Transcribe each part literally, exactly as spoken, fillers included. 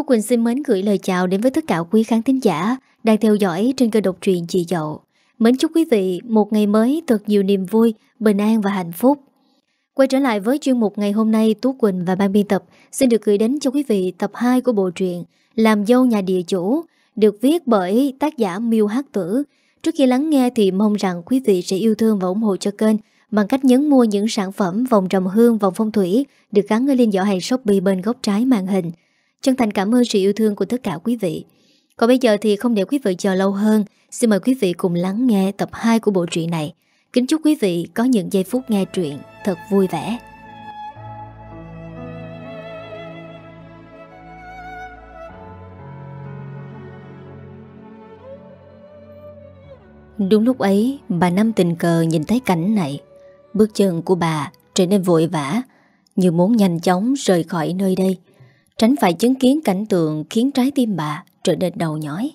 Tú Quỳnh xin mến gửi lời chào đến với tất cả quý khán thính giả đang theo dõi trên kênh độc truyện Chị Dậu. Mến chúc quý vị một ngày mới thật nhiều niềm vui, bình an và hạnh phúc. Quay trở lại với chuyên mục ngày hôm nay, Tú Quỳnh và ban biên tập xin được gửi đến cho quý vị tập hai của bộ truyện Làm dâu nhà địa chủ, được viết bởi tác giả Miêu Hắc Tử. Trước khi lắng nghe thì mong rằng quý vị sẽ yêu thương và ủng hộ cho kênh bằng cách nhấn mua những sản phẩm vòng trầm hương, vòng phong thủy được gắn ở lên giỏ hàng Shopee bên góc trái màn hình. Chân thành cảm ơn sự yêu thương của tất cả quý vị. Còn bây giờ thì không để quý vị chờ lâu hơn, xin mời quý vị cùng lắng nghe tập hai của bộ truyện này. Kính chúc quý vị có những giây phút nghe truyện thật vui vẻ. Đúng lúc ấy, bà Năm tình cờ nhìn thấy cảnh này. Bước chân của bà trở nên vội vã, như muốn nhanh chóng rời khỏi nơi đây, tránh phải chứng kiến cảnh tượng khiến trái tim bà trở nên đau nhói.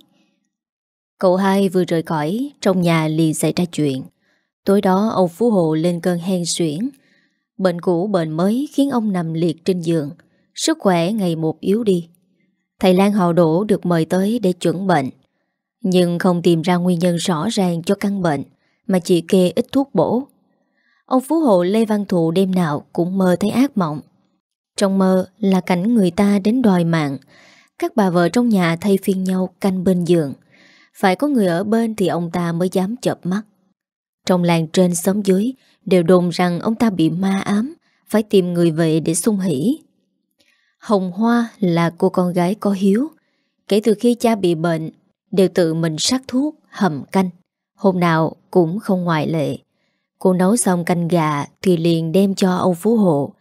Cậu hai vừa rời khỏi, trong nhà liền xảy ra chuyện. Tối đó ông Phú Hộ lên cơn hen suyễn. Bệnh cũ bệnh mới khiến ông nằm liệt trên giường, sức khỏe ngày một yếu đi. Thầy Lan Hậu Đỗ được mời tới để chuẩn bệnh, nhưng không tìm ra nguyên nhân rõ ràng cho căn bệnh, mà chỉ kê ít thuốc bổ. Ông Phú Hộ Lê Văn Thụ đêm nào cũng mơ thấy ác mộng. Trong mơ là cảnh người ta đến đòi mạng. Các bà vợ trong nhà thay phiên nhau canh bên giường, phải có người ở bên thì ông ta mới dám chợp mắt. Trong làng trên xóm dưới đều đồn rằng ông ta bị ma ám, phải tìm người về để xung hỉ. Hồng Hoa là cô con gái có hiếu. Kể từ khi cha bị bệnh, đều tự mình sắc thuốc, hầm canh. Hôm nào cũng không ngoại lệ. Cô nấu xong canh gà thì liền đem cho ông Phú Hộ.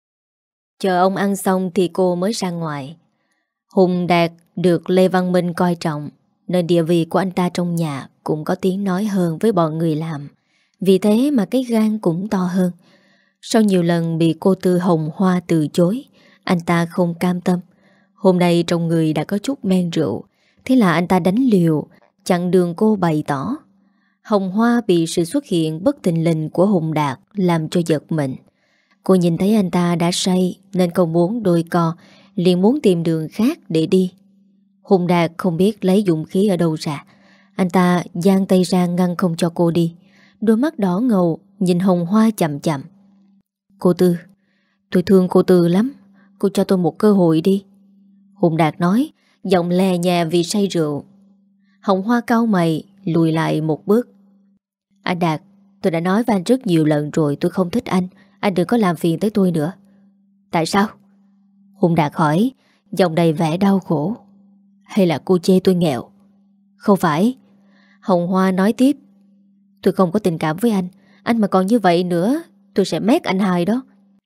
Chờ ông ăn xong thì cô mới ra ngoài. Hùng Đạt được Lê Văn Minh coi trọng, nên địa vị của anh ta trong nhà cũng có tiếng nói hơn với bọn người làm. Vì thế mà cái gan cũng to hơn. Sau nhiều lần bị cô Tư Hồng Hoa từ chối, anh ta không cam tâm. Hôm nay trong người đã có chút men rượu, thế là anh ta đánh liều, chặn đường cô bày tỏ. Hồng Hoa bị sự xuất hiện bất thình lình của Hùng Đạt làm cho giật mình. Cô nhìn thấy anh ta đã say nên không muốn đôi co, liền muốn tìm đường khác để đi. Hùng Đạt không biết lấy dũng khí ở đâu ra. Anh ta giang tay ra ngăn không cho cô đi. Đôi mắt đỏ ngầu nhìn Hồng Hoa chậm chậm. Cô Tư, tôi thương cô Tư lắm, cô cho tôi một cơ hội đi. Hùng Đạt nói, giọng lè nhẹ vì say rượu. Hồng Hoa cau mày, lùi lại một bước. Anh Đạt, tôi đã nói với anh rất nhiều lần rồi, tôi không thích anh. Anh đừng có làm phiền tới tôi nữa. Tại sao? Hùng Đạt hỏi, giọng đầy vẻ đau khổ. Hay là cô chê tôi nghèo? Không phải. Hồng Hoa nói tiếp, tôi không có tình cảm với anh. Anh mà còn như vậy nữa, tôi sẽ mét anh hai đó.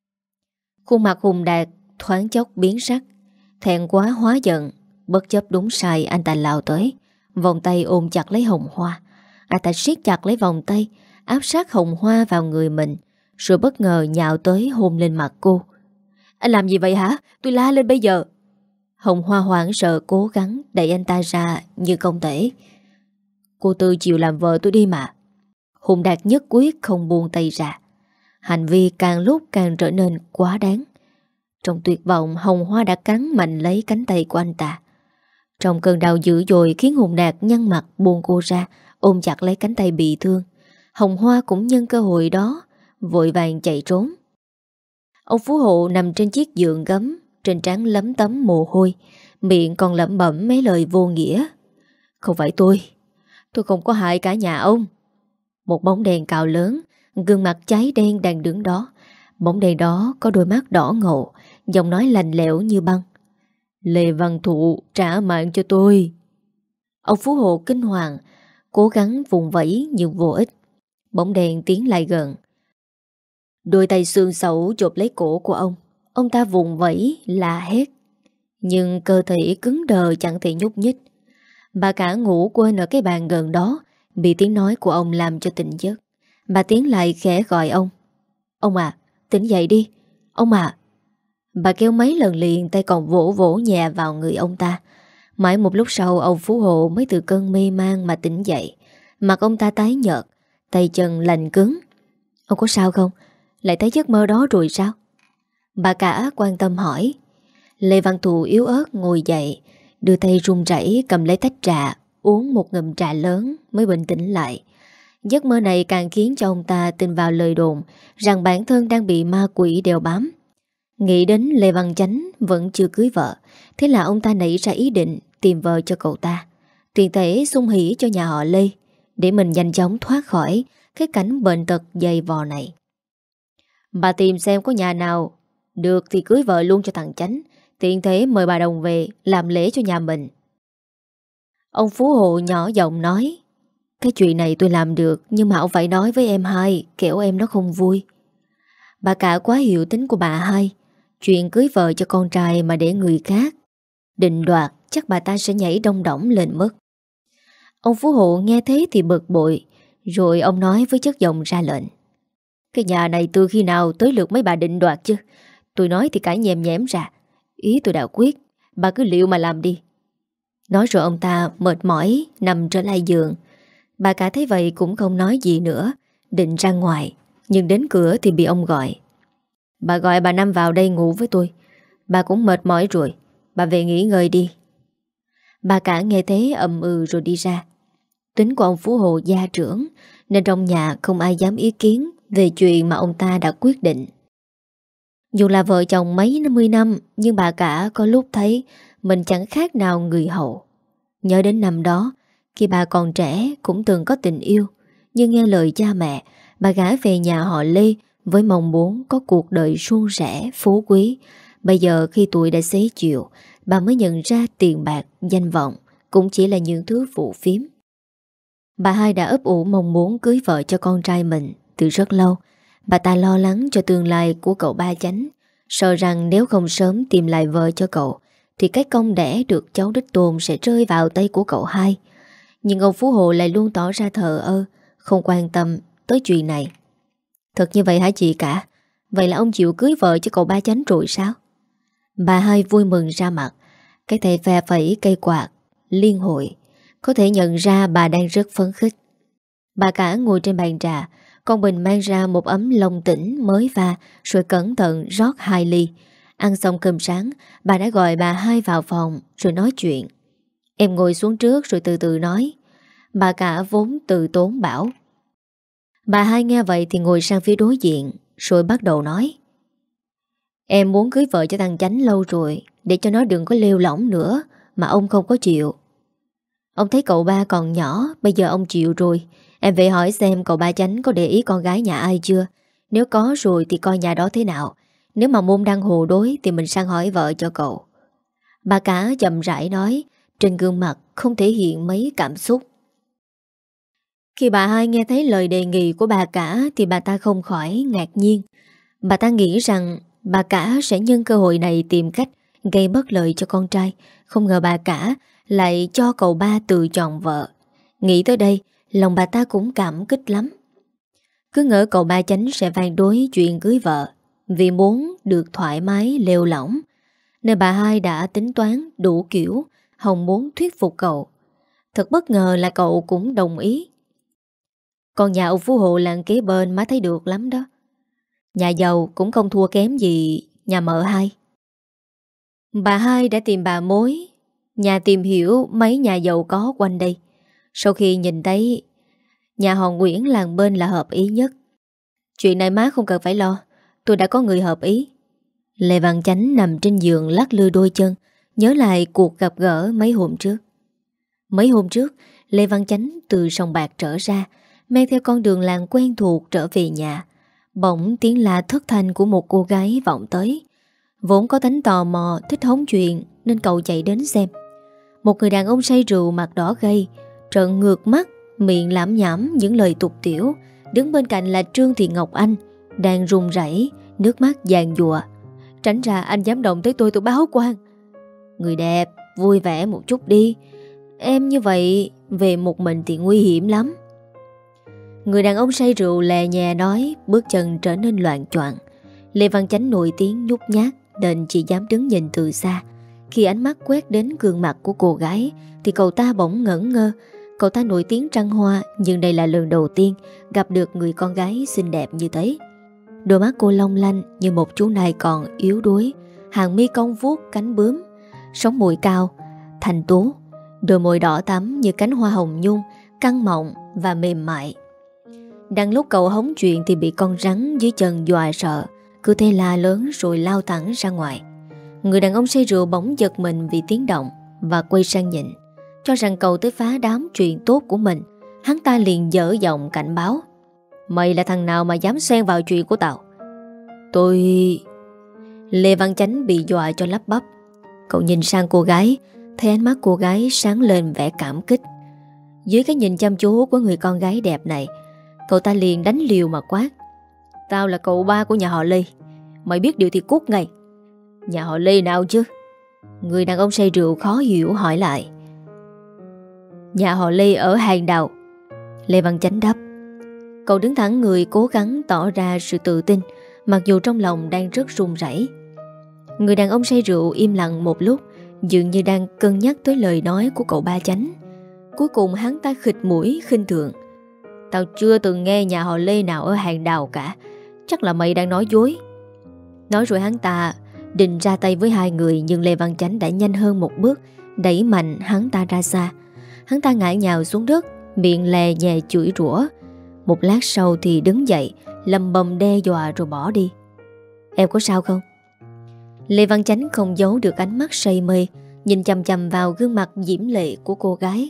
Khuôn mặt Hùng Đạt thoáng chốc biến sắc. Thẹn quá hóa giận, bất chấp đúng sai, anh ta lao tới, vòng tay ôm chặt lấy Hồng Hoa. Anh ta siết chặt lấy vòng tay, áp sát Hồng Hoa vào người mình, rồi bất ngờ nhào tới hôn lên mặt cô. Anh làm gì vậy hả? Tôi la lên bây giờ. Hồng Hoa hoảng sợ cố gắng đẩy anh ta ra nhưng không thể. Cô Tư chịu làm vợ tôi đi mà. Hùng Đạt nhất quyết không buông tay ra. Hành vi càng lúc càng trở nên quá đáng. Trong tuyệt vọng, Hồng Hoa đã cắn mạnh lấy cánh tay của anh ta. Trong cơn đau dữ dội khiến Hùng Đạt nhăn mặt buông cô ra, ôm chặt lấy cánh tay bị thương. Hồng Hoa cũng nhân cơ hội đó vội vàng chạy trốn. Ông Phú Hộ nằm trên chiếc giường gấm, trên trán lấm tấm mồ hôi, miệng còn lẩm bẩm mấy lời vô nghĩa. Không phải tôi, tôi không có hại cả nhà ông. Một bóng đèn cao lớn, gương mặt cháy đen đang đứng đó. Bóng đèn đó có đôi mắt đỏ ngầu, giọng nói lạnh lẽo như băng. Lê Văn Thụ, trả mạng cho tôi. Ông Phú Hộ kinh hoàng, cố gắng vùng vẫy nhưng vô ích. Bóng đèn tiến lại gần. Đôi tay xương xẩu chộp lấy cổ của ông. Ông ta vùng vẫy la hét, nhưng cơ thể cứng đờ chẳng thể nhúc nhích. Bà cả ngủ quên ở cái bàn gần đó, bị tiếng nói của ông làm cho tỉnh giấc. Bà tiến lại khẽ gọi ông. Ông à, tỉnh dậy đi. Ông à. Bà kêu mấy lần liền, tay còn vỗ vỗ nhẹ vào người ông ta. Mãi một lúc sau ông Phú Hộ mới từ cơn mê man mà tỉnh dậy. Mặt ông ta tái nhợt, tay chân lạnh cứng. Ông có sao không? Lại thấy giấc mơ đó rồi sao? Bà cả quan tâm hỏi. Lê Văn Thụ yếu ớt ngồi dậy, đưa tay run rẩy cầm lấy tách trà, uống một ngụm trà lớn mới bình tĩnh lại. Giấc mơ này càng khiến cho ông ta tin vào lời đồn rằng bản thân đang bị ma quỷ đeo bám. Nghĩ đến Lê Văn Chánh vẫn chưa cưới vợ, thế là ông ta nảy ra ý định tìm vợ cho cậu ta, tiện thể xung hỉ cho nhà họ Lê, để mình nhanh chóng thoát khỏi cái cảnh bệnh tật dày vò này. Bà tìm xem có nhà nào được thì cưới vợ luôn cho thằng Chánh, tiện thể mời bà Đồng về làm lễ cho nhà mình. Ông Phú Hộ nhỏ giọng nói: Cái chuyện này tôi làm được, nhưng mà ông phải nói với em hai, kẻo em nó không vui. Bà cả quá hiểu tính của bà hai, chuyện cưới vợ cho con trai mà để người khác định đoạt, chắc bà ta sẽ nhảy đông đỏng lên mất. Ông Phú Hộ nghe thế thì bực bội, rồi ông nói với chất giọng ra lệnh: Cái nhà này từ khi nào tới lượt mấy bà định đoạt chứ? Tôi nói thì cả nhèm nhẽm ra. Ý tôi đã quyết, bà cứ liệu mà làm đi. Nói rồi ông ta mệt mỏi nằm trở lại giường. Bà cả thấy vậy cũng không nói gì nữa, định ra ngoài, nhưng đến cửa thì bị ông gọi. Bà gọi bà Năm vào đây ngủ với tôi. Bà cũng mệt mỏi rồi, bà về nghỉ ngơi đi. Bà cả nghe thế ậm ừ rồi đi ra. Tính của ông Phú Hộ gia trưởng, nên trong nhà không ai dám ý kiến về chuyện mà ông ta đã quyết định. Dù là vợ chồng mấy năm mươi năm, nhưng bà cả có lúc thấy mình chẳng khác nào người hậu. Nhớ đến năm đó, khi bà còn trẻ cũng từng có tình yêu, nhưng nghe lời cha mẹ, bà gả về nhà họ Lê với mong muốn có cuộc đời suôn sẻ, phú quý. Bây giờ khi tuổi đã xế chiều, bà mới nhận ra tiền bạc, danh vọng cũng chỉ là những thứ phụ phiếm. Bà hai đã ấp ủ mong muốn cưới vợ cho con trai mình từ rất lâu. Bà ta lo lắng cho tương lai của cậu ba Chánh, sợ rằng nếu không sớm tìm lại vợ cho cậu thì cái công đẻ được cháu đích tôn sẽ rơi vào tay của cậu hai. Nhưng ông Phú Hộ lại luôn tỏ ra thờ ơ, không quan tâm tới chuyện này. Thật như vậy hả chị cả? Vậy là ông chịu cưới vợ cho cậu ba Chánh rồi sao? Bà hai vui mừng ra mặt. Cái tay phe phẩy cây quạt liên hội, có thể nhận ra bà đang rất phấn khích. Bà cả ngồi trên bàn trà, con Bình mang ra một ấm long tỉnh mới pha, rồi cẩn thận rót hai ly. Ăn xong cơm sáng, bà đã gọi bà hai vào phòng rồi nói chuyện. Em ngồi xuống trước rồi từ từ nói. Bà cả vốn từ tốn bảo. Bà hai nghe vậy thì ngồi sang phía đối diện, rồi bắt đầu nói. Em muốn cưới vợ cho thằng Chánh lâu rồi, để cho nó đừng có lêu lỏng nữa, mà ông không có chịu. Ông thấy cậu ba còn nhỏ, bây giờ ông chịu rồi. Em về hỏi xem cậu ba Chánh có để ý con gái nhà ai chưa. Nếu có rồi thì coi nhà đó thế nào. Nếu mà môn đăng hồ đối thì mình sang hỏi vợ cho cậu. Bà cả chậm rãi nói, trên gương mặt không thể hiện mấy cảm xúc. Khi bà hai nghe thấy lời đề nghị của bà cả thì bà ta không khỏi ngạc nhiên. Bà ta nghĩ rằng bà cả sẽ nhân cơ hội này tìm cách gây bất lợi cho con trai. Không ngờ bà cả lại cho cậu ba tự chọn vợ. Nghĩ tới đây, lòng bà ta cũng cảm kích lắm. Cứ ngỡ cậu ba Chánh sẽ phản đối chuyện cưới vợ, vì muốn được thoải mái lêu lỏng, nên bà hai đã tính toán đủ kiểu, hòng muốn thuyết phục cậu. Thật bất ngờ là cậu cũng đồng ý. Còn nhà ông Phú Hộ làng kế bên má thấy được lắm đó. Nhà giàu cũng không thua kém gì nhà mợ hai. Bà hai đã tìm bà mối, nhà tìm hiểu mấy nhà giàu có quanh đây. Sau khi nhìn thấy nhà họ Nguyễn làng bên là hợp ý nhất. Chuyện này má không cần phải lo, tôi đã có người hợp ý. Lê Văn Chánh nằm trên giường lắc lư đôi chân, nhớ lại cuộc gặp gỡ mấy hôm trước. Mấy hôm trước, Lê Văn Chánh từ sòng bạc trở ra, men theo con đường làng quen thuộc trở về nhà. Bỗng tiếng la thất thanh của một cô gái vọng tới. Vốn có tánh tò mò, thích hóng chuyện nên cậu chạy đến xem. Một người đàn ông say rượu mặt đỏ gay, trợn ngược mắt, miệng lảm nhảm những lời tục tiểu. Đứng bên cạnh là Trương Thị Ngọc Anh, đang run rẩy, nước mắt giàn giụa. Tránh ra, anh dám động tới tôi tôi báo quan. Người đẹp, vui vẻ một chút đi. Em như vậy về một mình thì nguy hiểm lắm. Người đàn ông say rượu lè nhẹ nói, bước chân trở nên loạn choạng. Lê Văn Chánh nổi tiếng nhút nhát nên chỉ dám đứng nhìn từ xa. Khi ánh mắt quét đến gương mặt của cô gái thì cậu ta bỗng ngẩn ngơ. Cậu ta nổi tiếng trăng hoa, nhưng đây là lần đầu tiên gặp được người con gái xinh đẹp như thế. Đôi mắt cô long lanh như một chú nai còn yếu đuối, hàng mi cong vuốt cánh bướm, sống mũi cao, thanh tú, đôi môi đỏ tắm như cánh hoa hồng nhung, căng mọng và mềm mại. Đang lúc cậu hóng chuyện thì bị con rắn dưới chân dọa sợ, cứ thế la lớn rồi lao thẳng ra ngoài. Người đàn ông say rượu bỗng giật mình vì tiếng động và quay sang nhìn, cho rằng cậu tới phá đám chuyện tốt của mình. Hắn ta liền dở giọng cảnh báo: "Mày là thằng nào mà dám xen vào chuyện của tao?" "Tôi..." Lê Văn Chánh bị dọa cho lắp bắp. Cậu nhìn sang cô gái, thấy ánh mắt cô gái sáng lên vẻ cảm kích. Dưới cái nhìn chăm chú của người con gái đẹp này, cậu ta liền đánh liều mà quát: "Tao là cậu ba của nhà họ Lê, mày biết điều thì cút ngay." "Nhà họ Lê nào chứ?" Người đàn ông say rượu khó hiểu hỏi lại. "Nhà họ Lê ở hàng đào." Lê Văn Chánh đáp. Cậu đứng thẳng người, cố gắng tỏ ra sự tự tin, mặc dù trong lòng đang rất run rẩy. Người đàn ông say rượu im lặng một lúc, dường như đang cân nhắc tới lời nói của cậu ba Chánh. Cuối cùng hắn ta khịt mũi khinh thường: "Tao chưa từng nghe nhà họ Lê nào ở hàng đào cả, chắc là mày đang nói dối." Nói rồi hắn ta định ra tay với hai người, nhưng Lê Văn Chánh đã nhanh hơn một bước, đẩy mạnh hắn ta ra xa. Hắn ta ngã nhào xuống đất, miệng lè nhè chửi rủa. Một lát sau thì đứng dậy, lầm bầm đe dọa rồi bỏ đi. "Em có sao không?" Lê Văn Chánh không giấu được ánh mắt say mê, nhìn chằm chằm vào gương mặt diễm lệ của cô gái.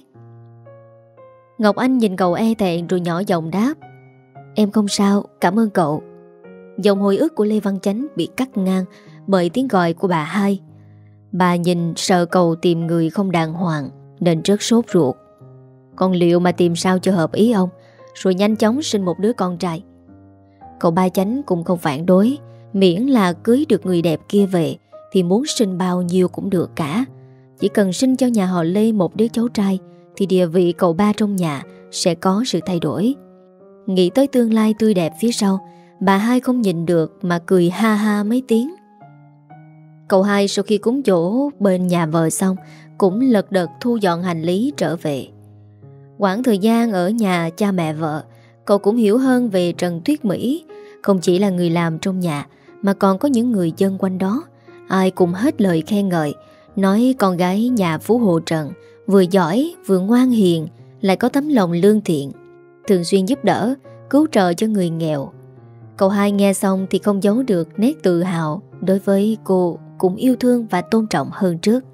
Ngọc Anh nhìn cậu e thẹn rồi nhỏ giọng đáp: "Em không sao, cảm ơn cậu." Dòng hồi ức của Lê Văn Chánh bị cắt ngang bởi tiếng gọi của bà hai. Bà nhìn sợ cậu tìm người không đàng hoàng nên rất sốt ruột. "Con liệu mà tìm sao cho hợp ý ông, rồi nhanh chóng sinh một đứa con trai." Cậu ba Chánh cũng không phản đối, miễn là cưới được người đẹp kia về thì muốn sinh bao nhiêu cũng được cả. Chỉ cần sinh cho nhà họ Lê một đứa cháu trai thì địa vị cậu ba trong nhà sẽ có sự thay đổi. Nghĩ tới tương lai tươi đẹp phía sau, bà hai không nhịn được mà cười ha ha mấy tiếng. Cậu hai sau khi cúng dỗ bên nhà vợ xong cũng lật đật thu dọn hành lý trở về. Quãng thời gian ở nhà cha mẹ vợ, cậu cũng hiểu hơn về Trần Tuyết Mỹ. Không chỉ là người làm trong nhà mà còn có những người dân quanh đó, ai cũng hết lời khen ngợi, nói con gái nhà phú hộ Trần vừa giỏi vừa ngoan hiền, lại có tấm lòng lương thiện, thường xuyên giúp đỡ, cứu trợ cho người nghèo. Cậu hai nghe xong thì không giấu được nét tự hào đối với cô, cũng yêu thương và tôn trọng hơn trước.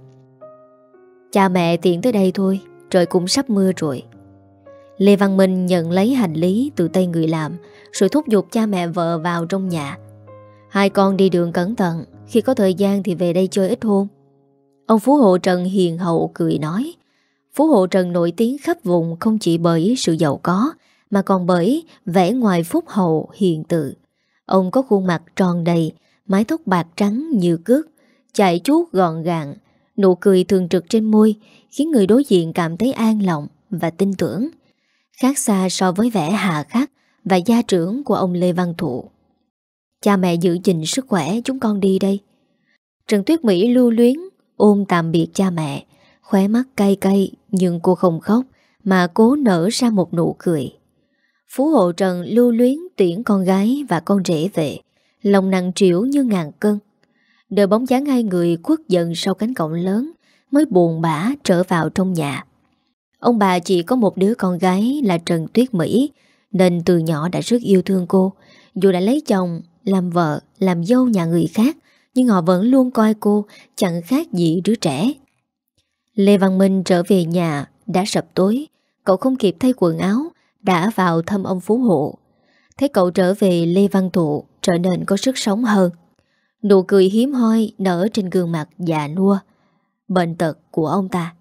Cha mẹ tiện tới đây thôi, trời cũng sắp mưa rồi. Lê Văn Minh nhận lấy hành lý từ tay người làm, rồi thúc giục cha mẹ vợ vào trong nhà. Hai con đi đường cẩn thận, khi có thời gian thì về đây chơi ít hôm. Ông Phú Hộ Trần hiền hậu cười nói. Phú Hộ Trần nổi tiếng khắp vùng không chỉ bởi sự giàu có, mà còn bởi vẻ ngoài phúc hậu hiền từ. Ông có khuôn mặt tròn đầy, mái tóc bạc trắng như cước, chải chuốt gọn gàng, nụ cười thường trực trên môi, khiến người đối diện cảm thấy an lòng và tin tưởng. Khác xa so với vẻ hà khắc và gia trưởng của ông Lê Văn Thụ. Cha mẹ giữ gìn sức khỏe, chúng con đi đây. Trần Tuyết Mỹ lưu luyến ôm tạm biệt cha mẹ, khóe mắt cay cay nhưng cô không khóc mà cố nở ra một nụ cười. Phú Hộ Trần lưu luyến tiễn con gái và con rể về, lòng nặng trĩu như ngàn cân. Đợi bóng dáng hai người khuất dần sau cánh cổng lớn, mới buồn bã trở vào trong nhà. Ông bà chỉ có một đứa con gái là Trần Tuyết Mỹ, nên từ nhỏ đã rất yêu thương cô. Dù đã lấy chồng, làm vợ, làm dâu nhà người khác, nhưng họ vẫn luôn coi cô chẳng khác gì đứa trẻ. Lê Văn Minh trở về nhà đã sập tối. Cậu không kịp thay quần áo, đã vào thăm ông Phú Hộ. Thấy cậu trở về, Lê Văn Thụ trở nên có sức sống hơn. Nụ cười hiếm hoi nở trên gương mặt già nua, bệnh tật của ông ta.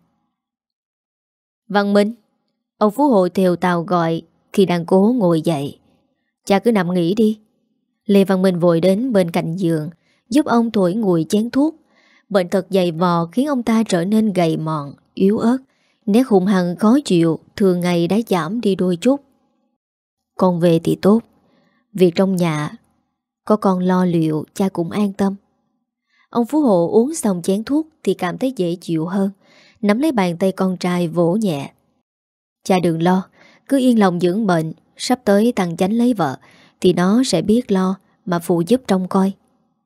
Văn Minh, ông Phú Hộ thều tào gọi khi đang cố ngồi dậy. Cha cứ nằm nghỉ đi. Lê Văn Minh vội đến bên cạnh giường, giúp ông thổi nguội chén thuốc. Bệnh tật dày vò khiến ông ta trở nên gầy mòn, yếu ớt. Nét hung hăng khó chịu thường ngày đã giảm đi đôi chút. Con về thì tốt, việc trong nhà có con lo liệu cha cũng an tâm. Ông Phú Hộ uống xong chén thuốc thì cảm thấy dễ chịu hơn, nắm lấy bàn tay con trai vỗ nhẹ. Cha đừng lo, cứ yên lòng dưỡng bệnh. Sắp tới thằng Chánh lấy vợ thì nó sẽ biết lo mà phụ giúp trông coi.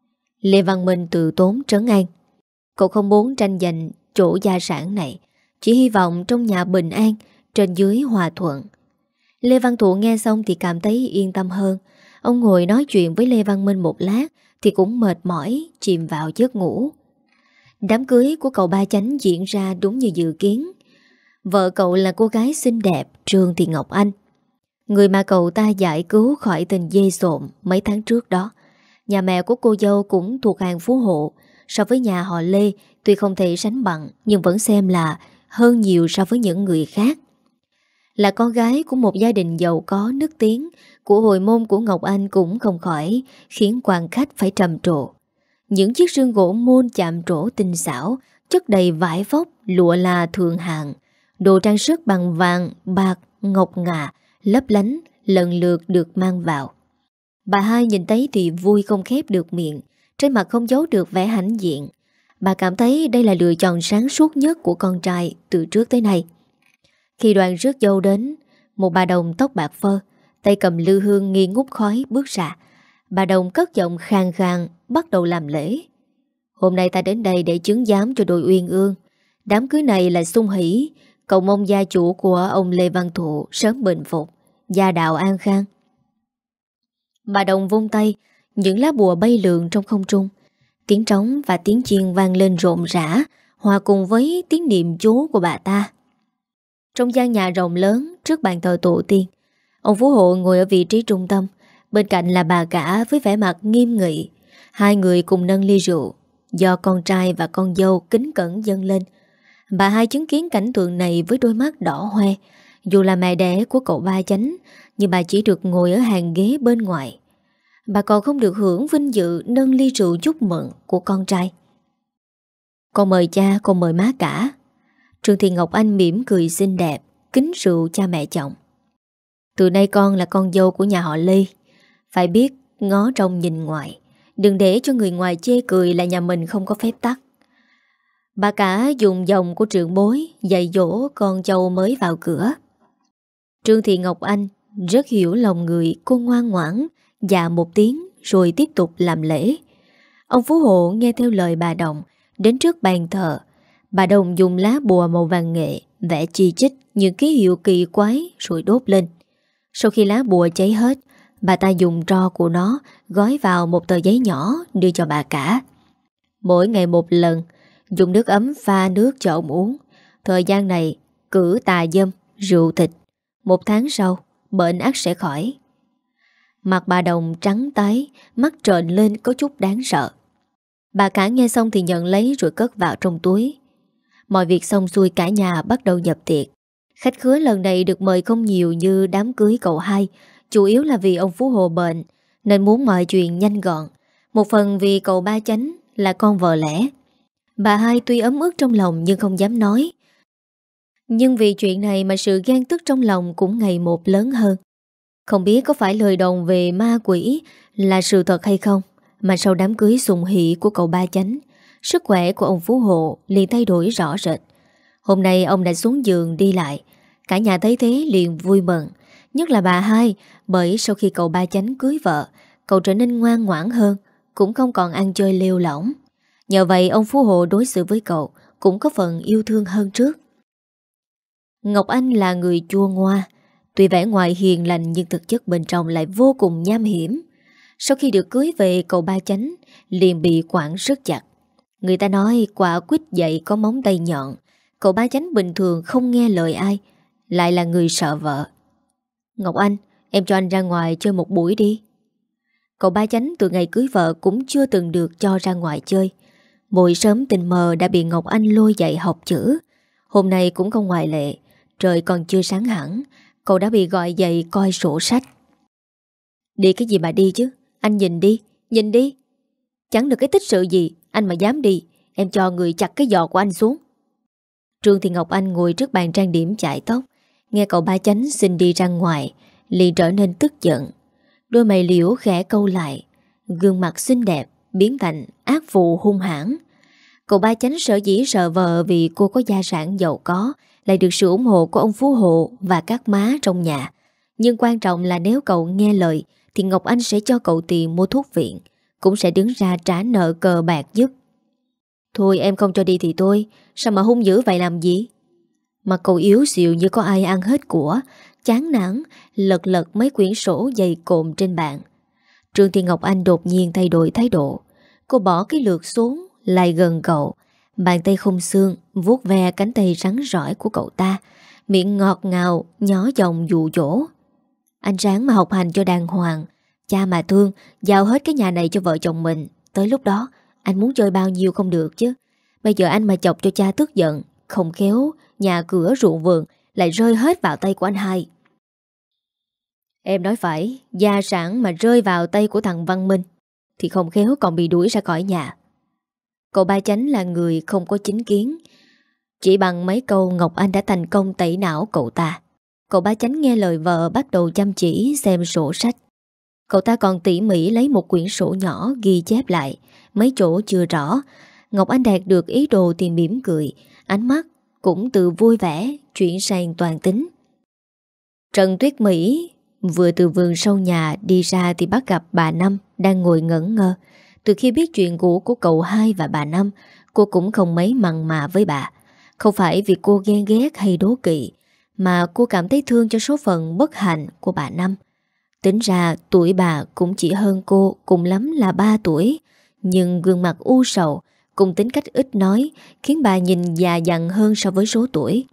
Lê Văn Minh từ tốn trấn an. Cậu không muốn tranh giành chỗ gia sản này, chỉ hy vọng trong nhà bình an, trên dưới hòa thuận. Lê Văn Thụ nghe xong thì cảm thấy yên tâm hơn. Ông ngồi nói chuyện với Lê Văn Minh một lát thì cũng mệt mỏi, chìm vào giấc ngủ. Đám cưới của cậu Ba Chánh diễn ra đúng như dự kiến. Vợ cậu là cô gái xinh đẹp Trương Thị Ngọc Anh, người mà cậu ta giải cứu khỏi tình dê sộm mấy tháng trước đó. Nhà mẹ của cô dâu cũng thuộc hàng phú hộ. So với nhà họ Lê, tuy không thể sánh bằng nhưng vẫn xem là hơn nhiều so với những người khác. Là con gái của một gia đình giàu có nước tiếng, của hồi môn của Ngọc Anh cũng không khỏi khiến quan khách phải trầm trồ. Những chiếc rương gỗ môn chạm trổ tinh xảo, chất đầy vải vóc, lụa là thượng hạng, đồ trang sức bằng vàng, bạc, ngọc ngà, lấp lánh lần lượt được mang vào. Bà hai nhìn thấy thì vui không khép được miệng, trên mặt không giấu được vẻ hãnh diện. Bà cảm thấy đây là lựa chọn sáng suốt nhất của con trai từ trước tới nay. Khi đoàn rước dâu đến, một bà đồng tóc bạc phơ, tay cầm lư hương nghi ngút khói bước ra. Bà đồng cất giọng khàn khàn bắt đầu làm lễ. Hôm nay ta đến đây để chứng giám cho đôi uyên ương. Đám cưới này là sung hỷ, cầu mong gia chủ của ông Lê Văn Thụ sớm bình phục, gia đạo an khang. Bà đồng vung tay, những lá bùa bay lượn trong không trung. Tiếng trống và tiếng chiên vang lên rộn rã, hòa cùng với tiếng niệm chú của bà ta. Trong gian nhà rộng lớn trước bàn thờ tổ tiên, ông Phú Hộ ngồi ở vị trí trung tâm, bên cạnh là bà cả với vẻ mặt nghiêm nghị. Hai người cùng nâng ly rượu do con trai và con dâu kính cẩn dâng lên. Bà hai chứng kiến cảnh tượng này với đôi mắt đỏ hoe. Dù là mẹ đẻ của cậu Ba Chánh, nhưng bà chỉ được ngồi ở hàng ghế bên ngoài. Bà còn không được hưởng vinh dự nâng ly rượu chúc mừng của con trai. Con mời cha, con mời má cả. Trương Thị Ngọc Anh mỉm cười xinh đẹp, kính rượu cha mẹ chồng. Từ nay con là con dâu của nhà họ Lê, phải biết ngó trong nhìn ngoài, đừng để cho người ngoài chê cười là nhà mình không có phép tắc. Bà cả dùng dòng của trưởng bối dạy dỗ con cháu mới vào cửa. Trương Thị Ngọc Anh rất hiểu lòng người, cô ngoan ngoãn dạ một tiếng rồi tiếp tục làm lễ. Ông Phú Hộ nghe theo lời bà đồng, đến trước bàn thờ. Bà đồng dùng lá bùa màu vàng nghệ vẽ chi chít những ký hiệu kỳ quái rồi đốt lên. Sau khi lá bùa cháy hết, bà ta dùng tro của nó gói vào một tờ giấy nhỏ đưa cho bà cả. Mỗi ngày một lần, dùng nước ấm pha nước cho ông uống. Thời gian này cử tà dâm, rượu thịt. Một tháng sau, bệnh ắt sẽ khỏi. Mặt bà đồng trắng tái, mắt trợn lên có chút đáng sợ. Bà cả nghe xong thì nhận lấy rồi cất vào trong túi. Mọi việc xong xuôi, cả nhà bắt đầu nhập tiệc. Khách khứa lần này được mời không nhiều như đám cưới cậu hai, chủ yếu là vì ông Phú Hộ bệnh nên muốn mọi chuyện nhanh gọn. Một phần vì cậu Ba Chánh là con vợ lẽ. Bà hai tuy ấm ức trong lòng nhưng không dám nói. Nhưng vì chuyện này mà sự ghen tức trong lòng cũng ngày một lớn hơn. Không biết có phải lời đồn về ma quỷ là sự thật hay không, mà sau đám cưới sùng hỷ của cậu Ba Chánh, sức khỏe của ông Phú Hộ liền thay đổi rõ rệt. Hôm nay ông đã xuống giường đi lại. Cả nhà thấy thế liền vui mừng, nhất là bà hai, bởi sau khi cậu Ba Chánh cưới vợ, cậu trở nên ngoan ngoãn hơn, cũng không còn ăn chơi lêu lỏng. Nhờ vậy ông Phú Hộ đối xử với cậu cũng có phần yêu thương hơn trước. Ngọc Anh là người chua ngoa, tuy vẻ ngoài hiền lành nhưng thực chất bên trong lại vô cùng nham hiểm. Sau khi được cưới về, cậu Ba Chánh liền bị quản rất chặt. Người ta nói quả quýt dậy có móng tay nhọn. Cậu Ba Chánh bình thường không nghe lời ai, lại là người sợ vợ. Ngọc Anh, em cho anh ra ngoài chơi một buổi đi. Cậu Ba Chánh từ ngày cưới vợ cũng chưa từng được cho ra ngoài chơi. Mỗi sớm tình mờ đã bị Ngọc Anh lôi dậy học chữ. Hôm nay cũng không ngoại lệ. Trời còn chưa sáng hẳn, cậu đã bị gọi dậy coi sổ sách. Đi cái gì mà đi chứ? Anh nhìn đi, nhìn đi. Chẳng được cái tích sự gì, anh mà dám đi, em cho người chặt cái giò của anh xuống. Trương Thị Ngọc Anh ngồi trước bàn trang điểm chải tóc, nghe cậu Ba Chánh xin đi ra ngoài, liền trở nên tức giận. Đôi mày liễu khẽ câu lại, gương mặt xinh đẹp biến thành ác phụ hung hãn. Cậu Ba Chánh sở dĩ sợ vợ vì cô có gia sản giàu có, lại được sự ủng hộ của ông Phú Hộ và các má trong nhà. Nhưng quan trọng là nếu cậu nghe lời thì Ngọc Anh sẽ cho cậu tiền mua thuốc viện. cũng sẽ đứng ra trả nợ cờ bạc giúp. Thôi em không cho đi thì thôi, sao mà hung dữ vậy làm gì? Mà cậu yếu xìu như có ai ăn hết của, chán nản, lật lật mấy quyển sổ dày cộm trên bàn. Trương Thị Ngọc Anh đột nhiên thay đổi thái độ. Cô bỏ cái lược xuống, lại gần cậu. Bàn tay không xương vuốt ve cánh tay rắn rỏi của cậu ta, miệng ngọt ngào, nhỏ giọng dụ dỗ. Anh ráng mà học hành cho đàng hoàng, cha mà thương, giao hết cái nhà này cho vợ chồng mình. Tới lúc đó, anh muốn chơi bao nhiêu không được chứ. Bây giờ anh mà chọc cho cha tức giận, không khéo, nhà cửa ruộng vườn lại rơi hết vào tay của anh hai. Em nói phải, gia sản mà rơi vào tay của thằng Văn Minh thì không khéo còn bị đuổi ra khỏi nhà. Cậu Ba Chánh là người không có chính kiến. Chỉ bằng mấy câu Ngọc Anh đã thành công tẩy não cậu ta. Cậu Ba Chánh nghe lời vợ bắt đầu chăm chỉ xem sổ sách. Cậu ta còn tỉ mỉ lấy một quyển sổ nhỏ ghi chép lại mấy chỗ chưa rõ. Ngọc Anh đạt được ý đồ thì mỉm cười, ánh mắt cũng từ vui vẻ chuyển sang toàn tính. Trần Tuyết Mỹ vừa từ vườn sau nhà đi ra thì bắt gặp bà Năm đang ngồi ngẩn ngơ. Từ khi biết chuyện cũ của cậu hai và bà Năm, cô cũng không mấy mặn mà với bà. Không phải vì cô ghen ghét hay đố kỵ, mà cô cảm thấy thương cho số phận bất hạnh của bà Năm. Tính ra tuổi bà cũng chỉ hơn cô, cùng lắm là ba tuổi. Nhưng gương mặt u sầu cùng tính cách ít nói khiến bà nhìn già dặn hơn so với số tuổi.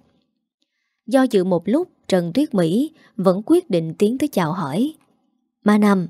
Do dự một lúc, Trần Tuyết Mỹ vẫn quyết định tiến tới chào hỏi. Má Năm.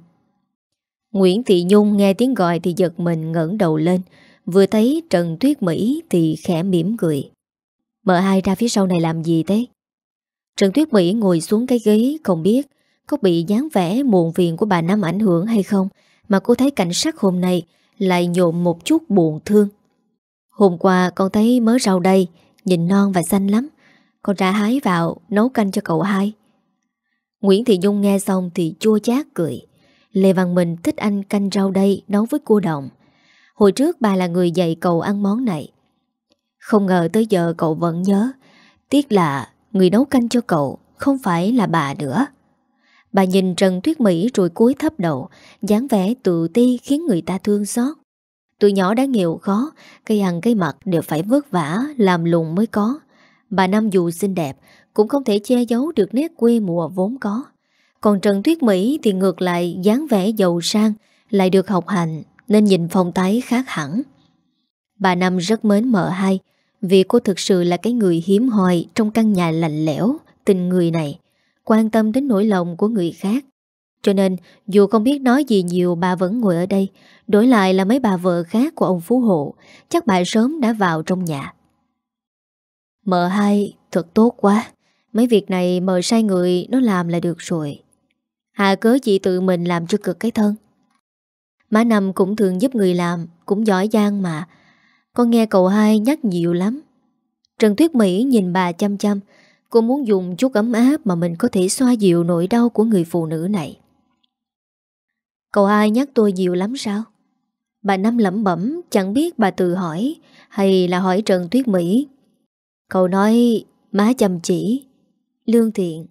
Nguyễn Thị Nhung nghe tiếng gọi thì giật mình ngẩng đầu lên. Vừa thấy Trần Tuyết Mỹ thì khẽ mỉm cười. Mợ hai ra phía sau này làm gì thế? Trần Tuyết Mỹ ngồi xuống cái ghế, không biết có bị dáng vẻ muộn phiền của bà Năm ảnh hưởng hay không, mà cô thấy cảnh sắc hôm nay lại nhộn một chút buồn thương. Hôm qua con thấy mớ rau đây, nhìn non và xanh lắm. Con ra hái vào nấu canh cho cậu hai. Nguyễn Thị Nhung nghe xong thì chua chát cười. Lê Văn Minh thích ăn canh rau đây nấu với cua đồng. Hồi trước bà là người dạy cậu ăn món này. Không ngờ tới giờ cậu vẫn nhớ. Tiếc là người nấu canh cho cậu không phải là bà nữa. Bà nhìn Trần Tuyết Mỹ rồi cúi thấp đầu, dáng vẻ tự ti khiến người ta thương xót. Tụi nhỏ đã nghèo khó, cây ăn cây mặc đều phải vất vả, làm lụng mới có. Bà Năm dù xinh đẹp cũng không thể che giấu được nét quê mùa vốn có. Còn Trần Tuyết Mỹ thì ngược lại dáng vẻ giàu sang, lại được học hành nên nhìn phong thái khác hẳn. Bà Năm rất mến mợ hai, vì cô thực sự là cái người hiếm hoi trong căn nhà lạnh lẽo, tình người này, quan tâm đến nỗi lòng của người khác. Cho nên dù không biết nói gì nhiều, bà vẫn ngồi ở đây. Đổi lại là mấy bà vợ khác của ông Phú Hộ, chắc bà sớm đã vào trong nhà. Mợ hai thật tốt quá. Mấy việc này mợ sai người nó làm là được rồi. Hà cớ chị tự mình làm cho cực cái thân. Má Năm cũng thường giúp người làm, cũng giỏi giang mà. Con nghe cậu hai nhắc nhiều lắm. Trần Tuyết Mỹ nhìn bà chăm chăm. Cô muốn dùng chút ấm áp mà mình có thể xoa dịu nỗi đau của người phụ nữ này. Cậu hai nhắc tôi nhiều lắm sao? Bà Năm lẩm bẩm, chẳng biết bà tự hỏi hay là hỏi Trần Tuyết Mỹ. Cậu nói má chăm chỉ, lương thiện.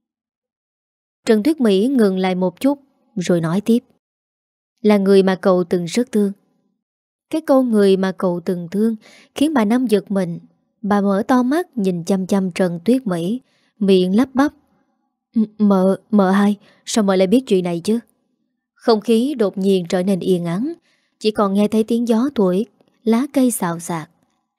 Trần Tuyết Mỹ ngừng lại một chút rồi nói tiếp. Là người mà cậu từng rất thương. Cái câu người mà cậu từng thương khiến bà Năm giật mình. Bà mở to mắt nhìn chăm chăm Trần Tuyết Mỹ, miệng lắp bắp. Mợ, mợ hai, sao mợ lại biết chuyện này chứ? Không khí đột nhiên trở nên yên ắng, chỉ còn nghe thấy tiếng gió thổi, lá cây xào xạc.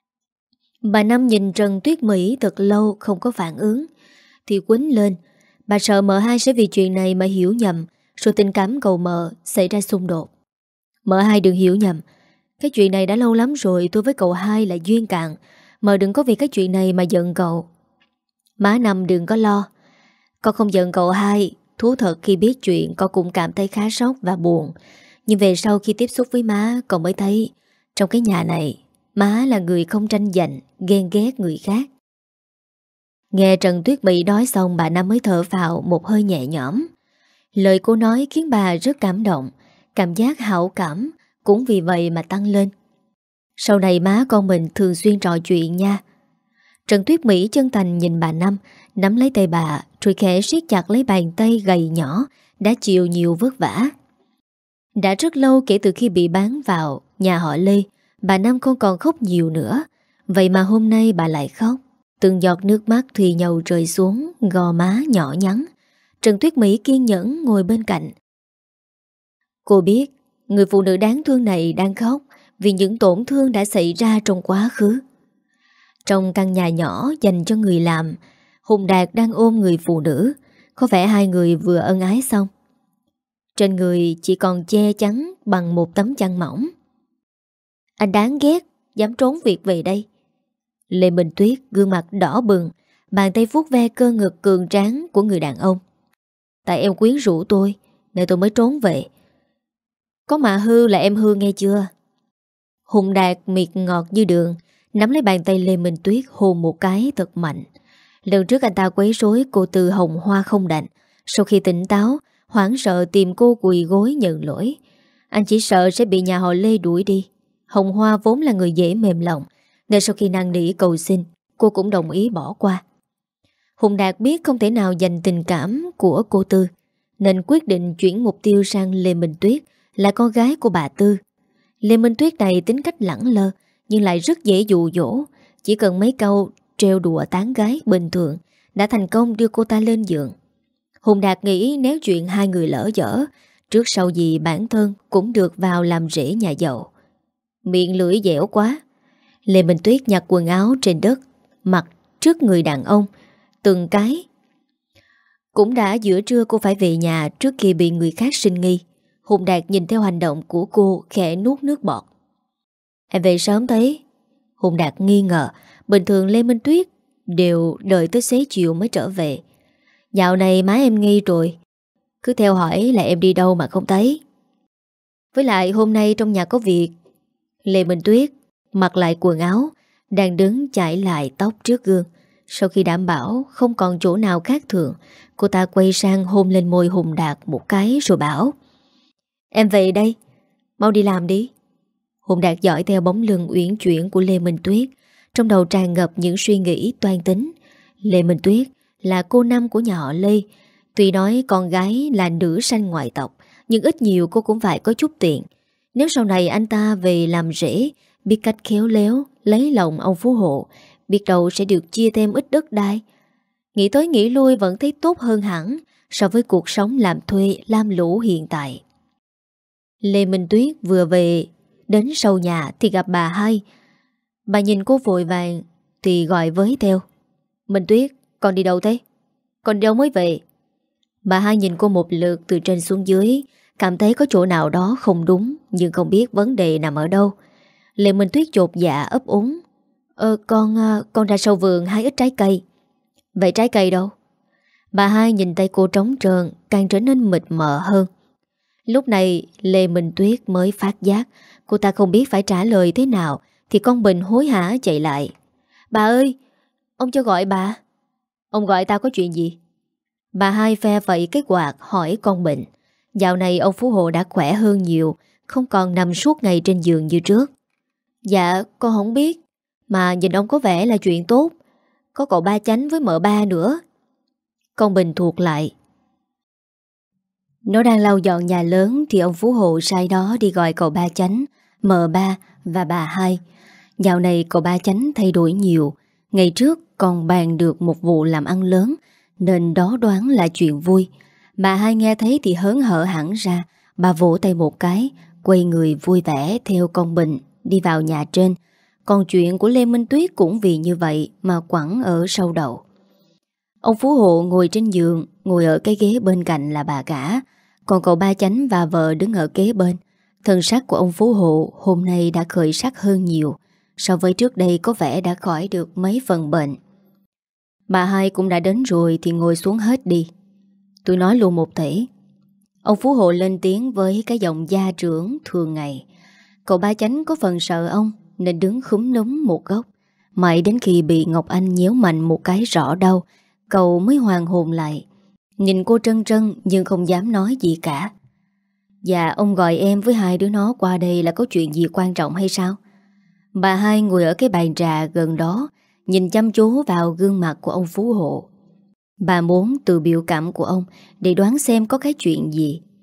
Bà Năm nhìn Trần Tuyết Mỹ thật lâu không có phản ứng, thì quýnh lên. Bà sợ mợ hai sẽ vì chuyện này mà hiểu nhầm, rồi tình cảm cậu mợ xảy ra xung đột. Mợ hai đừng hiểu nhầm, cái chuyện này đã lâu lắm rồi, tôi với cậu hai là duyên cạn. Mợ đừng có vì cái chuyện này mà giận cậu. Má Năm đừng có lo. Con không giận cậu hai. Thú thật khi biết chuyện con cũng cảm thấy khá sốc và buồn. Nhưng về sau khi tiếp xúc với má, con mới thấy trong cái nhà này má là người không tranh giành, ghen ghét người khác. Nghe Trần Tuyết Mỹ nói xong, bà Năm mới thở phào một hơi nhẹ nhõm. Lời cô nói khiến bà rất cảm động. Cảm giác hảo cảm cũng vì vậy mà tăng lên. Sau này má con mình thường xuyên trò chuyện nha. Trần Tuyết Mỹ chân thành nhìn bà Năm, nắm lấy tay bà rồi khẽ siết chặt lấy bàn tay gầy nhỏ đã chịu nhiều vất vả. Đã rất lâu kể từ khi bị bán vào nhà họ Lê, bà Năm không còn khóc nhiều nữa. Vậy mà hôm nay bà lại khóc. Từng giọt nước mắt thì nhầu rơi xuống gò má nhỏ nhắn. Trần Tuyết Mỹ kiên nhẫn ngồi bên cạnh. Cô biết người phụ nữ đáng thương này đang khóc vì những tổn thương đã xảy ra trong quá khứ. Trong căn nhà nhỏ dành cho người làm, Hùng Đạt đang ôm người phụ nữ. Có vẻ hai người vừa ân ái xong. Trên người chỉ còn che chắn bằng một tấm chăn mỏng. Anh đáng ghét, dám trốn việc về đây. Lê Minh Tuyết gương mặt đỏ bừng, bàn tay vuốt ve cơ ngực cường tráng của người đàn ông. Tại em quyến rũ tôi nên tôi mới trốn về. Có mà hư là em hư nghe chưa? Hùng Đạt miệt ngọt như đường, nắm lấy bàn tay Lê Minh Tuyết hôn một cái thật mạnh. Lần trước anh ta quấy rối cô Tư hồng hoa không đành. Sau khi tỉnh táo, hoảng sợ tìm cô quỳ gối nhận lỗi. Anh chỉ sợ sẽ bị nhà họ Lê đuổi đi. Hồng Hoa vốn là người dễ mềm lòng, nên sau khi năn nỉ cầu xin, cô cũng đồng ý bỏ qua. Hùng Đạt biết không thể nào dành tình cảm của cô Tư, nên quyết định chuyển mục tiêu sang Lê Minh Tuyết, là con gái của bà Tư. Lê Minh Tuyết này tính cách lẳng lơ, nhưng lại rất dễ dụ dỗ. Chỉ cần mấy câu trêu đùa tán gái bình thường đã thành công đưa cô ta lên giường. Hùng Đạt nghĩ nếu chuyện hai người lỡ dở, trước sau gì bản thân cũng được vào làm rể nhà giàu. Miệng lưỡi dẻo quá. Lê Minh Tuyết nhặt quần áo trên đất, mặc trước người đàn ông từng cái. Cũng đã giữa trưa cô phải về nhà trước khi bị người khác sinh nghi. Hùng Đạt nhìn theo hành động của cô, khẽ nuốt nước bọt. Em về sớm thế? Hùng Đạt nghi ngờ. Bình thường Lê Minh Tuyết đều đợi tới xế chiều mới trở về. Dạo này má em nghi rồi, cứ theo hỏi là em đi đâu mà không thấy. Với lại hôm nay trong nhà có việc. Lê Minh Tuyết mặc lại quần áo, đang đứng chải lại tóc trước gương. Sau khi đảm bảo không còn chỗ nào khác thường, cô ta quay sang hôn lên môi Hùng Đạt một cái rồi bảo: Em về đây, mau đi làm đi. Hùng Đạt dõi theo bóng lưng uyển chuyển của Lê Minh Tuyết, trong đầu tràn ngập những suy nghĩ toan tính. Lê Minh Tuyết là cô Năm của nhà họ Lê. Tuy nói con gái là nữ sanh ngoại tộc, nhưng ít nhiều cô cũng phải có chút tiền. Nếu sau này anh ta về làm rể, biết cách khéo léo lấy lòng ông phú hộ, biết đâu sẽ được chia thêm ít đất đai. Nghĩ tới nghĩ lui vẫn thấy tốt hơn hẳn so với cuộc sống làm thuê lam lũ hiện tại. Lê Minh Tuyết vừa về đến sau nhà thì gặp bà hai. Bà nhìn cô vội vàng thì gọi với theo: Minh Tuyết, con đi đâu thế? Con đi đâu mới về? Bà hai nhìn cô một lượt từ trên xuống dưới, cảm thấy có chỗ nào đó không đúng, nhưng không biết vấn đề nằm ở đâu. Lê Minh Tuyết chột dạ ấp úng: Ờ con, con ra sau vườn hái ít trái cây. Vậy trái cây đâu? Bà hai nhìn tay cô trống trơn, càng trở nên mịt mờ hơn. Lúc này Lê Minh Tuyết mới phát giác cô ta không biết phải trả lời thế nào, thì con Bình hối hả chạy lại: Bà ơi, ông cho gọi bà. Ông gọi tao có chuyện gì? Bà hai phe vẫy cái quạt hỏi con Bình. Dạo này ông Phú Hộ đã khỏe hơn nhiều, không còn nằm suốt ngày trên giường như trước. Dạ con không biết, mà nhìn ông có vẻ là chuyện tốt. Có cậu ba Chánh với mợ ba nữa. Con Bình thuộc lại. Nó đang lau dọn nhà lớn thì ông Phú Hộ sai đó đi gọi cậu ba Chánh, mợ ba và bà hai. Dạo này cậu ba Chánh thay đổi nhiều. Ngày trước còn bàn được một vụ làm ăn lớn, nên đó đoán là chuyện vui. Bà hai nghe thấy thì hớn hở hẳn ra. Bà vỗ tay một cái, quay người vui vẻ theo con Bình đi vào nhà trên. Còn chuyện của Lê Minh Tuyết cũng vì như vậy mà quẳng ở sau đầu. Ông Phú Hộ ngồi trên giường, ngồi ở cái ghế bên cạnh là bà cả. Còn cậu ba Chánh và vợ đứng ở kế bên. Thân sắc của ông Phú Hộ hôm nay đã khởi sắc hơn nhiều. So với trước đây có vẻ đã khỏi được mấy phần bệnh. Bà hai cũng đã đến rồi thì ngồi xuống hết đi. Tôi nói luôn một thể. Ông Phú Hộ lên tiếng với cái giọng gia trưởng thường ngày. Cậu ba Chánh có phần sợ ông nên đứng khúm núm một góc. Mãi đến khi bị Ngọc Anh nhéo mạnh một cái rõ đau, cậu mới hoàn hồn lại. Nhìn cô trân trân nhưng không dám nói gì cả. Dạ ông gọi em với hai đứa nó qua đây là có chuyện gì quan trọng hay sao? Bà hai ngồi ở cái bàn trà gần đó, nhìn chăm chú vào gương mặt của ông Phú Hộ. Bà muốn từ biểu cảm của ông để đoán xem có cái chuyện gì.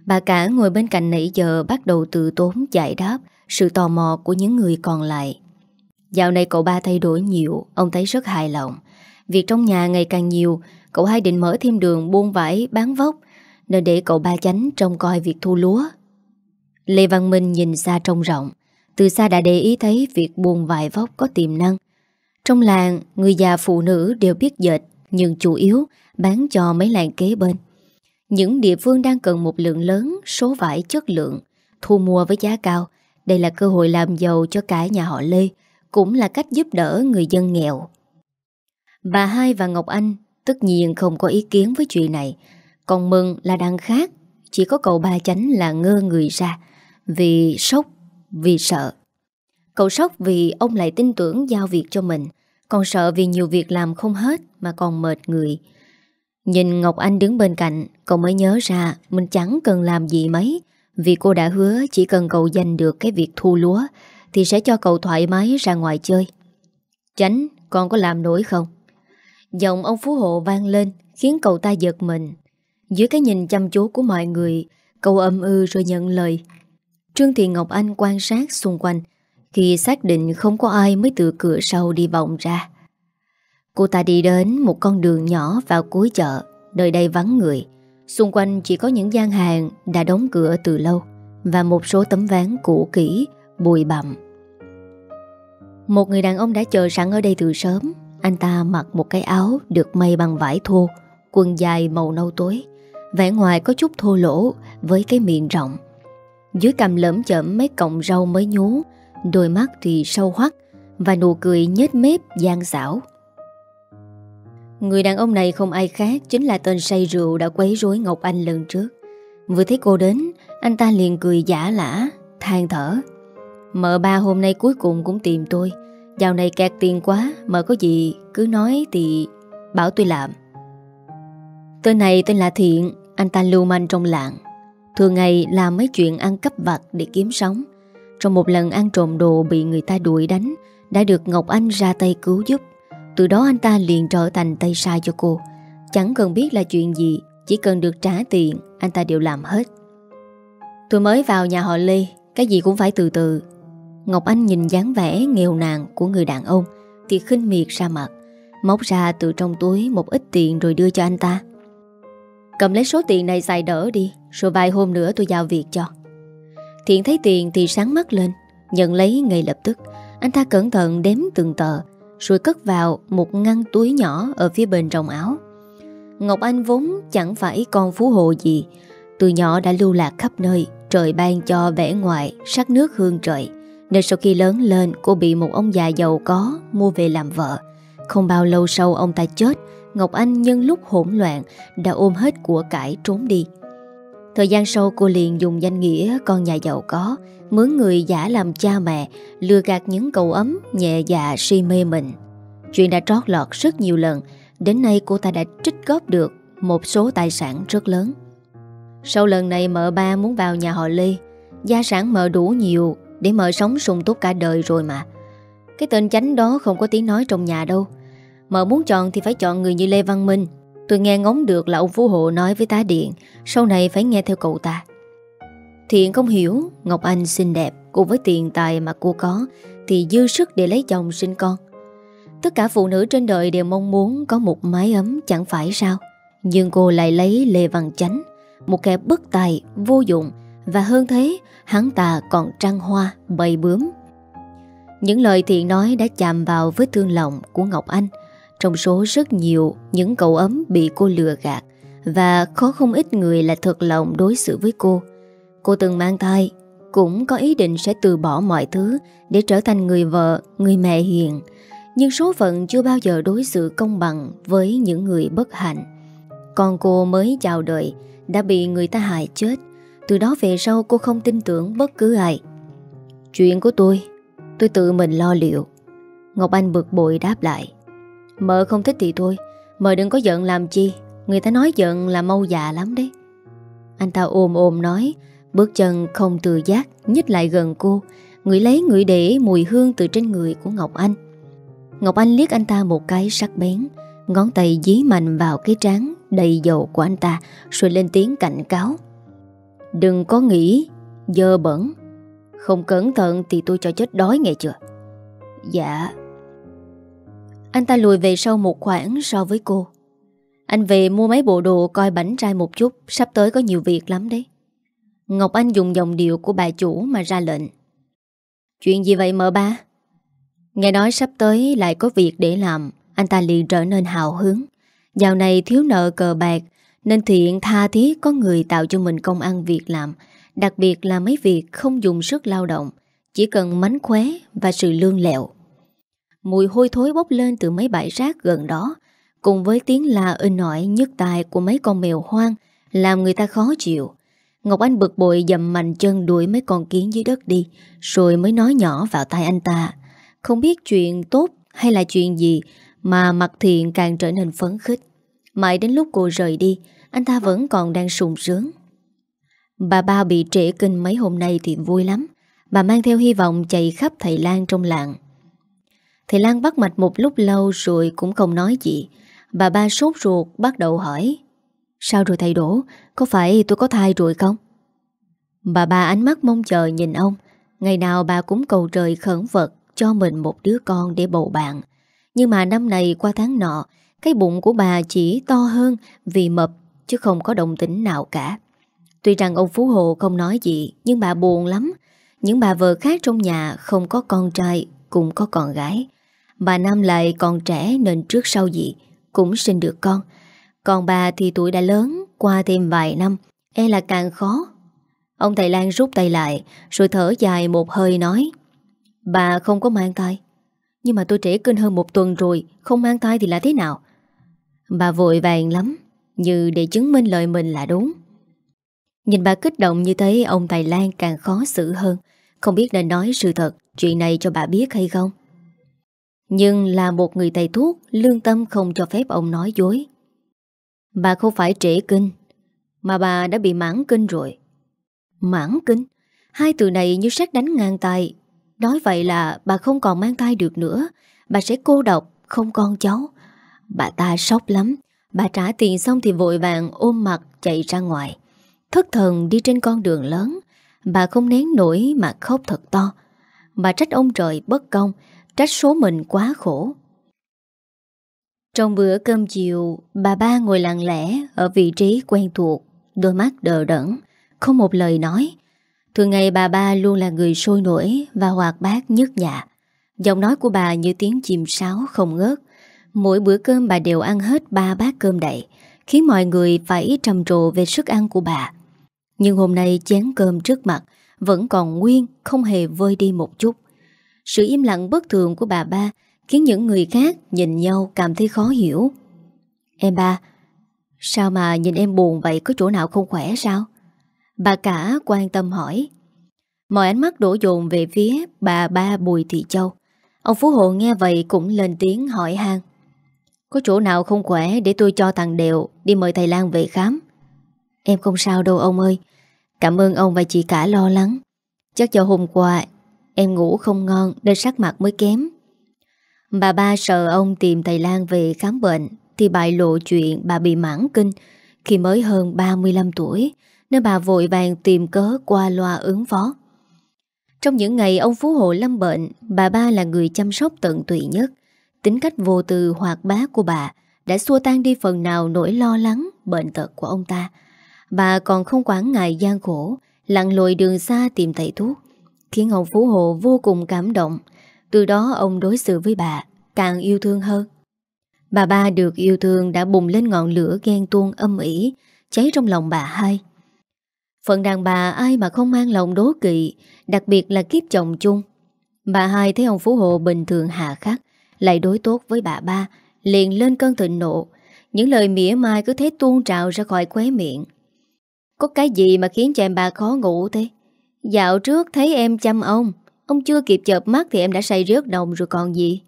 Bà cả ngồi bên cạnh nãy giờ bắt đầu từ tốn giải đáp sự tò mò của những người còn lại. Dạo này cậu ba thay đổi nhiều, ông thấy rất hài lòng. Việc trong nhà ngày càng nhiều, cậu hai định mở thêm đường buôn vải bán vóc, nên để cậu ba Chánh trông coi việc thu lúa. Lê Văn Minh nhìn xa trông rộng, từ xa đã để ý thấy việc buôn vải vóc có tiềm năng. Trong làng, người già phụ nữ đều biết dệt, nhưng chủ yếu bán cho mấy làng kế bên. Những địa phương đang cần một lượng lớn số vải chất lượng, thu mua với giá cao. Đây là cơ hội làm giàu cho cả nhà họ Lê, cũng là cách giúp đỡ người dân nghèo. Bà Hai và Ngọc Anh tất nhiên không có ý kiến với chuyện này. Còn Mừng là đằng khác, chỉ có cậu ba Chánh là ngơ người ra, vì sốc, vì sợ. Cậu sốc vì ông lại tin tưởng giao việc cho mình, còn sợ vì nhiều việc làm không hết mà còn mệt người. Nhìn Ngọc Anh đứng bên cạnh, cậu mới nhớ ra mình chẳng cần làm gì mấy, vì cô đã hứa chỉ cần cậu giành được cái việc thu lúa thì sẽ cho cậu thoải mái ra ngoài chơi. Chánh, con có làm nổi không? Giọng ông Phú Hộ vang lên khiến cậu ta giật mình. Dưới cái nhìn chăm chú của mọi người, cậu ậm ừ rồi nhận lời. Trương Thị Ngọc Anh quan sát xung quanh. Khi xác định không có ai mới từ cửa sau đi vòng ra. Cô ta đi đến một con đường nhỏ vào cuối chợ. Nơi đây vắng người. Xung quanh chỉ có những gian hàng đã đóng cửa từ lâu và một số tấm ván cũ kỹ, bụi bặm. Một người đàn ông đã chờ sẵn ở đây từ sớm. Anh ta mặc một cái áo được may bằng vải thô, quần dài màu nâu tối, vẻ ngoài có chút thô lỗ với cái miệng rộng. Dưới cằm lởm chởm mấy cọng râu mới nhú, đôi mắt thì sâu hoắt và nụ cười nhếch mép gian xảo. Người đàn ông này không ai khác chính là tên say rượu đã quấy rối Ngọc Anh lần trước. Vừa thấy cô đến, anh ta liền cười giả lả, than thở. Mợ ba hôm nay cuối cùng cũng tìm tôi. Dạo này kẹt tiền quá, mợ có gì cứ nói thì bảo tôi làm. Tên này tên là Thiện, anh ta lưu manh trong làng. Thường ngày làm mấy chuyện ăn cắp vặt để kiếm sống. Trong một lần ăn trộm đồ bị người ta đuổi đánh, đã được Ngọc Anh ra tay cứu giúp. Từ đó anh ta liền trở thành tay sai cho cô. Chẳng cần biết là chuyện gì, chỉ cần được trả tiền, anh ta đều làm hết. Tôi mới vào nhà họ Lê, cái gì cũng phải từ từ. Ngọc Anh nhìn dáng vẻ nghèo nàn của người đàn ông thì khinh miệt ra mặt, móc ra từ trong túi một ít tiền rồi đưa cho anh ta. Cầm lấy số tiền này xài đỡ đi, rồi vài hôm nữa tôi giao việc cho. Thiện thấy tiền thì sáng mắt lên, nhận lấy ngay lập tức. Anh ta cẩn thận đếm từng tờ, rồi cất vào một ngăn túi nhỏ ở phía bên trong áo. Ngọc Anh vốn chẳng phải con phú hộ gì, từ nhỏ đã lưu lạc khắp nơi, trời ban cho vẻ ngoài sắc nước hương trời. Nên sau khi lớn lên, cô bị một ông già giàu có mua về làm vợ. Không bao lâu sau ông ta chết, Ngọc Anh nhân lúc hỗn loạn đã ôm hết của cải trốn đi. Thời gian sau cô liền dùng danh nghĩa con nhà giàu có, mướn người giả làm cha mẹ, lừa gạt những cậu ấm nhẹ dạ si mê mình. Chuyện đã trót lọt rất nhiều lần. Đến nay cô ta đã trích góp được một số tài sản rất lớn. Sau lần này mợ ba muốn vào nhà họ Lê. Gia sản mợ đủ nhiều để mợ sống sung túc cả đời rồi mà. Cái tên Chánh đó không có tiếng nói trong nhà đâu. Mợ muốn chọn thì phải chọn người như Lê Văn Minh. Tôi nghe ngóng được là ông Phú Hộ nói với tá điện, sau này phải nghe theo cậu ta. Thiện không hiểu, Ngọc Anh xinh đẹp cùng với tiền tài mà cô có thì dư sức để lấy chồng sinh con. Tất cả phụ nữ trên đời đều mong muốn có một mái ấm chẳng phải sao. Nhưng cô lại lấy Lê Văn Chánh, một kẻ bất tài, vô dụng. Và hơn thế, hắn ta còn trăng hoa, bày bướm. Những lời Thiện nói đã chạm vào vết thương lòng của Ngọc Anh. Trong số rất nhiều những cậu ấm bị cô lừa gạt, và có không ít người là thật lòng đối xử với cô. Cô từng mang thai, cũng có ý định sẽ từ bỏ mọi thứ để trở thành người vợ, người mẹ hiền. Nhưng số phận chưa bao giờ đối xử công bằng với những người bất hạnh. Còn cô mới chào đời đã bị người ta hại chết. Từ đó về sau cô không tin tưởng bất cứ ai. Chuyện của tôi, tôi tự mình lo liệu. Ngọc Anh bực bội đáp lại. Mợ không thích thì thôi, mợ đừng có giận làm chi. Người ta nói giận là mau già lắm đấy. Anh ta ôm ôm nói, bước chân không tự giác nhích lại gần cô, ngửi lấy ngửi để mùi hương từ trên người của Ngọc Anh. Ngọc Anh liếc anh ta một cái sắc bén, ngón tay dí mạnh vào cái trán đầy dầu của anh ta, rồi lên tiếng cảnh cáo. Đừng có nghĩ dơ bẩn. Không cẩn thận thì tôi cho chết đói nghe chưa? Dạ. Anh ta lùi về sau một khoảng so với cô. Anh về mua mấy bộ đồ coi bảnh trai một chút, sắp tới có nhiều việc lắm đấy. Ngọc Anh dùng giọng điệu của bà chủ mà ra lệnh. Chuyện gì vậy mợ ba? Nghe nói sắp tới lại có việc để làm, anh ta liền trở nên hào hứng. Dạo này thiếu nợ cờ bạc, nên Thiện tha thiết có người tạo cho mình công ăn việc làm, đặc biệt là mấy việc không dùng sức lao động, chỉ cần mánh khóe và sự lương lẹo. Mùi hôi thối bốc lên từ mấy bãi rác gần đó, cùng với tiếng la inh ỏi nhức tai của mấy con mèo hoang, làm người ta khó chịu. Ngọc Anh bực bội dầm mạnh chân đuổi mấy con kiến dưới đất đi, rồi mới nói nhỏ vào tai anh ta. Không biết chuyện tốt hay là chuyện gì mà mặt Thiện càng trở nên phấn khích. Mãi đến lúc cô rời đi, anh ta vẫn còn đang sung sướng. Bà ba bị trễ kinh mấy hôm nay thì vui lắm. Bà mang theo hy vọng chạy khắp thầy Lan trong làng. Thầy Lan bắt mạch một lúc lâu rồi cũng không nói gì. Bà ba sốt ruột bắt đầu hỏi: Sao rồi thầy Đỗ? Có phải tôi có thai rồi không? Bà ba ánh mắt mong chờ nhìn ông. Ngày nào bà cũng cầu trời khẩn vật cho mình một đứa con để bầu bạn. Nhưng mà năm này qua tháng nọ, cái bụng của bà chỉ to hơn vì mập, chứ không có động tĩnh nào cả. Tuy rằng ông Phú Hộ không nói gì, nhưng bà buồn lắm. Những bà vợ khác trong nhà không có con trai cũng có con gái. Bà Năm lại còn trẻ nên trước sau gì cũng sinh được con. Còn bà thì tuổi đã lớn, qua thêm vài năm e là càng khó. Ông thầy Lan rút tay lại, rồi thở dài một hơi nói: Bà không có mang thai. Nhưng mà tôi trễ kinh hơn một tuần rồi, không mang thai thì là thế nào? Bà vội vàng lắm, như để chứng minh lời mình là đúng. Nhìn bà kích động như thế, ông thầy Lan càng khó xử hơn, không biết nên nói sự thật chuyện này cho bà biết hay không. Nhưng là một người thầy thuốc, lương tâm không cho phép ông nói dối. Bà không phải trễ kinh, mà bà đã bị mãn kinh rồi. Mãn kinh? Hai từ này như sét đánh ngang tay. Nói vậy là bà không còn mang thai được nữa. Bà sẽ cô độc, không con cháu. Bà ta sốc lắm. Bà trả tiền xong thì vội vàng ôm mặt chạy ra ngoài. Thất thần đi trên con đường lớn. Bà không nén nổi mà khóc thật to. Bà trách ông trời bất công, trách số mình quá khổ. Trong bữa cơm chiều, bà ba ngồi lặng lẽ ở vị trí quen thuộc, đôi mắt đờ đẫn, không một lời nói. Thường ngày bà ba luôn là người sôi nổi và hoạt bát nhất nhà. Giọng nói của bà như tiếng chim sáo không ngớt. Mỗi bữa cơm bà đều ăn hết ba bát cơm đậy, khiến mọi người phải trầm trồ về sức ăn của bà. Nhưng hôm nay chén cơm trước mặt vẫn còn nguyên, không hề vơi đi một chút. Sự im lặng bất thường của bà ba khiến những người khác nhìn nhau cảm thấy khó hiểu. Em ba, sao mà nhìn em buồn vậy, có chỗ nào không khỏe sao? Bà cả quan tâm hỏi. Mọi ánh mắt đổ dồn về phía bà ba Bùi Thị Châu. Ông Phú Hộ nghe vậy cũng lên tiếng hỏi han. Có chỗ nào không khỏe để tôi cho thằng Đều đi mời thầy Lan về khám. Em không sao đâu ông ơi. Cảm ơn ông và chị cả lo lắng. Chắc do hôm qua em ngủ không ngon nên sắc mặt mới kém. Bà ba sợ ông tìm thầy Lan về khám bệnh thì bại lộ chuyện bà bị mãn kinh khi mới hơn ba mươi lăm tuổi, nên bà vội vàng tìm cớ qua loa ứng phó. Trong những ngày ông Phú Hộ lâm bệnh, bà ba là người chăm sóc tận tụy nhất. Tính cách vô tư hoạt bát của bà đã xua tan đi phần nào nỗi lo lắng bệnh tật của ông ta. Bà còn không quản ngại gian khổ, lặn lội đường xa tìm thầy thuốc, khiến ông Phú Hộ vô cùng cảm động. Từ đó ông đối xử với bà càng yêu thương hơn. Bà ba được yêu thương đã bùng lên ngọn lửa ghen tuông âm ỉ cháy trong lòng bà hai. Phận đàn bà ai mà không mang lòng đố kỵ, đặc biệt là kiếp chồng chung. Bà hai thấy ông Phú Hộ bình thường hà khắc, lại đối tốt với bà ba, liền lên cơn thịnh nộ. Những lời mỉa mai cứ thế tuôn trào ra khỏi khóe miệng. Có cái gì mà khiến cho em bà khó ngủ thế? Dạo trước thấy em chăm ông, ông chưa kịp chợp mắt thì em đã say rớt đồng rồi còn gì.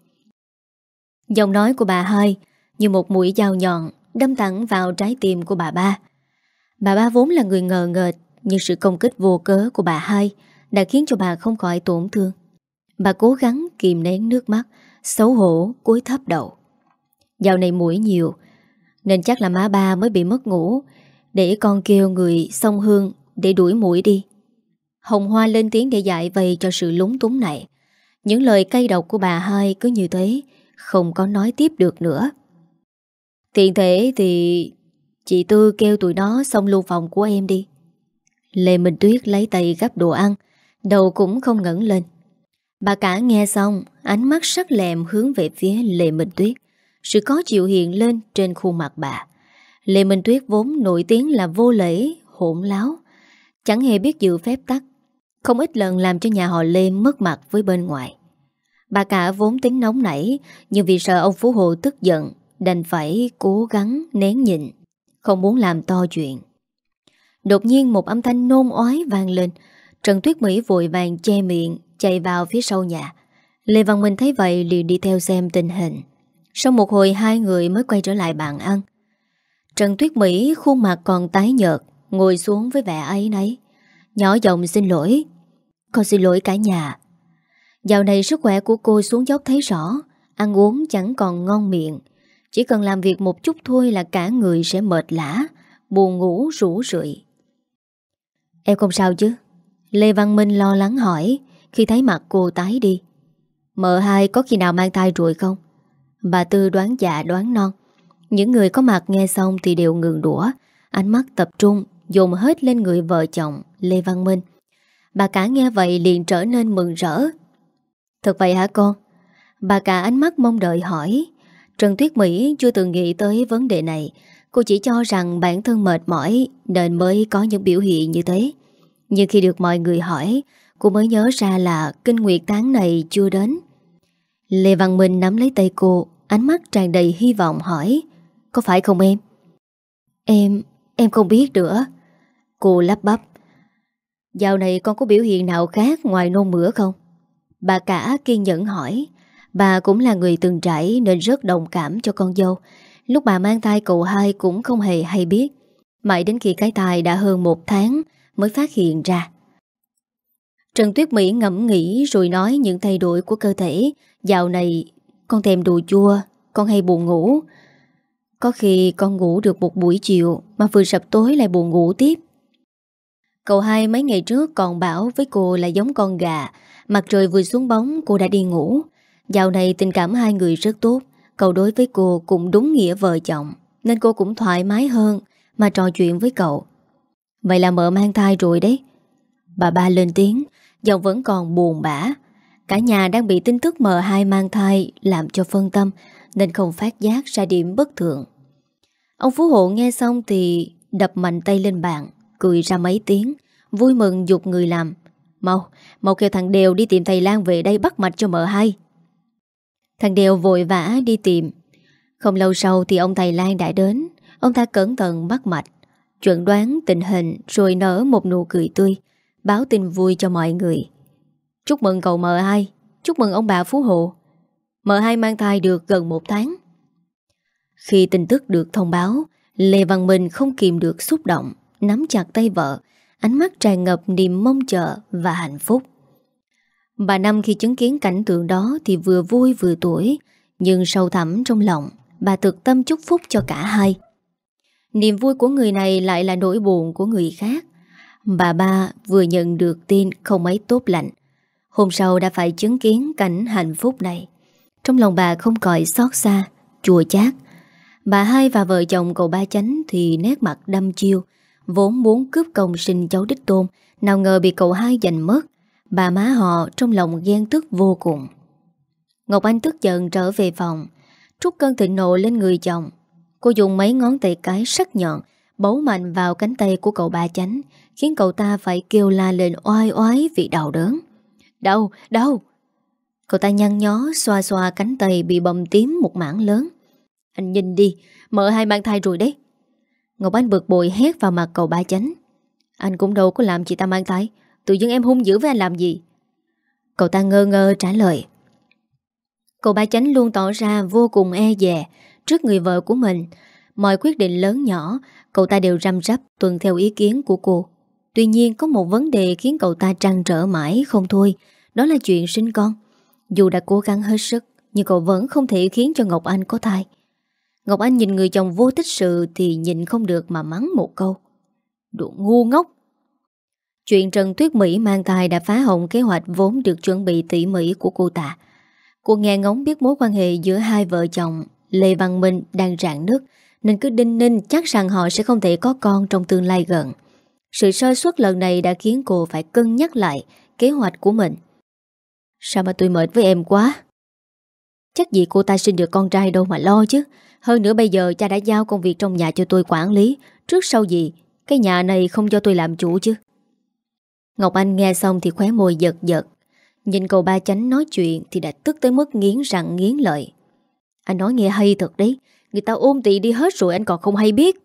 Giọng nói của bà hai như một mũi dao nhọn đâm thẳng vào trái tim của bà ba. Bà ba vốn là người ngờ nghệch, nhưng sự công kích vô cớ của bà hai đã khiến cho bà không khỏi tổn thương. Bà cố gắng kìm nén nước mắt, xấu hổ cúi thấp đầu. Dạo này muỗi nhiều nên chắc là má ba mới bị mất ngủ, để con kêu người xông hương để đuổi muỗi đi. Hồng Hoa lên tiếng để giải vây cho sự lúng túng này. Những lời cay độc của bà hai cứ như thế, không có nói tiếp được nữa. Tiện thể thì chị Tư kêu tụi nó xong lưu phòng của em đi. Lê Minh Tuyết lấy tay gắp đồ ăn, đầu cũng không ngẩng lên. Bà cả nghe xong, ánh mắt sắc lẹm hướng về phía Lê Minh Tuyết. Sự khó chịu hiện lên trên khuôn mặt bà. Lê Minh Tuyết vốn nổi tiếng là vô lễ, hỗn láo, chẳng hề biết giữ phép tắc, không ít lần làm cho nhà họ Lê mất mặt với bên ngoài. Bà cả vốn tính nóng nảy, nhưng vì sợ ông Phú Hộ tức giận, đành phải cố gắng nén nhịn, không muốn làm to chuyện. Đột nhiên một âm thanh nôn ói vang lên. Trần Tuyết Mỹ vội vàng che miệng, chạy vào phía sau nhà. Lê Văn Minh thấy vậy liền đi theo xem tình hình. Sau một hồi hai người mới quay trở lại bàn ăn. Trần Tuyết Mỹ khuôn mặt còn tái nhợt, ngồi xuống với vẻ áy náy, nhỏ giọng xin lỗi. Con xin lỗi cả nhà. Dạo này sức khỏe của cô xuống dốc thấy rõ, ăn uống chẳng còn ngon miệng. Chỉ cần làm việc một chút thôi là cả người sẽ mệt lả, buồn ngủ rũ rượi. Em không sao chứ? Lê Văn Minh lo lắng hỏi khi thấy mặt cô tái đi. Mợ hai có khi nào mang thai rồi không? Bà Tư đoán dạ đoán non. Những người có mặt nghe xong thì đều ngừng đũa, ánh mắt tập trung dồn hết lên người vợ chồng Lê Văn Minh. Bà cả nghe vậy liền trở nên mừng rỡ. Thật vậy hả con? Bà cả ánh mắt mong đợi hỏi. Trần Tuyết Mỹ chưa từng nghĩ tới vấn đề này. Cô chỉ cho rằng bản thân mệt mỏi nên mới có những biểu hiện như thế. Nhưng khi được mọi người hỏi, cô mới nhớ ra là kinh nguyệt tháng này chưa đến. Lê Văn Minh nắm lấy tay cô, ánh mắt tràn đầy hy vọng hỏi. Có phải không em? Em, em không biết nữa. Cô lắp bắp. Dạo này con có biểu hiện nào khác ngoài nôn mửa không? Bà cả kiên nhẫn hỏi. Bà cũng là người từng trải nên rất đồng cảm cho con dâu. Lúc bà mang thai cậu hai cũng không hề hay biết. Mãi đến khi cái thai đã hơn một tháng mới phát hiện ra. Trần Tuyết Mỹ ngẫm nghĩ rồi nói những thay đổi của cơ thể. Dạo này con thèm đồ chua, con hay buồn ngủ. Có khi con ngủ được một buổi chiều mà vừa sập tối lại buồn ngủ tiếp. Cậu hai mấy ngày trước còn bảo với cô là giống con gà. Mặt trời vừa xuống bóng cô đã đi ngủ. Dạo này tình cảm hai người rất tốt. Cậu đối với cô cũng đúng nghĩa vợ chồng, nên cô cũng thoải mái hơn mà trò chuyện với cậu. Vậy là mợ mang thai rồi đấy. Bà ba lên tiếng, giọng vẫn còn buồn bã. Cả nhà đang bị tin tức mợ hai mang thai làm cho phân tâm, nên không phát giác ra điểm bất thường. Ông Phú Hộ nghe xong thì đập mạnh tay lên bàn, cười ra mấy tiếng, vui mừng giục người làm. Mau, mau kêu thằng Đều đi tìm thầy Lan về đây bắt mạch cho mợ hai. Thằng Đều vội vã đi tìm. Không lâu sau thì ông thầy Lan đã đến. Ông ta cẩn thận bắt mạch, chuẩn đoán tình hình rồi nở một nụ cười tươi, báo tin vui cho mọi người. Chúc mừng cậu mợ hai, chúc mừng ông bà Phú Hộ. Mợ hai mang thai được gần một tháng. Khi tin tức được thông báo, Lê Văn Minh không kìm được xúc động, nắm chặt tay vợ, ánh mắt tràn ngập niềm mong chờ và hạnh phúc. Bà Năm khi chứng kiến cảnh tượng đó thì vừa vui vừa tủi, nhưng sâu thẳm trong lòng, bà thực tâm chúc phúc cho cả hai. Niềm vui của người này lại là nỗi buồn của người khác. Bà ba vừa nhận được tin không mấy tốt lành, hôm sau đã phải chứng kiến cảnh hạnh phúc này. Trong lòng bà không còi xót xa, chua chát. Bà hai và vợ chồng cậu Ba Chánh thì nét mặt đăm chiêu, vốn muốn cướp công sinh cháu đích tôn, nào ngờ bị cậu hai giành mất. Bà má họ trong lòng ghen tức vô cùng. Ngọc Anh tức giận trở về phòng, trút cơn thịnh nộ lên người chồng. Cô dùng mấy ngón tay cái sắc nhọn bấu mạnh vào cánh tay của cậu Ba Chánh, khiến cậu ta phải kêu la lên oai oái vì đau đớn. Đau, đau. Cậu ta nhăn nhó xoa xoa cánh tay bị bầm tím một mảng lớn. Anh nhìn đi, mợ hai mang thai rồi đấy. Ngọc Anh bực bội hét vào mặt cậu Ba Chánh. Anh cũng đâu có làm chị ta mang thai, tự dưng em hung dữ với anh làm gì? Cậu ta ngơ ngơ trả lời. Cậu Ba Chánh luôn tỏ ra vô cùng e dè trước người vợ của mình. Mọi quyết định lớn nhỏ cậu ta đều răm rắp tuân theo ý kiến của cô. Tuy nhiên có một vấn đề khiến cậu ta trăn trở mãi không thôi, đó là chuyện sinh con. Dù đã cố gắng hết sức, nhưng cậu vẫn không thể khiến cho Ngọc Anh có thai. Ngọc Anh nhìn người chồng vô tích sự thì nhịn không được mà mắng một câu. Đồ ngu ngốc. Chuyện Trần Tuyết Mỹ mang thai đã phá hỏng kế hoạch vốn được chuẩn bị tỉ mỉ của cô ta. Cô nghe ngóng biết mối quan hệ giữa hai vợ chồng Lê Văn Minh đang rạn nứt, nên cứ đinh ninh chắc rằng họ sẽ không thể có con trong tương lai gần. Sự sơ suất lần này đã khiến cô phải cân nhắc lại kế hoạch của mình. Sao mà tôi mệt với em quá. Chắc gì cô ta sinh được con trai đâu mà lo chứ. Hơn nữa bây giờ cha đã giao công việc trong nhà cho tôi quản lý. Trước sau gì cái nhà này không cho tôi làm chủ chứ. Ngọc Anh nghe xong thì khóe môi giật giật. Nhìn cậu ba Chánh nói chuyện thì đã tức tới mức nghiến răng nghiến lợi. Anh nói nghe hay thật đấy. Người ta ôm tị đi hết rồi anh còn không hay biết.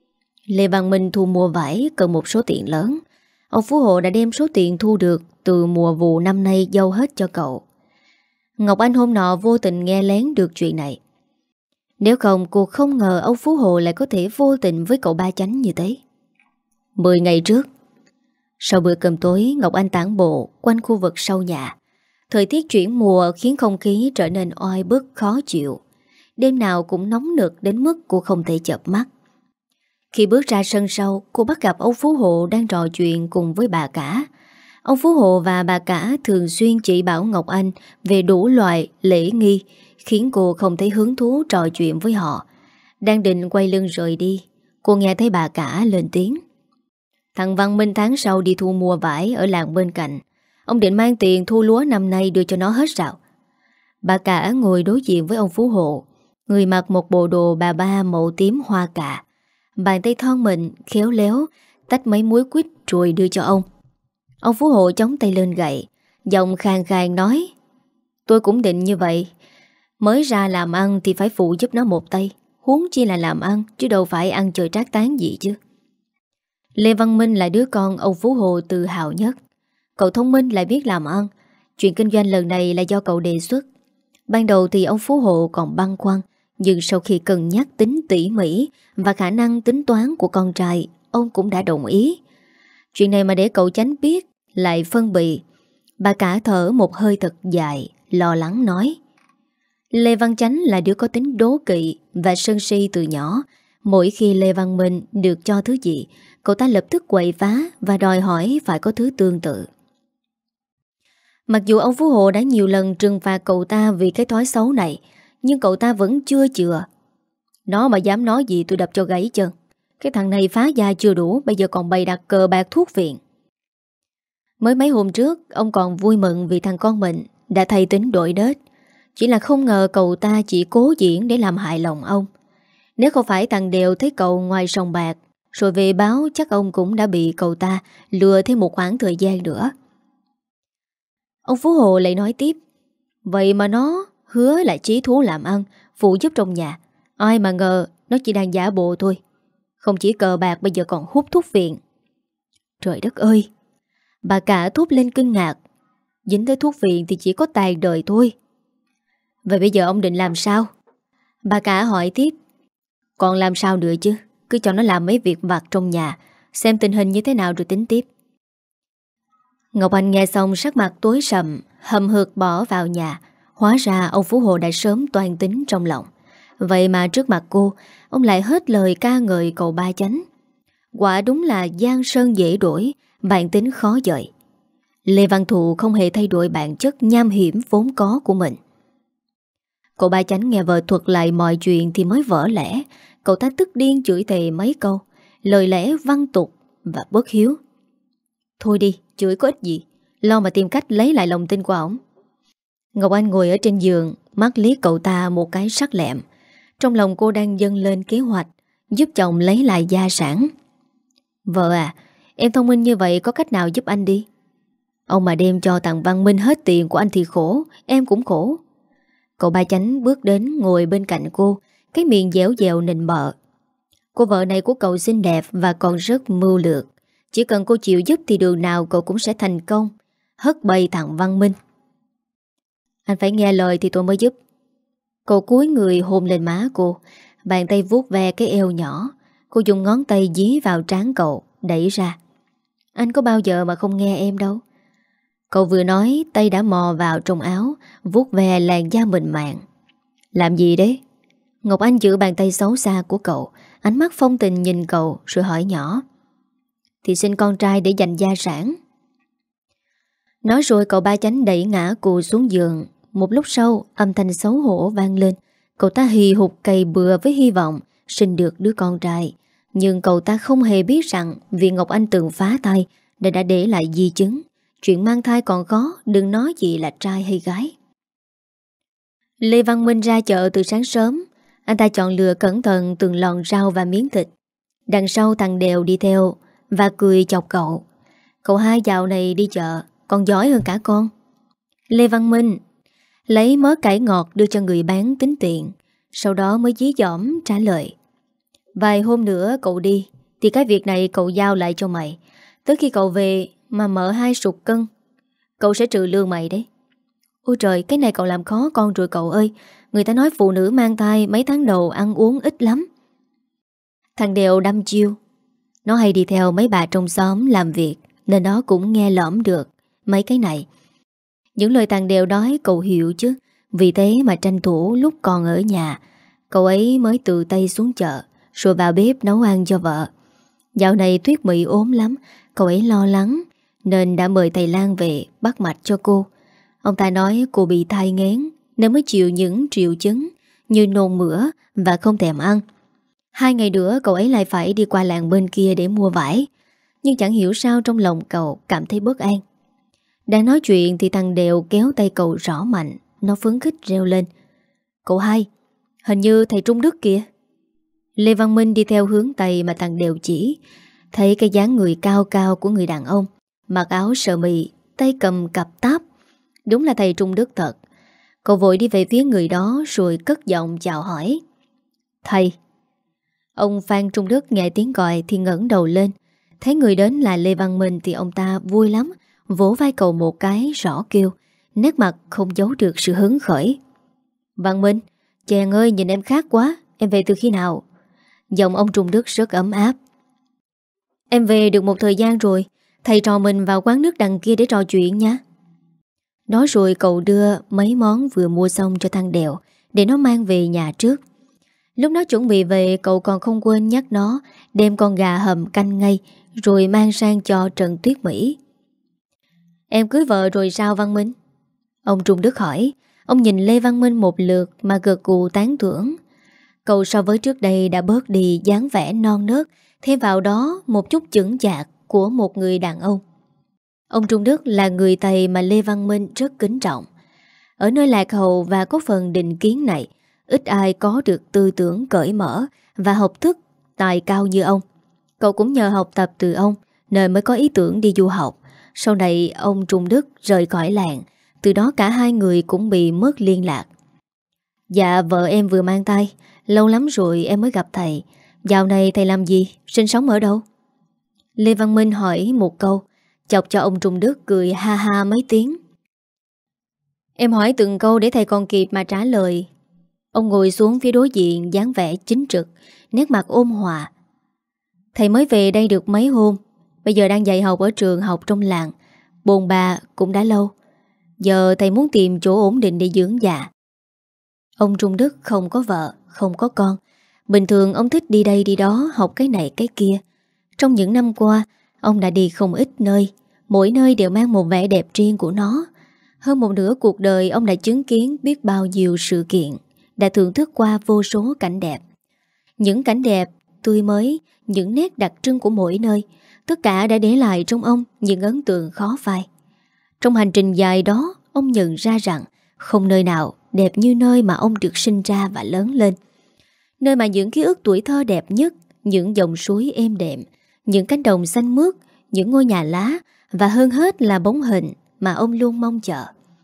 Lê Văn Minh thu mua vải cần một số tiền lớn. Ông Phú Hộ đã đem số tiền thu được từ mùa vụ năm nay dâu hết cho cậu. Ngọc Anh hôm nọ vô tình nghe lén được chuyện này. Nếu không cô không ngờ ông Phú Hộ lại có thể vô tình với cậu ba Chánh như thế. Mười ngày trước, sau bữa cơm tối, Ngọc Anh tản bộ quanh khu vực sau nhà. Thời tiết chuyển mùa khiến không khí trở nên oi bức khó chịu. Đêm nào cũng nóng nực đến mức cô không thể chợp mắt. Khi bước ra sân sau, cô bắt gặp ông Phú Hộ đang trò chuyện cùng với bà cả. Ông Phú Hộ và bà cả thường xuyên chỉ bảo Ngọc Anh về đủ loại lễ nghi, khiến cô không thấy hứng thú trò chuyện với họ. Đang định quay lưng rời đi, cô nghe thấy bà cả lên tiếng. Thằng Văn Minh tháng sau đi thu mua vải ở làng bên cạnh. Ông định mang tiền thu lúa năm nay đưa cho nó hết sao? Bà cả ngồi đối diện với ông Phú Hộ, người mặc một bộ đồ bà ba màu tím hoa cà. Bàn tay thon mình khéo léo tách mấy muối quýt rồi đưa cho ông. Ông Phú Hộ chống tay lên gậy, giọng khàn khàn nói: Tôi cũng định như vậy. Mới ra làm ăn thì phải phụ giúp nó một tay, huống chi là làm ăn, chứ đâu phải ăn chơi trác tán gì chứ. Lê Văn Minh là đứa con ông Phú Hộ tự hào nhất. Cậu thông minh lại biết làm ăn. Chuyện kinh doanh lần này là do cậu đề xuất. Ban đầu thì ông Phú Hộ còn băn khoăn, nhưng sau khi cân nhắc tính tỉ mỉ và khả năng tính toán của con trai, ông cũng đã đồng ý. Chuyện này mà để cậu Chánh biết lại phân bì. Bà cả thở một hơi thật dài, lo lắng nói: Lê Văn Chánh là đứa có tính đố kỵ và sân si từ nhỏ. Mỗi khi Lê Văn Minh được cho thứ gì, cậu ta lập tức quậy phá và đòi hỏi phải có thứ tương tự. Mặc dù ông Phú Hộ đã nhiều lần trừng phạt cậu ta vì cái thói xấu này, nhưng cậu ta vẫn chưa chừa. Nó mà dám nói gì tôi đập cho gãy chân. Cái thằng này phá gia chưa đủ, bây giờ còn bày đặt cờ bạc thuốc viện. Mới mấy hôm trước, ông còn vui mừng vì thằng con mình đã thay tính đổi đết. Chỉ là không ngờ cậu ta chỉ cố diễn để làm hại lòng ông. Nếu không phải thằng Đều thấy cậu ngoài sòng bạc rồi về báo, chắc ông cũng đã bị cậu ta lừa thêm một khoảng thời gian nữa. Ông Phú Hộ lại nói tiếp: Vậy mà nó hứa là chí thú làm ăn, phụ giúp trong nhà. Ai mà ngờ nó chỉ đang giả bộ thôi. Không chỉ cờ bạc, bây giờ còn hút thuốc viện. Trời đất ơi! Bà cả thốt lên kinh ngạc. Dính tới thuốc viện thì chỉ có tàn đời thôi. Vậy bây giờ ông định làm sao? Bà cả hỏi tiếp. Còn làm sao nữa chứ? Cứ cho nó làm mấy việc vặt trong nhà, xem tình hình như thế nào rồi tính tiếp. Ngọc Anh nghe xong sắc mặt tối sầm, hầm hực bỏ vào nhà. Hóa ra ông Phú Hộ đã sớm toan tính trong lòng. Vậy mà trước mặt cô, ông lại hết lời ca ngợi cậu ba Chánh. Quả đúng là giang sơn dễ đổi, bản tính khó dời. Lê Văn Thụ không hề thay đổi bản chất nham hiểm vốn có của mình. Cậu ba Chánh nghe vợ thuật lại mọi chuyện thì mới vỡ lẽ. Cậu ta tức điên chửi thề mấy câu, lời lẽ văn tục và bất hiếu. Thôi đi, chửi có ích gì, lo mà tìm cách lấy lại lòng tin của ổng. Ngọc Anh ngồi ở trên giường, mắt liếc cậu ta một cái sắc lẹm. Trong lòng cô đang dâng lên kế hoạch giúp chồng lấy lại gia sản. Vợ à, em thông minh như vậy có cách nào giúp anh đi? Ông mà đem cho thằng Văn Minh hết tiền của anh thì khổ, em cũng khổ. Cậu ba Chánh bước đến ngồi bên cạnh cô, cái miệng dẻo dẻo nịnh bợ. Cô vợ này của cậu xinh đẹp và còn rất mưu lược. Chỉ cần cô chịu giúp thì đường nào cậu cũng sẽ thành công. Hất bay thằng Văn Minh. Anh phải nghe lời thì tôi mới giúp. Cậu cúi người hôn lên má cô, bàn tay vuốt ve cái eo nhỏ. Cô dùng ngón tay dí vào trán cậu, đẩy ra. Anh có bao giờ mà không nghe em đâu. Cậu vừa nói, tay đã mò vào trong áo, vuốt ve làn da mịn màng. Làm gì đấy? Ngọc Anh giữ bàn tay xấu xa của cậu, ánh mắt phong tình nhìn cậu rồi hỏi nhỏ. thì xin con trai để dành gia sản. Nói rồi cậu Ba Chánh đẩy ngã cụ xuống giường. Một lúc sau âm thanh xấu hổ vang lên. Cậu ta hì hục cày bừa với hy vọng sinh được đứa con trai. Nhưng cậu ta không hề biết rằng vì Ngọc Anh từng phá tay đã đã để lại di chứng. Chuyện mang thai còn khó, đừng nói gì là trai hay gái. Lê Văn Minh ra chợ từ sáng sớm. Anh ta chọn lựa cẩn thận từng lon rau và miếng thịt. Đằng sau thằng Đều đi theo và cười chọc cậu. Cậu hai dạo này đi chợ còn giỏi hơn cả con. Lê Văn Minh lấy mớ cải ngọt đưa cho người bán tính tiền. Sau đó mới dí dỏm trả lời: vài hôm nữa cậu đi thì cái việc này cậu giao lại cho mày. Tới khi cậu về mà mỡ hai sụt cân, cậu sẽ trừ lương mày đấy. Ôi trời, cái này cậu làm khó con rồi cậu ơi. Người ta nói phụ nữ mang thai mấy tháng đầu ăn uống ít lắm. Thằng Đều đâm chiêu. Nó hay đi theo mấy bà trong xóm làm việc nên nó cũng nghe lõm được mấy cái này. Những lời thằng Đều nói cậu hiểu chứ. Vì thế mà tranh thủ lúc còn ở nhà, cậu ấy mới tự tay xuống chợ rồi vào bếp nấu ăn cho vợ. Dạo này Tuyết Mỹ ốm lắm, cậu ấy lo lắng nên đã mời thầy Lan về bắt mạch cho cô. Ông ta nói cô bị thai nghén nên mới chịu những triệu chứng như nôn mửa và không thèm ăn. Hai ngày nữa cậu ấy lại phải đi qua làng bên kia để mua vải. Nhưng chẳng hiểu sao trong lòng cậu cảm thấy bất an. Đang nói chuyện thì thằng Đều kéo tay cậu rõ mạnh. Nó phấn khích reo lên: cậu hai, hình như thầy Trung Đức kìa. Lê Văn Minh đi theo hướng tay mà thằng Đều chỉ. Thấy cái dáng người cao cao của người đàn ông, mặc áo sơ mi, tay cầm cặp táp. Đúng là thầy Trung Đức thật. Cậu vội đi về phía người đó rồi cất giọng chào hỏi: thầy. Ông Phan Trung Đức nghe tiếng gọi thì ngẩng đầu lên. Thấy người đến là Lê Văn Minh thì ông ta vui lắm, vỗ vai cậu một cái rõ kêu, nét mặt không giấu được sự hứng khởi: Văn Minh, chàng ơi nhìn em khác quá, em về từ khi nào? Giọng ông Trung Đức rất ấm áp. Em về được một thời gian rồi, thầy trò mình vào quán nước đằng kia để trò chuyện nha. Nói rồi cậu đưa mấy món vừa mua xong cho thằng Đèo để nó mang về nhà trước. Lúc nó chuẩn bị về, cậu còn không quên nhắc nó đem con gà hầm canh ngay rồi mang sang cho Trần Tuyết Mỹ. Em cưới vợ rồi sao Văn Minh? Ông Trung Đức hỏi. Ông nhìn Lê Văn Minh một lượt mà gật gù tán thưởng. Cậu so với trước đây đã bớt đi dáng vẻ non nớt, thêm vào đó một chút chững chạc của một người đàn ông. Ông Trung Đức là người Tây mà Lê Văn Minh rất kính trọng. Ở nơi lạc hậu và có phần định kiến này, ít ai có được tư tưởng cởi mở và học thức tài cao như ông. Cậu cũng nhờ học tập từ ông nên mới có ý tưởng đi du học. Sau này ông Trung Đức rời khỏi làng, từ đó cả hai người cũng bị mất liên lạc. Dạ vợ em vừa mang thai, lâu lắm rồi em mới gặp thầy. Dạo này thầy làm gì, sinh sống ở đâu? Lê Văn Minh hỏi một câu, chọc cho ông Trung Đức cười ha ha mấy tiếng. Em hỏi từng câu để thầy còn kịp mà trả lời. Ông ngồi xuống phía đối diện dáng vẻ chính trực, nét mặt ôn hòa. Thầy mới về đây được mấy hôm, bây giờ đang dạy học ở trường học trong làng. Bồn bà cũng đã lâu. Giờ thầy muốn tìm chỗ ổn định để dưỡng già. Ông Trung Đức không có vợ, không có con. Bình thường ông thích đi đây đi đó, học cái này cái kia. Trong những năm qua, ông đã đi không ít nơi. Mỗi nơi đều mang một vẻ đẹp riêng của nó. Hơn một nửa cuộc đời ông đã chứng kiến biết bao nhiêu sự kiện, đã thưởng thức qua vô số cảnh đẹp. Những cảnh đẹp, tươi mới, những nét đặc trưng của mỗi nơi, tất cả đã để lại trong ông những ấn tượng khó phai. Trong hành trình dài đó, ông nhận ra rằng không nơi nào đẹp như nơi mà ông được sinh ra và lớn lên. Nơi mà những ký ức tuổi thơ đẹp nhất, những dòng suối êm đệm, những cánh đồng xanh mướt, những ngôi nhà lá và hơn hết là bóng hình mà ông luôn mong chờ.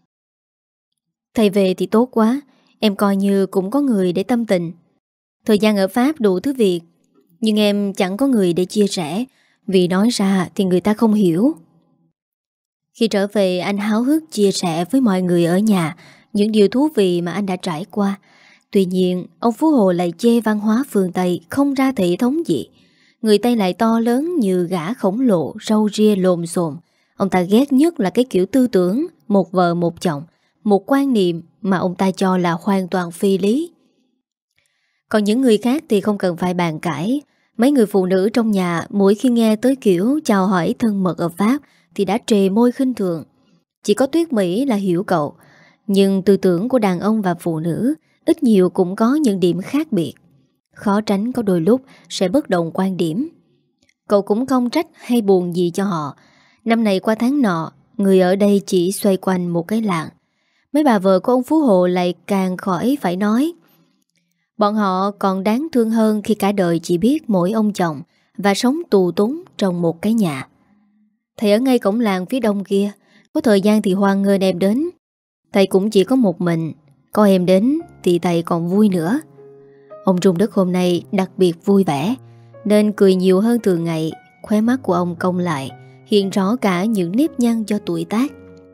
Thầy về thì tốt quá, em coi như cũng có người để tâm tình. Thời gian ở Pháp đủ thứ việc, nhưng em chẳng có người để chia sẻ, vì nói ra thì người ta không hiểu. Khi trở về, anh háo hức chia sẻ với mọi người ở nhà những điều thú vị mà anh đã trải qua. Tuy nhiên, ông Phú Hồ lại chê văn hóa phương Tây không ra thể thống gì. Người Tây lại to lớn như gã khổng lồ, râu ria lồm xồm. Ông ta ghét nhất là cái kiểu tư tưởng một vợ một chồng, một quan niệm mà ông ta cho là hoàn toàn phi lý. Còn những người khác thì không cần phải bàn cãi. Mấy người phụ nữ trong nhà mỗi khi nghe tới kiểu chào hỏi thân mật ở Pháp thì đã trề môi khinh thường. Chỉ có Tuyết Mỹ là hiểu cậu, nhưng tư tưởng của đàn ông và phụ nữ ít nhiều cũng có những điểm khác biệt. Khó tránh có đôi lúc sẽ bất đồng quan điểm. Cậu cũng không trách hay buồn gì cho họ. Năm này qua tháng nọ, người ở đây chỉ xoay quanh một cái làng. Mấy bà vợ của ông Phú Hộ lại càng khỏi phải nói. Bọn họ còn đáng thương hơn khi cả đời chỉ biết mỗi ông chồng và sống tù túng trong một cái nhà. Thầy ở ngay cổng làng phía đông kia, có thời gian thì hoan nghênh em đến. Thầy cũng chỉ có một mình, có em đến thì thầy còn vui nữa. Ông Trung Đức hôm nay đặc biệt vui vẻ, nên cười nhiều hơn thường ngày. Khóe mắt của ông cong lại, hiện rõ cả những nếp nhăn do tuổi tác.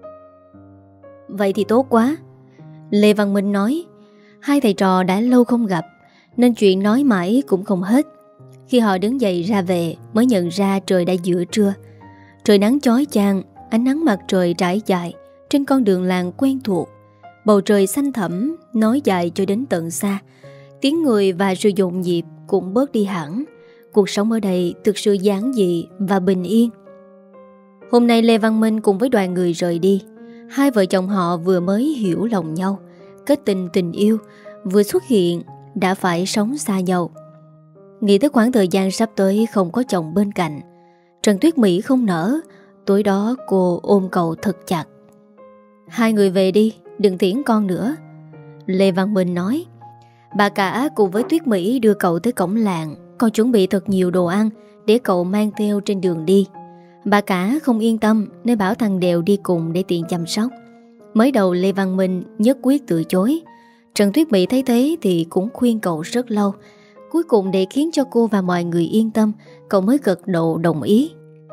Vậy thì tốt quá, Lê Văn Minh nói. Hai thầy trò đã lâu không gặp, nên chuyện nói mãi cũng không hết. Khi họ đứng dậy ra về mới nhận ra trời đã giữa trưa. Trời nắng chói chang, ánh nắng mặt trời trải dài trên con đường làng quen thuộc. Bầu trời xanh thẳm nối dài cho đến tận xa. Tiếng người và sự nhộn nhịp cũng bớt đi hẳn. Cuộc sống ở đây thực sự giản dị và bình yên. Hôm nay Lê Văn Minh cùng với đoàn người rời đi. Hai vợ chồng họ vừa mới hiểu lòng nhau, kết tình tình yêu, vừa xuất hiện đã phải sống xa nhau. Nghĩ tới khoảng thời gian sắp tới không có chồng bên cạnh, Trần Tuyết Mỹ không nỡ. Tối đó cô ôm cậu thật chặt. Hai người về đi, đừng tiễn con nữa, Lê Văn Minh nói. Bà cả cùng với Tuyết Mỹ đưa cậu tới cổng làng, còn chuẩn bị thật nhiều đồ ăn để cậu mang theo trên đường đi. Bà cả không yên tâm nên bảo thằng Đều đi cùng để tiện chăm sóc. Mới đầu Lê Văn Minh nhất quyết từ chối. Trần Tuyết Mỹ thấy thế thì cũng khuyên cậu rất lâu. Cuối cùng để khiến cho cô và mọi người yên tâm, cậu mới gật đầu đồng ý.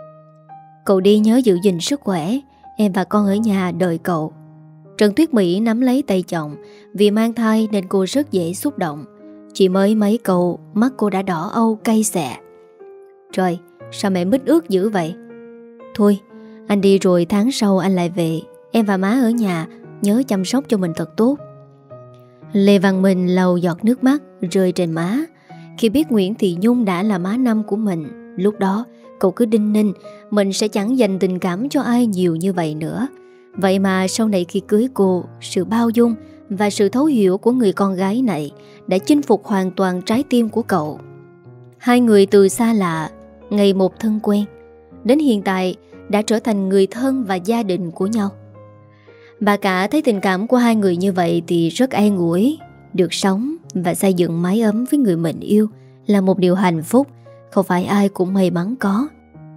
Cậu đi nhớ giữ gìn sức khỏe, em và con ở nhà đợi cậu. Trần Tuyết Mỹ nắm lấy tay chồng. Vì mang thai nên cô rất dễ xúc động. Chỉ mới mấy câu mắt cô đã đỏ âu cay xè. Trời, sao mẹ mít ướt dữ vậy? Thôi, anh đi rồi tháng sau anh lại về. Em và má ở nhà nhớ chăm sóc cho mình thật tốt. Lê Văn Minh lau giọt nước mắt rơi trên má. Khi biết Nguyễn Thị Nhung đã là má năm của mình, lúc đó cậu cứ đinh ninh mình sẽ chẳng dành tình cảm cho ai nhiều như vậy nữa. Vậy mà sau này khi cưới cô, sự bao dung và sự thấu hiểu của người con gái này đã chinh phục hoàn toàn trái tim của cậu. Hai người từ xa lạ, ngày một thân quen, đến hiện tại đã trở thành người thân và gia đình của nhau. Bà cả thấy tình cảm của hai người như vậy thì rất an ủi. Được sống và xây dựng mái ấm với người mình yêu là một điều hạnh phúc, không phải ai cũng may mắn có.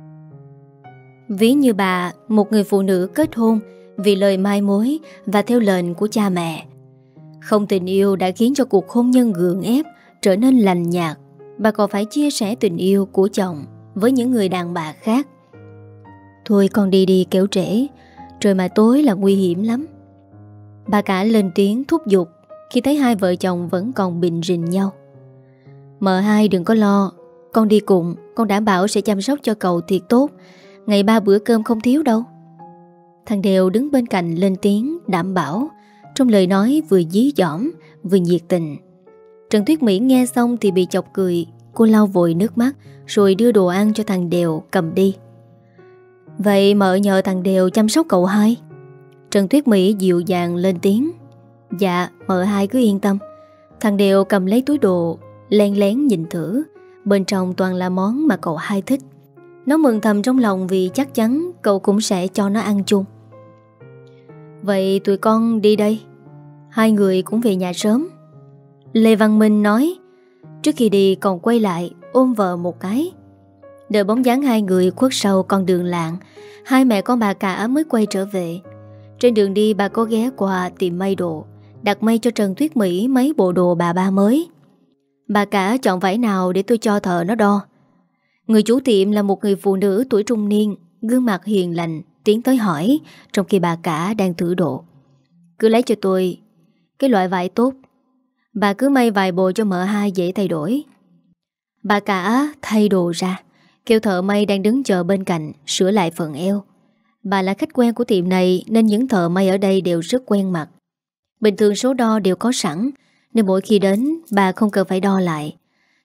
Ví như bà, một người phụ nữ kết hôn vì lời mai mối và theo lệnh của cha mẹ. Không tình yêu đã khiến cho cuộc hôn nhân gượng ép trở nên lành nhạt. Bà còn phải chia sẻ tình yêu của chồng với những người đàn bà khác. Thôi con đi đi kéo trễ, trời mà tối là nguy hiểm lắm. Bà cả lên tiếng thúc giục khi thấy hai vợ chồng vẫn còn bình rình nhau. Mợ hai đừng có lo, con đi cùng, con đảm bảo sẽ chăm sóc cho cậu thiệt tốt. Ngày ba bữa cơm không thiếu đâu. Thằng Đều đứng bên cạnh lên tiếng đảm bảo, trong lời nói vừa dí dỏm vừa nhiệt tình. Trần Tuyết Mỹ nghe xong thì bị chọc cười. Cô lau vội nước mắt rồi đưa đồ ăn cho thằng Đều cầm đi. Vậy mợ nhờ thằng Đều chăm sóc cậu hai. Trần Tuyết Mỹ dịu dàng lên tiếng. Dạ mợ hai cứ yên tâm. Thằng Đều cầm lấy túi đồ, len lén nhìn thử. Bên trong toàn là món mà cậu hai thích. Nó mừng thầm trong lòng vì chắc chắn cậu cũng sẽ cho nó ăn chung. Vậy tụi con đi đây. Hai người cũng về nhà sớm, Lê Văn Minh nói. Trước khi đi còn quay lại ôm vợ một cái. Đợi bóng dáng hai người khuất sau con đường làng, hai mẹ con bà cả mới quay trở về. Trên đường đi bà có ghé qua tiệm may đồ, đặt may cho Trần Tuyết Mỹ mấy bộ đồ bà ba mới. Bà cả chọn vải nào để tôi cho thợ nó đo. Người chủ tiệm là một người phụ nữ tuổi trung niên, gương mặt hiền lành, tiến tới hỏi trong khi bà cả đang thử độ. Cứ lấy cho tôi cái loại vải tốt. Bà cứ may vài bộ cho mợ hai dễ thay đổi. Bà cả thay đồ ra, kêu thợ may đang đứng chờ bên cạnh sửa lại phần eo. Bà là khách quen của tiệm này nên những thợ may ở đây đều rất quen mặt. Bình thường số đo đều có sẵn nên mỗi khi đến bà không cần phải đo lại.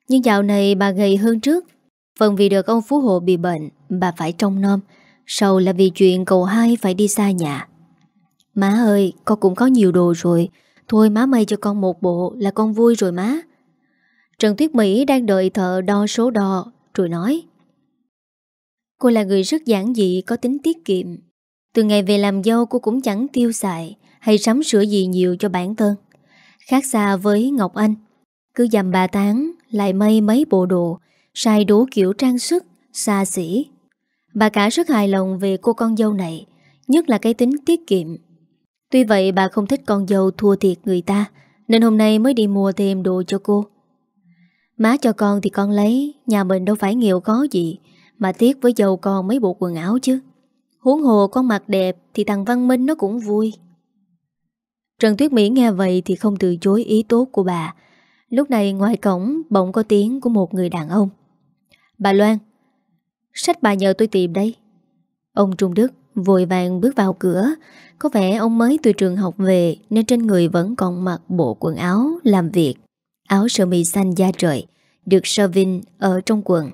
Nhưng dạo này bà gầy hơn trước. Phần vì được ông Phú Hộ bị bệnh, bà phải trông nom. Sau là vì chuyện cậu hai phải đi xa nhà. Má ơi, con cũng có nhiều đồ rồi. Thôi má may cho con một bộ là con vui rồi má. Trần Tuyết Mỹ đang đợi thợ đo số đo rồi nói: Cô là người rất giản dị, có tính tiết kiệm. Từ ngày về làm dâu cô cũng chẳng tiêu xài hay sắm sửa gì nhiều cho bản thân. Khác xa với Ngọc Anh, cứ dằm ba tháng lại may mấy bộ đồ, xài đủ kiểu trang sức, xa xỉ. Bà cả rất hài lòng về cô con dâu này, nhất là cái tính tiết kiệm. Tuy vậy bà không thích con dâu thua thiệt người ta, nên hôm nay mới đi mua thêm đồ cho cô. Má cho con thì con lấy, nhà mình đâu phải nghèo khó gì mà tiếc với dâu con mấy bộ quần áo chứ. Huống hồ con mặc đẹp thì thằng Văn Minh nó cũng vui. Trần Tuyết Mỹ nghe vậy thì không từ chối ý tốt của bà. Lúc này ngoài cổng bỗng có tiếng của một người đàn ông: Bà Loan, sách bà nhờ tôi tìm đây. Ông Trung Đức vội vàng bước vào cửa. Có vẻ ông mới từ trường học về nên trên người vẫn còn mặc bộ quần áo làm việc, áo sơ mi xanh da trời, được sơ vin ở trong quần.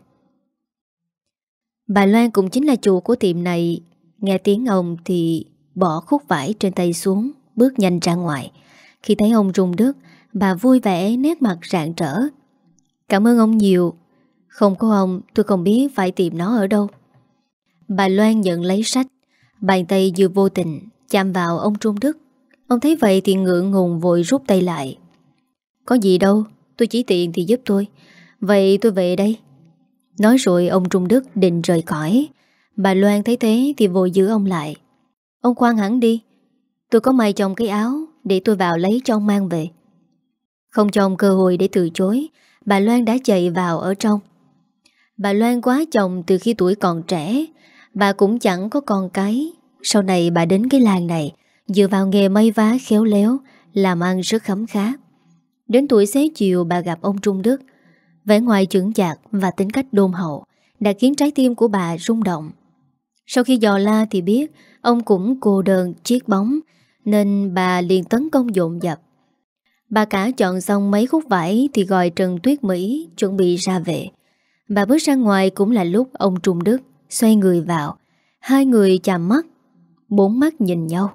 Bà Loan cũng chính là chủ của tiệm này. Nghe tiếng ông thì bỏ khúc vải trên tay xuống, bước nhanh ra ngoài. Khi thấy ông Trung Đức, bà vui vẻ nét mặt rạng rỡ: Cảm ơn ông nhiều. Không có ông tôi không biết phải tìm nó ở đâu. Bà Loan nhận lấy sách, bàn tay vừa vô tình chạm vào ông Trung Đức. Ông thấy vậy thì ngượng ngùng vội rút tay lại. Có gì đâu, tôi chỉ tiện thì giúp tôi. Vậy tôi về đây. Nói rồi ông Trung Đức định rời khỏi. Bà Loan thấy thế thì vội giữ ông lại. Ông khoan hẳn đi, tôi có may trong cái áo, để tôi vào lấy cho ông mang về. Không cho ông cơ hội để từ chối, bà Loan đã chạy vào ở trong. Bà Loan quá chồng từ khi tuổi còn trẻ. Bà cũng chẳng có con cái. Sau này bà đến cái làng này dựa vào nghề may vá khéo léo, làm ăn rất khấm khá. Đến tuổi xế chiều bà gặp ông Trung Đức. Vẻ ngoài chững chạc và tính cách đôn hậu đã khiến trái tim của bà rung động. Sau khi dò la thì biết ông cũng cô đơn chiếc bóng, nên bà liền tấn công dồn dập. Bà cả chọn xong mấy khúc vải thì gọi Trần Tuyết Mỹ chuẩn bị ra về. Bà bước ra ngoài cũng là lúc ông Trung Đức xoay người vào. Hai người chạm mắt, bốn mắt nhìn nhau.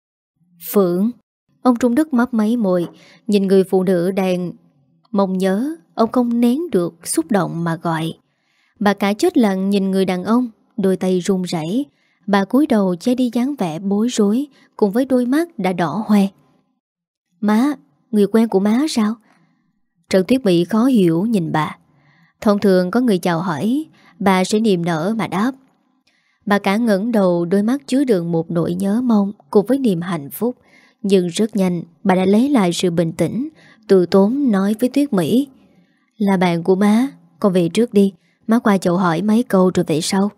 Phượng. Ông Trung Đức mấp máy môi, nhìn người phụ nữ đang mong nhớ. Ông không nén được xúc động mà gọi. Bà cả chết lặng nhìn người đàn ông, đôi tay run rẩy. Bà cúi đầu che đi dáng vẻ bối rối, cùng với đôi mắt đã đỏ hoe. Má, người quen của má sao? Trần Tuyết Mỹ khó hiểu nhìn bà. Thông thường có người chào hỏi, bà sẽ niềm nở mà đáp. Bà cả ngẩng đầu, đôi mắt chứa đựng một nỗi nhớ mong cùng với niềm hạnh phúc. Nhưng rất nhanh bà đã lấy lại sự bình tĩnh, từ tốn nói với Tuyết Mỹ: Là bạn của má, con về trước đi, má qua chậu hỏi mấy câu rồi về sau.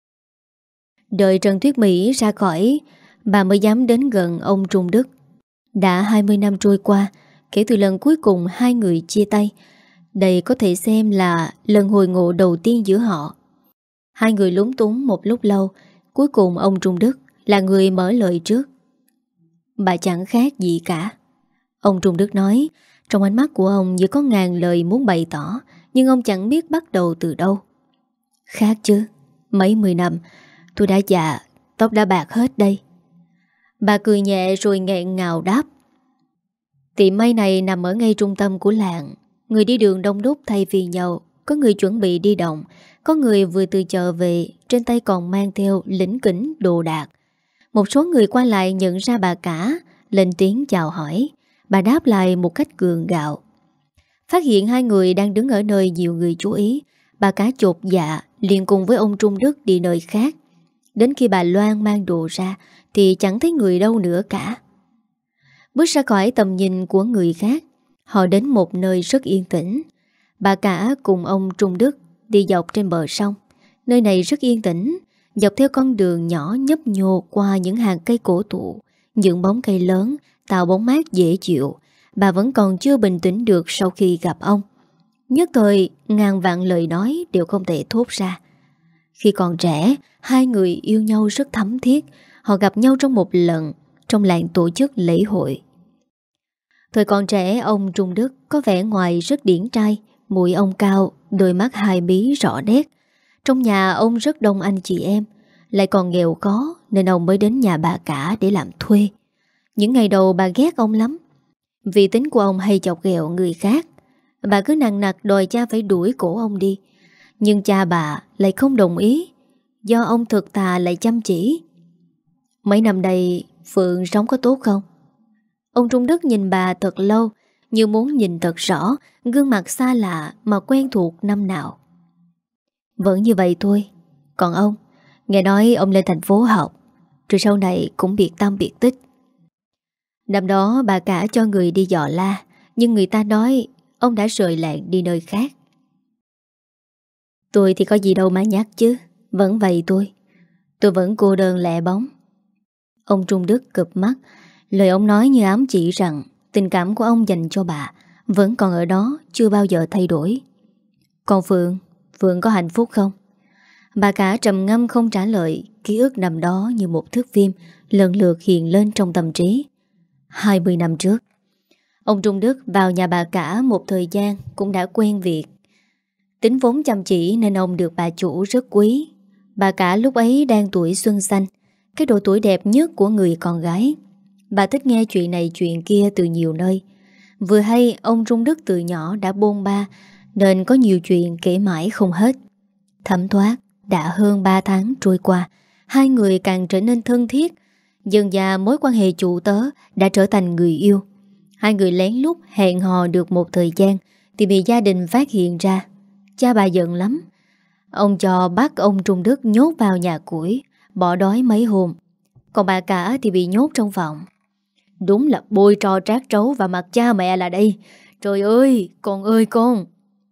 Đợi Trần Tuyết Mỹ ra khỏi, bà mới dám đến gần ông Trung Đức. Đã hai mươi năm trôi qua kể từ lần cuối cùng hai người chia tay. Đây có thể xem là lần hồi ngộ đầu tiên giữa họ. Hai người lúng túng một lúc lâu. Cuối cùng ông Trung Đức là người mở lời trước. Bà chẳng khác gì cả, ông Trung Đức nói. Trong ánh mắt của ông như có ngàn lời muốn bày tỏ, nhưng ông chẳng biết bắt đầu từ đâu. Khác chứ, mấy mươi năm tôi đã già, tóc đã bạc hết đây. Bà cười nhẹ rồi nghẹn ngào đáp. Tiệm may này nằm ở ngay trung tâm của làng. Người đi đường đông đúc thay vì nhau. Có người chuẩn bị đi đồng, có người vừa từ chợ về, trên tay còn mang theo lỉnh kỉnh đồ đạc. Một số người qua lại nhận ra bà cả, lên tiếng chào hỏi. Bà đáp lại một cách gượng gạo. Phát hiện hai người đang đứng ở nơi nhiều người chú ý, bà cả chột dạ liền cùng với ông Trung Đức đi nơi khác. Đến khi bà Loan mang đồ ra thì chẳng thấy người đâu nữa cả. Bước ra khỏi tầm nhìn của người khác, họ đến một nơi rất yên tĩnh. Bà cả cùng ông Trung Đức đi dọc trên bờ sông. Nơi này rất yên tĩnh. Dọc theo con đường nhỏ nhấp nhô qua những hàng cây cổ thụ, những bóng cây lớn tạo bóng mát dễ chịu. Bà vẫn còn chưa bình tĩnh được sau khi gặp ông. Nhất thời ngàn vạn lời nói đều không thể thốt ra. Khi còn trẻ, hai người yêu nhau rất thấm thiết. Họ gặp nhau trong một lần trong làng tổ chức lễ hội. Thời còn trẻ, ông Trung Đức có vẻ ngoài rất điển trai, Mũi ông cao, đôi mắt hai bí rõ nét. Trong nhà ông rất đông anh chị em, lại còn nghèo khó nên ông mới đến nhà bà cả để làm thuê. Những ngày đầu bà ghét ông lắm, vì tính của ông hay chọc ghẹo người khác. Bà cứ nằng nặc đòi cha phải đuổi cổ ông đi. Nhưng cha bà lại không đồng ý, do ông thực thà lại chăm chỉ. Mấy năm đây Phượng sống có tốt không? Ông Trung Đức nhìn bà thật lâu, như muốn nhìn thật rõ gương mặt xa lạ mà quen thuộc năm nào. Vẫn như vậy thôi. Còn ông, nghe nói ông lên thành phố học, rồi sau này cũng biệt tâm biệt tích. Năm đó bà cả cho người đi dò la, nhưng người ta nói ông đã rời làng đi nơi khác. Tôi thì có gì đâu mà nhắc chứ. Vẫn vậy tôi Tôi vẫn cô đơn lẻ bóng. Ông Trung Đức cụp mắt. Lời ông nói như ám chỉ rằng tình cảm của ông dành cho bà vẫn còn ở đó, chưa bao giờ thay đổi. Còn Phượng, Phượng có hạnh phúc không? Bà cả trầm ngâm không trả lời. Ký ức nằm đó như một thước phim lần lượt hiện lên trong tâm trí. Hai mươi năm trước, ông Trung Đức vào nhà bà cả một thời gian cũng đã quen việc. Tính vốn chăm chỉ nên ông được bà chủ rất quý. Bà cả lúc ấy đang tuổi xuân xanh, cái độ tuổi đẹp nhất của người con gái. Bà thích nghe chuyện này chuyện kia từ nhiều nơi. Vừa hay ông Trung Đức từ nhỏ đã bôn ba, nên có nhiều chuyện kể mãi không hết. Thấm thoát đã hơn ba tháng trôi qua, hai người càng trở nên thân thiết. Dần dà mối quan hệ chủ tớ đã trở thành người yêu. Hai người lén lút hẹn hò được một thời gian thì bị gia đình phát hiện ra. Cha bà giận lắm. Ông cho bắt ông Trung Đức nhốt vào nhà củi, bỏ đói mấy hôm. Còn bà cả thì bị nhốt trong phòng. Đúng là bôi tro trát trấu vào mặt cha mẹ là đây. Trời ơi, con ơi con.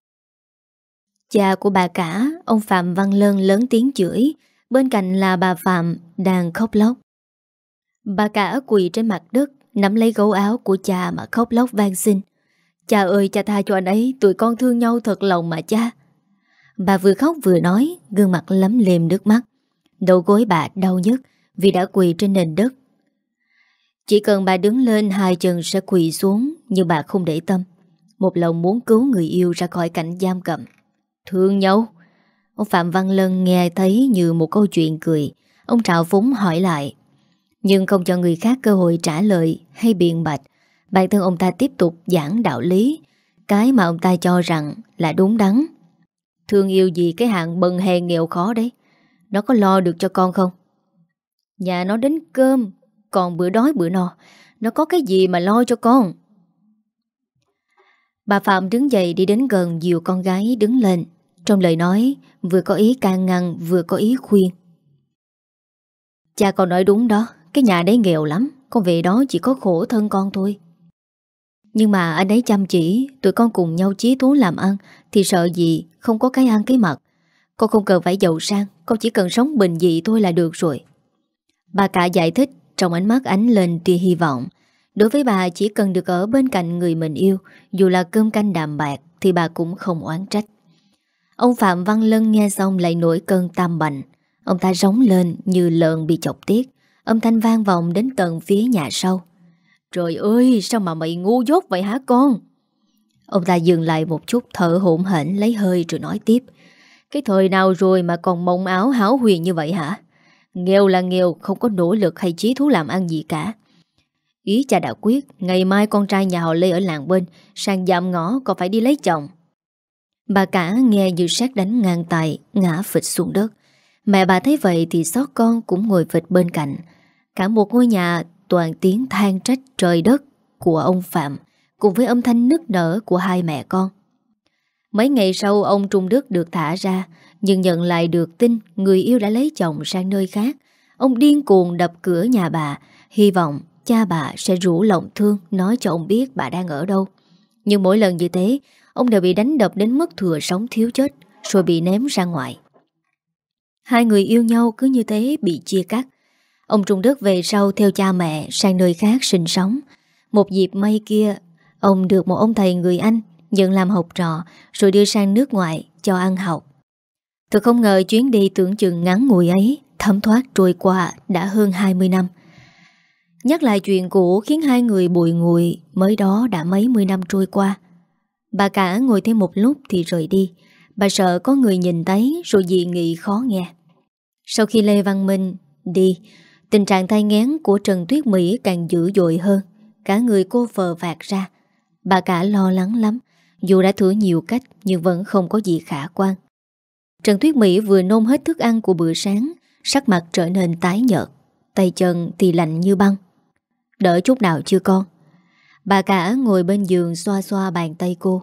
Cha của bà cả, ông Phạm Văn Lân lớn tiếng chửi. Bên cạnh là bà Phạm đang khóc lóc. Bà cả quỳ trên mặt đất, nắm lấy gấu áo của cha mà khóc lóc van xin. Cha ơi, cha tha cho anh ấy, tụi con thương nhau thật lòng mà cha. Bà vừa khóc vừa nói, gương mặt lấm lem nước mắt. Đầu gối bà đau nhức vì đã quỳ trên nền đất. Chỉ cần bà đứng lên, hai chân sẽ quỳ xuống, nhưng bà không để tâm. Một lòng muốn cứu người yêu ra khỏi cảnh giam cầm. Thương nhau? Ông Phạm Văn Lân nghe thấy như một câu chuyện cười. Ông trào phúng hỏi lại, nhưng không cho người khác cơ hội trả lời hay biện bạch. Bản thân ông ta tiếp tục giảng đạo lý, cái mà ông ta cho rằng là đúng đắn. Thương yêu gì cái hạng bần hèn nghèo khó đấy. Nó có lo được cho con không? Nhà nó đến cơm, còn bữa đói bữa no, nó có cái gì mà lo cho con? Bà Phạm đứng dậy đi đến gần dìu con gái đứng lên. Trong lời nói vừa có ý can ngăn vừa có ý khuyên. Cha con nói đúng đó, cái nhà đấy nghèo lắm, con về đó chỉ có khổ thân con thôi. Nhưng mà anh ấy chăm chỉ, tụi con cùng nhau chí thú làm ăn thì sợ gì không có cái ăn cái mặc. Con không cần phải giàu sang, con chỉ cần sống bình dị thôi là được rồi. Bà cả giải thích, trong ánh mắt ánh lên tia hy vọng. Đối với bà, chỉ cần được ở bên cạnh người mình yêu, dù là cơm canh đạm bạc, thì bà cũng không oán trách. Ông Phạm Văn Lân nghe xong lại nổi cơn tam bệnh. Ông ta rống lên như lợn bị chọc tiết. Âm thanh vang vọng đến tận phía nhà sau. Trời ơi, sao mà mày ngu dốt vậy hả con? Ông ta dừng lại một chút, thở hổn hển lấy hơi rồi nói tiếp. Cái thời nào rồi mà còn mộng áo hão huyền như vậy hả? Nghèo là nghèo, không có nỗ lực hay chí thú làm ăn gì cả. Ý cha đã quyết, ngày mai con trai nhà họ Lê ở làng bên sang dạm ngõ còn phải đi lấy chồng. Bà cả nghe như sét đánh ngang tài, ngã phịch xuống đất. Mẹ bà thấy vậy thì xót con cũng ngồi phịch bên cạnh. Cả một ngôi nhà toàn tiếng than trách trời đất của ông Phạm, cùng với âm thanh nức nở của hai mẹ con. Mấy ngày sau ông Trung Đức được thả ra, nhưng nhận lại được tin người yêu đã lấy chồng sang nơi khác. Ông điên cuồng đập cửa nhà bà, hy vọng cha bà sẽ rủ lòng thương nói cho ông biết bà đang ở đâu. Nhưng mỗi lần như thế, ông đều bị đánh đập đến mức thừa sống thiếu chết, rồi bị ném ra ngoài. Hai người yêu nhau cứ như thế bị chia cắt. Ông Trung Đức về sau theo cha mẹ sang nơi khác sinh sống. Một dịp may kia, ông được một ông thầy người Anh nhận làm học trò rồi đưa sang nước ngoài cho ăn học. Thật không ngờ chuyến đi tưởng chừng ngắn ngủi ấy thấm thoát trôi qua đã hơn hai mươi năm. Nhắc lại chuyện cũ khiến hai người bùi ngùi, mới đó đã mấy mươi năm trôi qua. Bà cả ngồi thêm một lúc thì rời đi. Bà sợ có người nhìn thấy rồi dị nghị khó nghe. Sau khi Lê Văn Minh đi, tình trạng thai nghén của Trần Tuyết Mỹ càng dữ dội hơn. Cả người cô phờ phạc ra. Bà cả lo lắng lắm. Dù đã thử nhiều cách nhưng vẫn không có gì khả quan. Trần Tuyết Mỹ vừa nôn hết thức ăn của bữa sáng, sắc mặt trở nên tái nhợt, tay chân thì lạnh như băng. Đỡ chút nào chưa con? Bà cả ngồi bên giường xoa xoa bàn tay cô.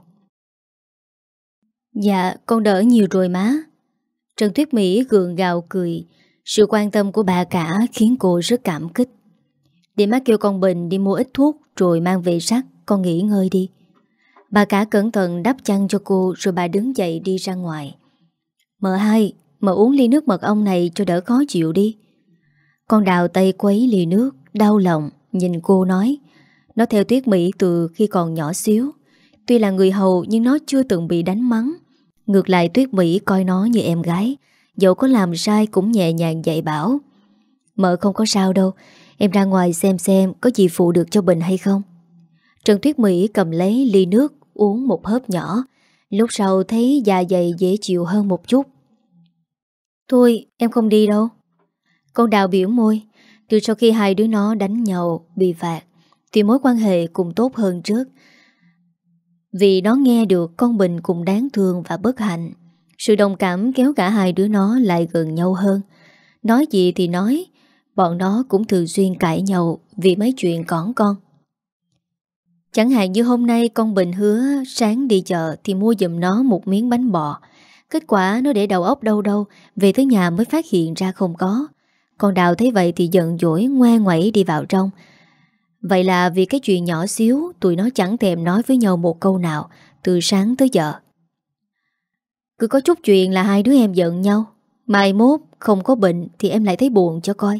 Dạ con đỡ nhiều rồi má. Trần Tuyết Mỹ gượng gạo cười. Sự quan tâm của bà cả khiến cô rất cảm kích. Để má kêu con Bình đi mua ít thuốc rồi mang về sắc, con nghỉ ngơi đi. Bà cả cẩn thận đắp chăn cho cô rồi bà đứng dậy đi ra ngoài. Mợ hai, mợ uống ly nước mật ong này cho đỡ khó chịu đi. Con đào tay quấy ly nước, đau lòng, nhìn cô nói. Nó theo Tuyết Mỹ từ khi còn nhỏ xíu. Tuy là người hầu nhưng nó chưa từng bị đánh mắng. Ngược lại Tuyết Mỹ coi nó như em gái, dẫu có làm sai cũng nhẹ nhàng dạy bảo. Mợ không có sao đâu, em ra ngoài xem xem có gì phụ được cho Bình hay không. Trần Tuyết Mỹ cầm lấy ly nước uống một hớp nhỏ. Lúc sau thấy dạ dày dễ chịu hơn một chút. Thôi em không đi đâu. Con đào biểu môi. Từ sau khi hai đứa nó đánh nhau, bị phạt, thì mối quan hệ cũng tốt hơn trước. Vì nó nghe được con Bình cũng đáng thương và bất hạnh. Sự đồng cảm kéo cả hai đứa nó lại gần nhau hơn. Nói gì thì nói, bọn nó cũng thường xuyên cãi nhau vì mấy chuyện cỏn con. Chẳng hạn như hôm nay con Bình hứa sáng đi chợ thì mua giùm nó một miếng bánh bò. Kết quả nó để đầu óc đâu đâu, về tới nhà mới phát hiện ra không có. Con Đào thấy vậy thì giận dỗi ngoe ngoẩy đi vào trong. Vậy là vì cái chuyện nhỏ xíu, tụi nó chẳng thèm nói với nhau một câu nào từ sáng tới giờ. Cứ có chút chuyện là hai đứa em giận nhau. Mai mốt không có Bình thì em lại thấy buồn cho coi.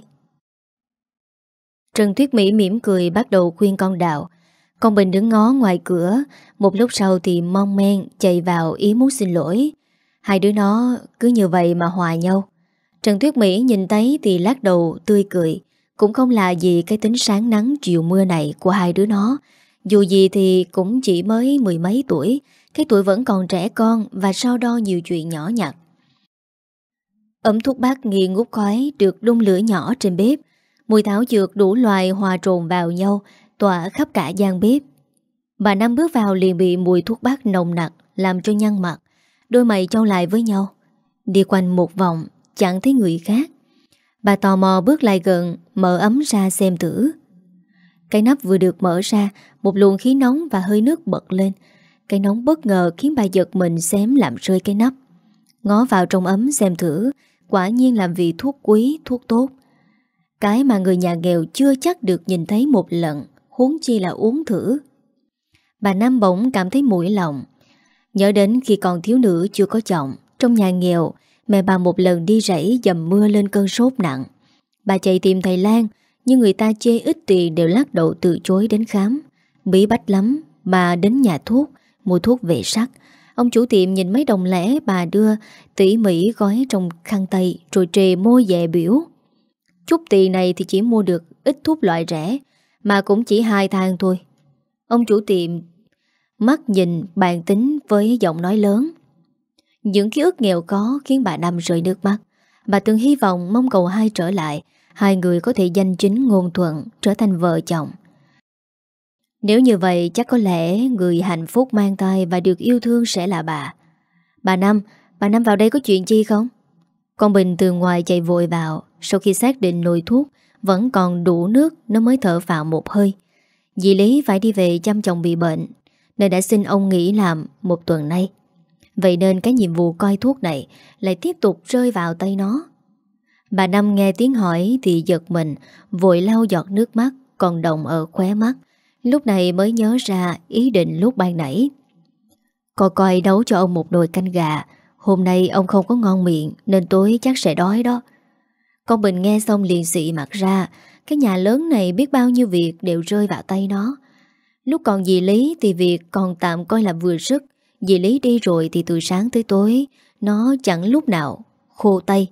Trần Tuyết Mỹ mỉm cười bắt đầu khuyên con Đào. Con Bình đứng ngó ngoài cửa. Một lúc sau thì mon men chạy vào ý muốn xin lỗi. Hai đứa nó cứ như vậy mà hòa nhau. Trần Tuyết Mỹ nhìn thấy thì lắc đầu tươi cười. Cũng không là gì cái tính sáng nắng chiều mưa này của hai đứa nó. Dù gì thì cũng chỉ mới mười mấy tuổi. Cái tuổi vẫn còn trẻ con và so đo nhiều chuyện nhỏ nhặt. Ấm thuốc bắc nghi ngút khói được đun lửa nhỏ trên bếp. Mùi thảo dược đủ loài hòa trộn vào nhau, tỏa khắp cả gian bếp. Bà Năm bước vào liền bị mùi thuốc bắc nồng nặc làm cho nhăn mặt. Đôi mày chau lại với nhau. Đi quanh một vòng chẳng thấy người khác. Bà tò mò bước lại gần, mở ấm ra xem thử. Cái nắp vừa được mở ra, một luồng khí nóng và hơi nước bật lên. Cái nóng bất ngờ khiến bà giật mình xém làm rơi cái nắp. Ngó vào trong ấm xem thử, quả nhiên là vị thuốc quý, thuốc tốt. Cái mà người nhà nghèo chưa chắc được nhìn thấy một lần, huống chi là uống thử. Bà Năm bỗng cảm thấy mũi lòng. Nhớ đến khi còn thiếu nữ chưa có chồng, trong nhà nghèo, mẹ bà một lần đi rẫy dầm mưa lên cơn sốt nặng. Bà chạy tìm thầy Lan, nhưng người ta chê ít tiền đều lắc đầu từ chối đến khám. Bí bách lắm, bà đến nhà thuốc, mua thuốc về sắc. Ông chủ tiệm nhìn mấy đồng lẻ bà đưa, tỉ mỉ gói trong khăn tay, rồi trề môi dè biểu. Chút tiền này thì chỉ mua được ít thuốc loại rẻ, mà cũng chỉ hai thang thôi. Ông chủ tiệm mắt nhìn bàn tính với giọng nói lớn. Những ký ức nghèo có khiến bà Năm rơi nước mắt. Bà từng hy vọng mong cầu hai trở lại, hai người có thể danh chính ngôn thuận, trở thành vợ chồng. Nếu như vậy chắc có lẽ người hạnh phúc mang thai và được yêu thương sẽ là bà. Bà Năm, bà Năm vào đây có chuyện chi không? Con Bình từ ngoài chạy vội vào. Sau khi xác định nồi thuốc vẫn còn đủ nước, nó mới thở phào một hơi. Dì Lý phải đi về chăm chồng bị bệnh, nên đã xin ông nghỉ làm một tuần nay. Vậy nên cái nhiệm vụ coi thuốc này lại tiếp tục rơi vào tay nó. Bà Năm nghe tiếng hỏi thì giật mình, vội lau giọt nước mắt còn đọng ở khóe mắt. Lúc này mới nhớ ra ý định lúc ban nãy. Coi coi nấu cho ông một nồi canh gà. Hôm nay ông không có ngon miệng nên tối chắc sẽ đói đó. Con Bình nghe xong liền xị mặt ra. Cái nhà lớn này biết bao nhiêu việc đều rơi vào tay nó. Lúc còn dì Lý thì việc còn tạm coi là vừa sức. Dì Lý đi rồi thì từ sáng tới tối nó chẳng lúc nào khô tay.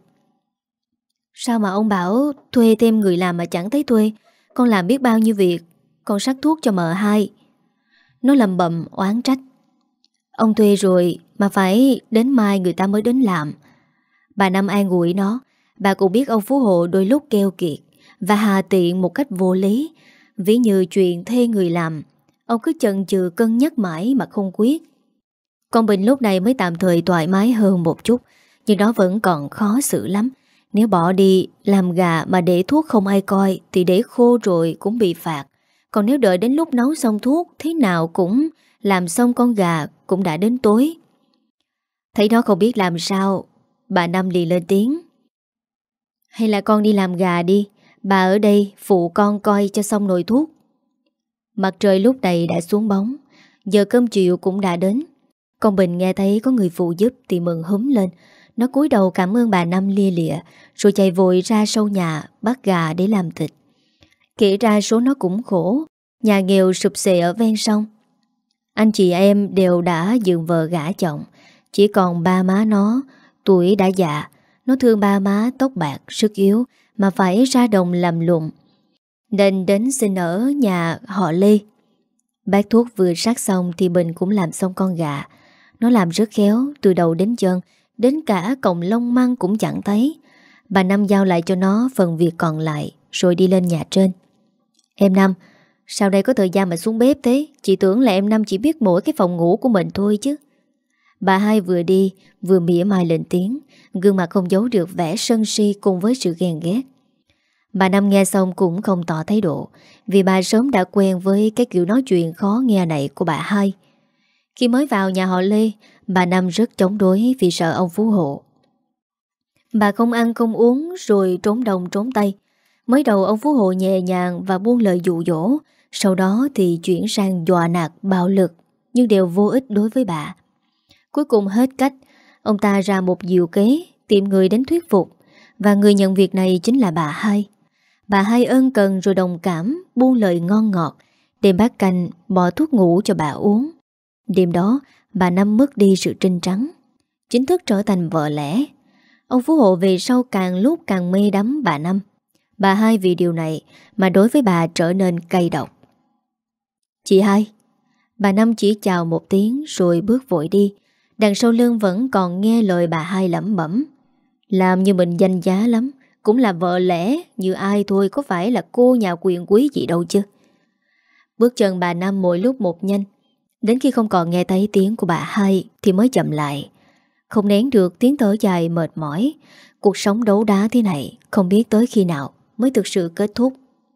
Sao mà ông bảo thuê thêm người làm mà chẳng thấy thuê? Con làm biết bao nhiêu việc. Con sắc thuốc cho mợ hai. Nó lầm bầm oán trách. Ông thuê rồi mà phải đến mai người ta mới đến làm. Bà Năm an ủi nó. Bà cũng biết ông Phú Hộ đôi lúc keo kiệt và hà tiện một cách vô lý. Ví như chuyện thuê người làm, ông cứ chần chừ cân nhắc mãi mà không quyết. Con Bình lúc này mới tạm thời thoải mái hơn một chút, nhưng nó vẫn còn khó xử lắm. Nếu bỏ đi làm gà mà để thuốc không ai coi thì để khô rồi cũng bị phạt. Còn nếu đợi đến lúc nấu xong thuốc, thế nào cũng làm xong con gà cũng đã đến tối. Thấy nó không biết làm sao, bà Năm liền lên tiếng. Hay là con đi làm gà đi, bà ở đây phụ con coi cho xong nồi thuốc. Mặt trời lúc này đã xuống bóng, giờ cơm chiều cũng đã đến. Con Bình nghe thấy có người phụ giúp thì mừng húm lên. Nó cúi đầu cảm ơn bà Năm lia lịa, rồi chạy vội ra sau nhà bắt gà để làm thịt. Kể ra số nó cũng khổ, nhà nghèo sụp xệ ở ven sông. Anh chị em đều đã dựng vợ gả chồng, chỉ còn ba má nó, tuổi đã già. Nó thương ba má tóc bạc, sức yếu mà phải ra đồng làm lụng, nên đến xin ở nhà họ Lê. Bác thuốc vừa sát xong thì Bình cũng làm xong con gà. Nó làm rất khéo, từ đầu đến chân, đến cả cọng lông măng cũng chẳng thấy. Bà Năm giao lại cho nó phần việc còn lại, rồi đi lên nhà trên. Em Năm, sao đây có thời gian mà xuống bếp thế? Chị tưởng là em Năm chỉ biết mỗi cái phòng ngủ của mình thôi chứ. Bà hai vừa đi vừa mỉa mai lên tiếng, gương mặt không giấu được vẻ sân si cùng với sự ghen ghét. Bà Năm nghe xong cũng không tỏ thái độ, vì bà sớm đã quen với cái kiểu nói chuyện khó nghe này của bà hai. Khi mới vào nhà họ Lê, bà Năm rất chống đối vì sợ ông Phú Hộ. Bà không ăn không uống rồi trốn đông trốn tây. Mới đầu ông Phú Hộ nhẹ nhàng và buông lời dụ dỗ, sau đó thì chuyển sang dọa nạt bạo lực, nhưng đều vô ích đối với bà. Cuối cùng hết cách, ông ta ra một diệu kế, tìm người đến thuyết phục, và người nhận việc này chính là bà hai. Bà hai ân cần rồi đồng cảm, buông lời ngon ngọt, đem bát canh bỏ thuốc ngủ cho bà uống. Đêm đó, bà Năm mất đi sự trinh trắng, chính thức trở thành vợ lẽ. Ông Phú Hộ về sau càng lúc càng mê đắm bà Năm. Bà hai vì điều này mà đối với bà trở nên cay độc. Chị hai. Bà Năm chỉ chào một tiếng rồi bước vội đi. Đằng sau lưng vẫn còn nghe lời bà hai lẩm bẩm. Làm như mình danh giá lắm, cũng là vợ lẽ như ai thôi, có phải là cô nhà quyền quý gì đâu chứ. Bước chân bà Năm mỗi lúc một nhanh, đến khi không còn nghe thấy tiếng của bà hai thì mới chậm lại. Không nén được tiếng thở dài mệt mỏi. Cuộc sống đấu đá thế này không biết tới khi nào mới thực sự kết thúc.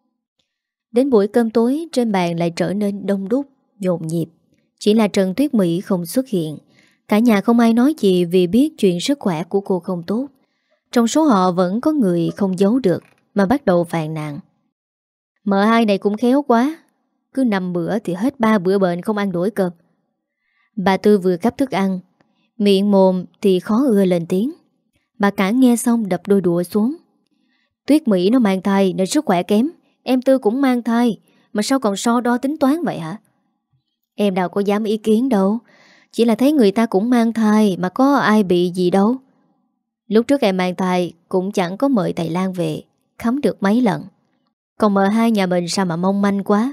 Đến buổi cơm tối, trên bàn lại trở nên đông đúc, nhộn nhịp. Chỉ là Trần Tuyết Mỹ không xuất hiện. Cả nhà không ai nói gì vì biết chuyện sức khỏe của cô không tốt. Trong số họ vẫn có người không giấu được mà bắt đầu phàn nàn. Mợ hai này cũng khéo quá, cứ năm bữa thì hết ba bữa bệnh không ăn đuổi cơm. Bà Tư vừa gắp thức ăn, miệng mồm thì khó ưa lên tiếng. Bà cả nghe xong đập đôi đũa xuống. Tuyết Mỹ nó mang thai nên sức khỏe kém, em Tư cũng mang thai, mà sao còn so đo tính toán vậy hả? Em đâu có dám ý kiến đâu, chỉ là thấy người ta cũng mang thai mà có ai bị gì đâu. Lúc trước em mang thai cũng chẳng có mời thầy Lan về, khám được mấy lần. Còn mợ hai nhà mình sao mà mong manh quá.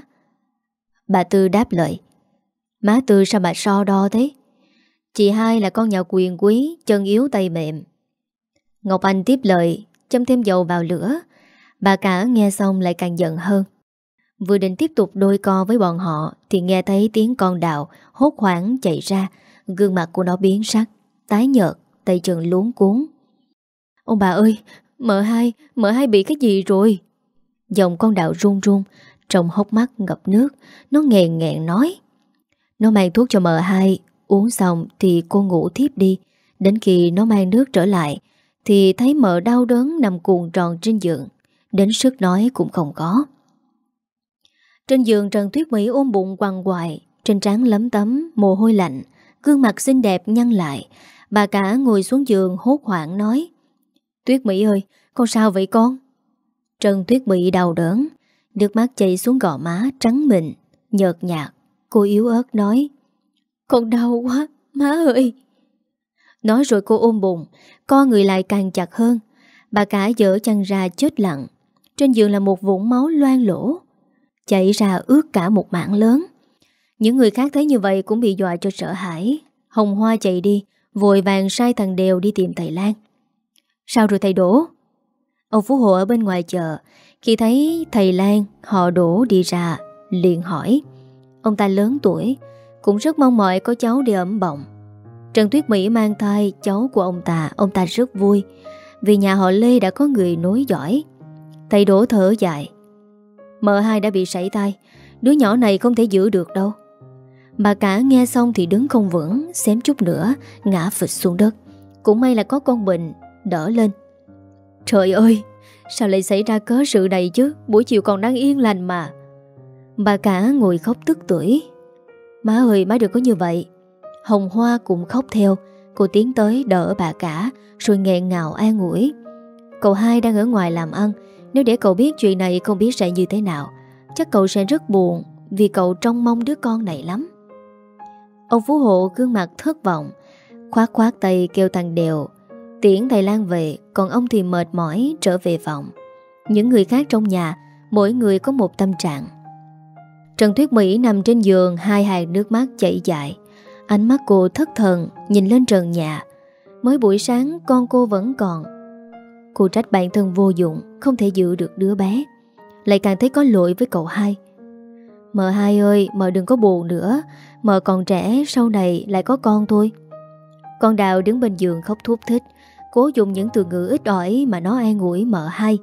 Bà Tư đáp lời. Má Tư sao mà so đo thế? Chị hai là con nhà quyền quý, chân yếu tay mềm. Ngọc Anh tiếp lời, châm thêm dầu vào lửa. Bà cả nghe xong lại càng giận hơn. Vừa định tiếp tục đôi co với bọn họ thì nghe thấy tiếng con Đào hốt hoảng chạy ra. Gương mặt của nó biến sắc, tái nhợt, tay chân luống cuốn. Ông bà ơi, mợ hai, mợ hai bị cái gì rồi? Giọng con Đào run run, trong hốc mắt ngập nước. Nó nghẹn nghẹn nói. Nó mang thuốc cho mợ hai, uống xong thì cô ngủ thiếp đi. Đến khi nó mang nước trở lại thì thấy mợ đau đớn nằm cuộn tròn trên giường, đến sức nói cũng không có. Trên giường Trần Tuyết Mỹ ôm bụng quằn quại, trên trán lấm tấm mồ hôi lạnh, gương mặt xinh đẹp nhăn lại. Bà cả ngồi xuống giường hốt hoảng nói. Tuyết Mỹ ơi, con sao vậy con? Trần Tuyết Mỹ đau đớn, nước mắt chảy xuống gò má trắng mịn, nhợt nhạt. Cô yếu ớt nói. Con đau quá, má ơi. Nói rồi cô ôm bụng, co người lại càng chặt hơn. Bà cả dở chăn ra chết lặng. Trên giường là một vũng máu loang lỗ, chảy ra ướt cả một mảng lớn. Những người khác thấy như vậy cũng bị dọa cho sợ hãi. Hồng Hoa chạy đi, vội vàng sai thằng Đều đi tìm thầy Lan. Sao rồi thầy Đỗ? Ông Phú Hộ ở bên ngoài chợ, khi thấy thầy Lan họ Đỗ đi ra, liền hỏi. Ông ta lớn tuổi, cũng rất mong mỏi có cháu để ấm bọng. Trần Tuyết Mỹ mang thai cháu của ông ta, ông ta rất vui, vì nhà họ Lê đã có người nối dõi. Thầy Đỗ thở dài. Mợ hai đã bị sảy thai, đứa nhỏ này không thể giữ được đâu. Bà cả nghe xong thì đứng không vững, xém chút nữa ngã phịch xuống đất. Cũng may là có con Bình đỡ lên. Trời ơi, sao lại xảy ra cớ sự này chứ? Buổi chiều còn đang yên lành mà. Bà cả ngồi khóc tức tưởi. Má ơi, má đừng có như vậy. Hồng Hoa cũng khóc theo. Cô tiến tới đỡ bà cả, rồi nghẹn ngào an ủi. Cậu hai đang ở ngoài làm ăn, nếu để cậu biết chuyện này không biết sẽ như thế nào. Chắc cậu sẽ rất buồn, vì cậu trông mong đứa con này lắm. Ông Phú Hộ gương mặt thất vọng, khoát khoát tay kêu thằng Đều tiễn thầy Lan về, còn ông thì mệt mỏi trở về phòng. Những người khác trong nhà, mỗi người có một tâm trạng. Trần Tuyết Mỹ nằm trên giường, hai hàng nước mắt chảy dài. Ánh mắt cô thất thần nhìn lên trần nhà. Mới buổi sáng con cô vẫn còn. Cô trách bản thân vô dụng, không thể giữ được đứa bé, lại càng thấy có lỗi với cậu hai. Mợ hai ơi, mợ đừng có buồn nữa, mợ còn trẻ, sau này lại có con thôi. Con Đào đứng bên giường khóc thút thít, cố dùng những từ ngữ ít ỏi mà nó an ủi mợ hai.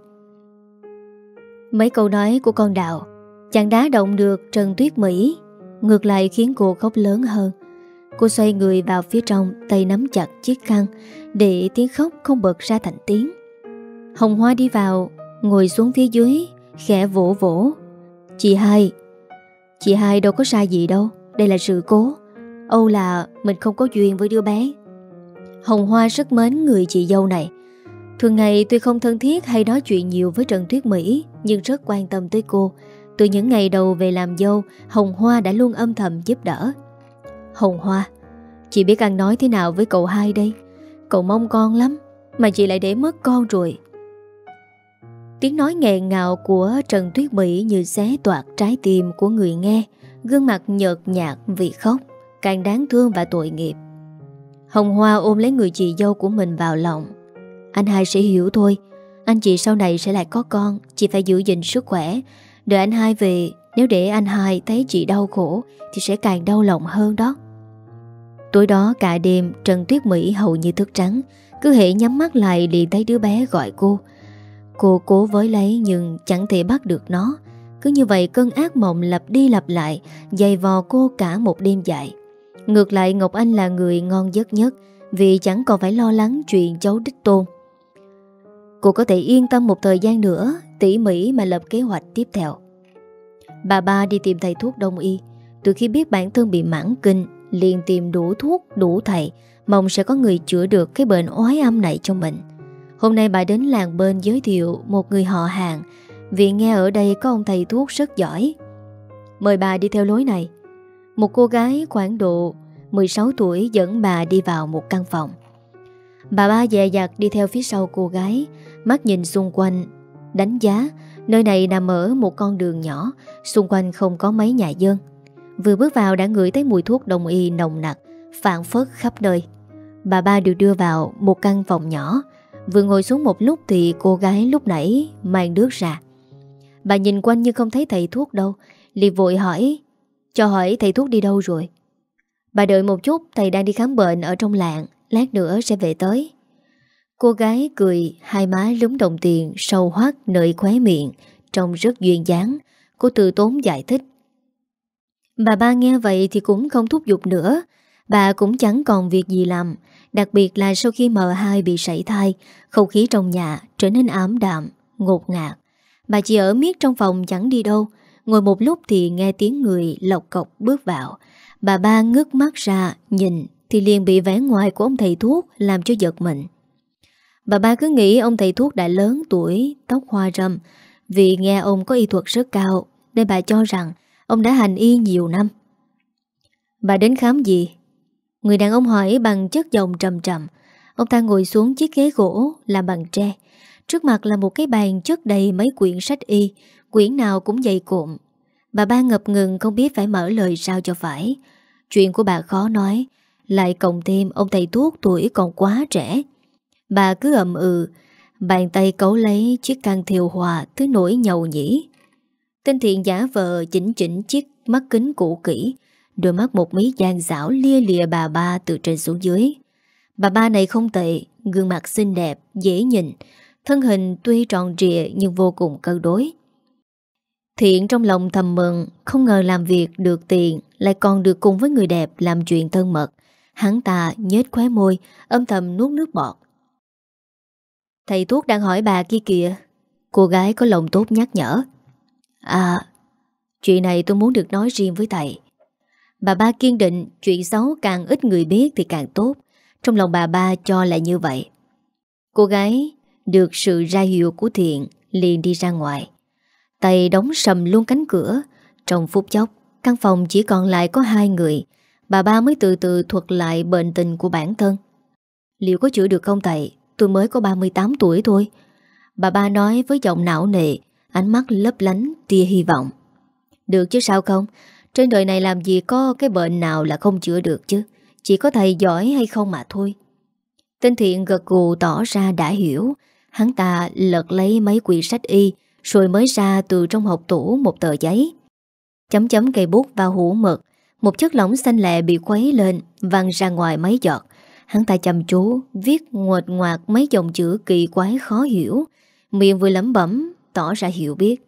Mấy câu nói của con Đào chẳng đá động được Trần Tuyết Mỹ, ngược lại khiến cô khóc lớn hơn. Cô xoay người vào phía trong, tay nắm chặt chiếc khăn để tiếng khóc không bật ra thành tiếng. Hồng Hoa đi vào, ngồi xuống phía dưới, khẽ vỗ vỗ. Chị hai, chị hai đâu có sai gì đâu, đây là sự cố. Âu là mình không có duyên với đứa bé. Hồng Hoa rất mến người chị dâu này. Thường ngày tuy không thân thiết hay nói chuyện nhiều với Trần Tuyết Mỹ, nhưng rất quan tâm tới cô. Từ những ngày đầu về làm dâu, Hồng Hoa đã luôn âm thầm giúp đỡ. Hồng Hoa, chị biết ăn nói thế nào với cậu hai đây. Cậu mong con lắm, mà chị lại để mất con rồi. Tiếng nói nghẹn ngào của Trần Tuyết Mỹ như xé toạc trái tim của người nghe. Gương mặt nhợt nhạt vì khóc, càng đáng thương và tội nghiệp. Hồng Hoa ôm lấy người chị dâu của mình vào lòng. Anh hai sẽ hiểu thôi. Anh chị sau này sẽ lại có con, chị phải giữ gìn sức khỏe. Đợi anh hai về, nếu để anh hai thấy chị đau khổ thì sẽ càng đau lòng hơn đó. Tối đó cả đêm Trần Tuyết Mỹ hầu như thức trắng. Cứ hễ nhắm mắt lại liền thấy đứa bé gọi cô. Cô cố với lấy nhưng chẳng thể bắt được nó. Cứ như vậy cơn ác mộng lặp đi lặp lại, dày vò cô cả một đêm dài. Ngược lại Ngọc Anh là người ngon giấc nhất, vì chẳng còn phải lo lắng chuyện cháu đích tôn. Cô có thể yên tâm một thời gian nữa, tỉ mỉ mà lập kế hoạch tiếp theo. Bà ba đi tìm thầy thuốc đông y. Từ khi biết bản thân bị mãn kinh, liền tìm đủ thuốc, đủ thầy, mong sẽ có người chữa được cái bệnh oái âm này cho mình. Hôm nay bà đến làng bên giới thiệu một người họ hàng, vì nghe ở đây có ông thầy thuốc rất giỏi. Mời bà đi theo lối này. Một cô gái khoảng độ mười sáu tuổi dẫn bà đi vào một căn phòng. Bà ba dè dặt đi theo phía sau cô gái, mắt nhìn xung quanh, đánh giá. Nơi này nằm ở một con đường nhỏ, xung quanh không có mấy nhà dân. Vừa bước vào đã ngửi thấy mùi thuốc đông y nồng nặc phảng phất khắp nơi. Bà ba được đưa vào một căn phòng nhỏ. Vừa ngồi xuống một lúc thì cô gái lúc nãy mang nước ra. Bà nhìn quanh nhưng không thấy thầy thuốc đâu, liền vội hỏi. Cho hỏi thầy thuốc đi đâu rồi? Bà đợi một chút, thầy đang đi khám bệnh ở trong làng, lát nữa sẽ về tới. Cô gái cười, hai má lúm đồng tiền sâu hoắt nơi khóe miệng, trông rất duyên dáng. Cô từ tốn giải thích. Bà ba nghe vậy thì cũng không thúc giục nữa. Bà cũng chẳng còn việc gì làm. Đặc biệt là sau khi mợ hai bị sảy thai, không khí trong nhà trở nên ảm đạm, ngột ngạt. Bà chỉ ở miết trong phòng chẳng đi đâu. Ngồi một lúc thì nghe tiếng người lộc cộc bước vào. Bà ba ngước mắt ra nhìn thì liền bị vẻ ngoài của ông thầy thuốc làm cho giật mình. Bà ba cứ nghĩ ông thầy thuốc đã lớn tuổi, tóc hoa râm. Vì nghe ông có y thuật rất cao nên bà cho rằng ông đã hành y nhiều năm. Bà đến khám gì? Người đàn ông hỏi bằng chất giọng trầm trầm. Ông ta ngồi xuống chiếc ghế gỗ làm bằng tre. Trước mặt là một cái bàn chất đầy mấy quyển sách y, quyển nào cũng dày cộm. Bà ba ngập ngừng không biết phải mở lời sao cho phải. Chuyện của bà khó nói, Lại cộng thêm ông thầy thuốc tuổi còn quá trẻ. Bà cứ ậm ừ, bàn tay cấu lấy chiếc khăn thêu hoa tới nỗi nhầu nhĩ. Tên Thiện giả vờ chỉnh chỉnh chiếc mắt kính cũ kỹ, đôi mắt một mí gian dảo lia lìa bà ba từ trên xuống dưới. Bà ba này không tệ, gương mặt xinh đẹp, dễ nhìn, thân hình tuy tròn trịa nhưng vô cùng cân đối. Thiện trong lòng thầm mừng, không ngờ làm việc được tiền lại còn được cùng với người đẹp làm chuyện thân mật. Hắn ta nhếch khóe môi, âm thầm nuốt nước bọt. Thầy thuốc đang hỏi bà kia kìa. Cô gái có lòng tốt nhắc nhở. À, chuyện này tôi muốn được nói riêng với thầy. Bà ba kiên định, chuyện xấu càng ít người biết thì càng tốt. Trong lòng bà ba cho là như vậy. Cô gái được sự ra hiệu của Thiện liền đi ra ngoài. Tay đóng sầm luôn cánh cửa. Trong phút chốc, căn phòng chỉ còn lại có hai người. Bà ba mới từ từ thuật lại bệnh tình của bản thân. Liệu có chữa được không thầy? Tôi mới có ba mươi tám tuổi thôi. Bà ba nói với giọng não nề, ánh mắt lấp lánh tia hy vọng. Được chứ sao không? Trên đời này làm gì có cái bệnh nào là không chữa được chứ. Chỉ có thầy giỏi hay không mà thôi. Tên Thiện gật gù tỏ ra đã hiểu. Hắn ta lật lấy mấy quyển sách y, rồi mới ra từ trong hộp tủ một tờ giấy. Chấm chấm cây bút vào hũ mực. Một chất lỏng xanh lẹ bị khuấy lên, văng ra ngoài mấy giọt. Hắn ta chăm chú viết nguệch ngoạc mấy dòng chữ kỳ quái khó hiểu, miệng vừa lẩm bẩm tỏ ra hiểu biết.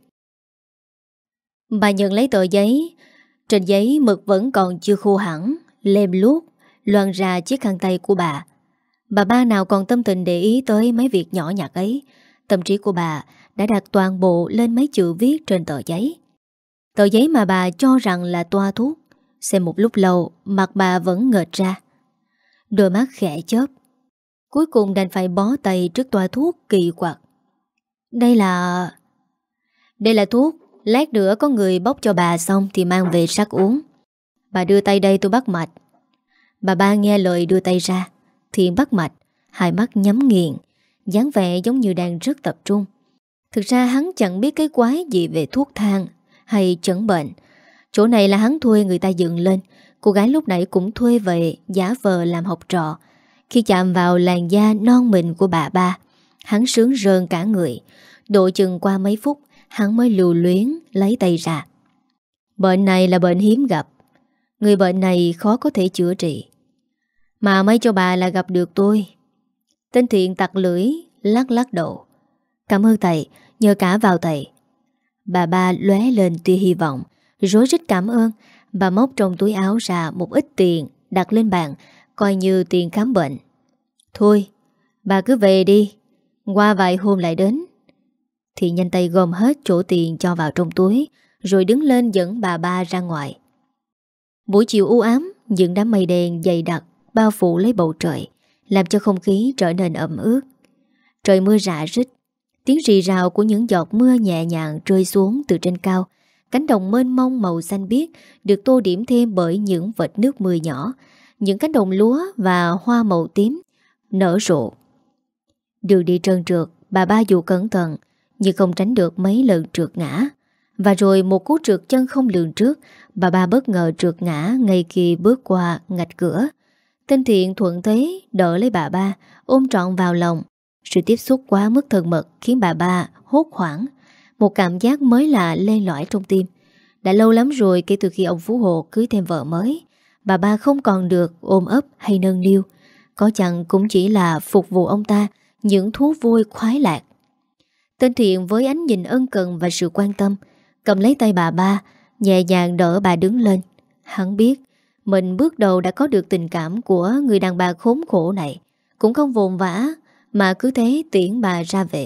Bà nhận lấy tờ giấy. Trên giấy mực vẫn còn chưa khô hẳn, lem luốc loàn ra chiếc khăn tay của bà. Bà ba nào còn tâm tình để ý tới mấy việc nhỏ nhặt ấy. Tâm trí của bà đã đặt toàn bộ lên mấy chữ viết trên tờ giấy. Tờ giấy mà bà cho rằng là toa thuốc. Xem một lúc lâu, mặt bà vẫn ngợt ra. Đôi mắt khẽ chớp. Cuối cùng đành phải bó tay trước toa thuốc kỳ quặc. Đây là... Đây là thuốc. Lát nữa có người bốc cho bà xong thì mang về sắc uống. Bà đưa tay đây tôi bắt mạch. Bà ba nghe lời đưa tay ra. Thiện bắt mạch, hai mắt nhắm nghiền, dáng vẻ giống như đang rất tập trung. Thực ra hắn chẳng biết cái quái gì về thuốc thang hay chẩn bệnh. Chỗ này là hắn thuê người ta dựng lên. Cô gái lúc nãy cũng thuê về giả vờ làm học trò. Khi chạm vào làn da non mịn của bà ba, hắn sướng rơn cả người. Độ chừng qua mấy phút, hắn mới lưu luyến lấy tay ra. Bệnh này là bệnh hiếm gặp. Người bệnh này khó có thể chữa trị. Mà may cho bà là gặp được tôi. Tên Thiện tặc lưỡi, lắc lắc đầu. Cảm ơn thầy, nhờ cả vào thầy. Bà ba lóe lên tia hy vọng, rối rít cảm ơn. Bà móc trong túi áo ra một ít tiền, đặt lên bàn, coi như tiền khám bệnh. Thôi, bà cứ về đi, qua vài hôm lại đến. Thì nhanh tay gom hết chỗ tiền cho vào trong túi, rồi đứng lên dẫn bà ba ra ngoài. Buổi chiều u ám, những đám mây đen dày đặc bao phủ lấy bầu trời, làm cho không khí trở nên ẩm ướt. Trời mưa rã rít, tiếng rì rào của những giọt mưa nhẹ nhàng rơi xuống từ trên cao. Cánh đồng mênh mông màu xanh biếc được tô điểm thêm bởi những vệt nước mưa nhỏ. Những cánh đồng lúa và hoa màu tím nở rộ. Đường đi trơn trượt, bà ba dù cẩn thận nhưng không tránh được mấy lần trượt ngã. Và rồi một cú trượt chân không lường trước, bà ba bất ngờ trượt ngã ngay khi bước qua ngạch cửa. Tên Thiện thuận thế đỡ lấy bà ba, ôm trọn vào lòng. Sự tiếp xúc quá mức thân mật khiến bà ba hốt hoảng. Một cảm giác mới lạ len lỏi trong tim. Đã lâu lắm rồi kể từ khi ông Phú Hộ cưới thêm vợ mới, bà ba không còn được ôm ấp hay nâng niu. Có chăng cũng chỉ là phục vụ ông ta những thú vui khoái lạc. Tên Thiện với ánh nhìn ân cần và sự quan tâm cầm lấy tay bà ba, nhẹ nhàng đỡ bà đứng lên. Hắn biết mình bước đầu đã có được tình cảm của người đàn bà khốn khổ này, cũng không vồn vã mà cứ thế tiễn bà ra về.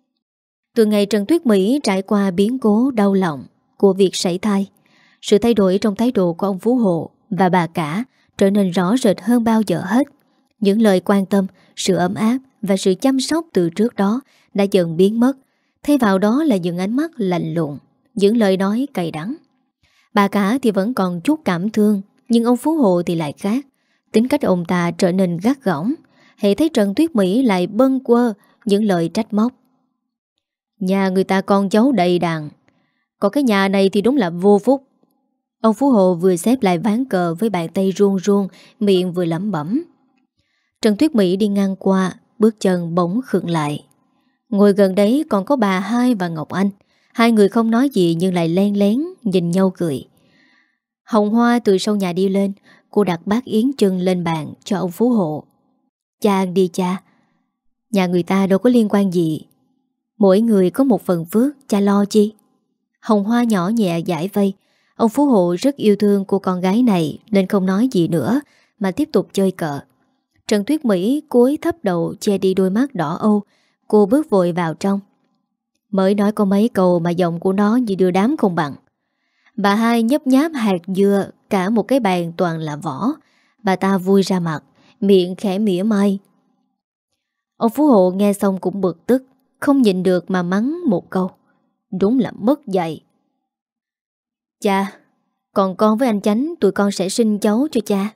Từ ngày Trần Tuyết Mỹ trải qua biến cố đau lòng của việc sảy thai, sự thay đổi trong thái độ của ông Phú Hộ và bà cả trở nên rõ rệt hơn bao giờ hết. Những lời quan tâm, sự ấm áp và sự chăm sóc từ trước đó đã dần biến mất. Thay vào đó là những ánh mắt lạnh lùng, những lời nói cay đắng. Bà cả thì vẫn còn chút cảm thương, nhưng ông Phú Hộ thì lại khác. Tính cách ông ta trở nên gắt gỏng. Hễ thấy Trần Tuyết Mỹ lại bâng quơ những lời trách móc. Nhà người ta con cháu đầy đàn, còn cái nhà này thì đúng là vô phúc. Ông Phú Hộ vừa xếp lại ván cờ với bàn tay run run, miệng vừa lẩm bẩm. Trần Tuyết Mỹ đi ngang qua, bước chân bỗng khựng lại. Ngồi gần đấy còn có bà Hai và Ngọc Anh. Hai người không nói gì nhưng lại len lén nhìn nhau cười. Hồng Hoa từ sau nhà đi lên, cô đặt bát yến chân lên bàn cho ông Phú Hộ. Cha ăn đi cha. Nhà người ta đâu có liên quan gì. Mỗi người có một phần phước, cha lo chi. Hồng Hoa nhỏ nhẹ giải vây. Ông Phú Hộ rất yêu thương cô con gái này nên không nói gì nữa mà tiếp tục chơi cờ. Trần Tuyết Mỹ cúi thấp đầu che đi đôi mắt đỏ âu. Cô bước vội vào trong. Mới nói có mấy câu mà giọng của nó như đưa đám không bằng. Bà Hai nhấp nháp hạt dưa, cả một cái bàn toàn là vỏ. Bà ta vui ra mặt, miệng khẽ mỉa mai. Ông Phú Hộ nghe xong cũng bực tức, không nhịn được mà mắng một câu. Đúng là mất dạy. Cha, còn con với anh Chánh tụi con sẽ sinh cháu cho cha.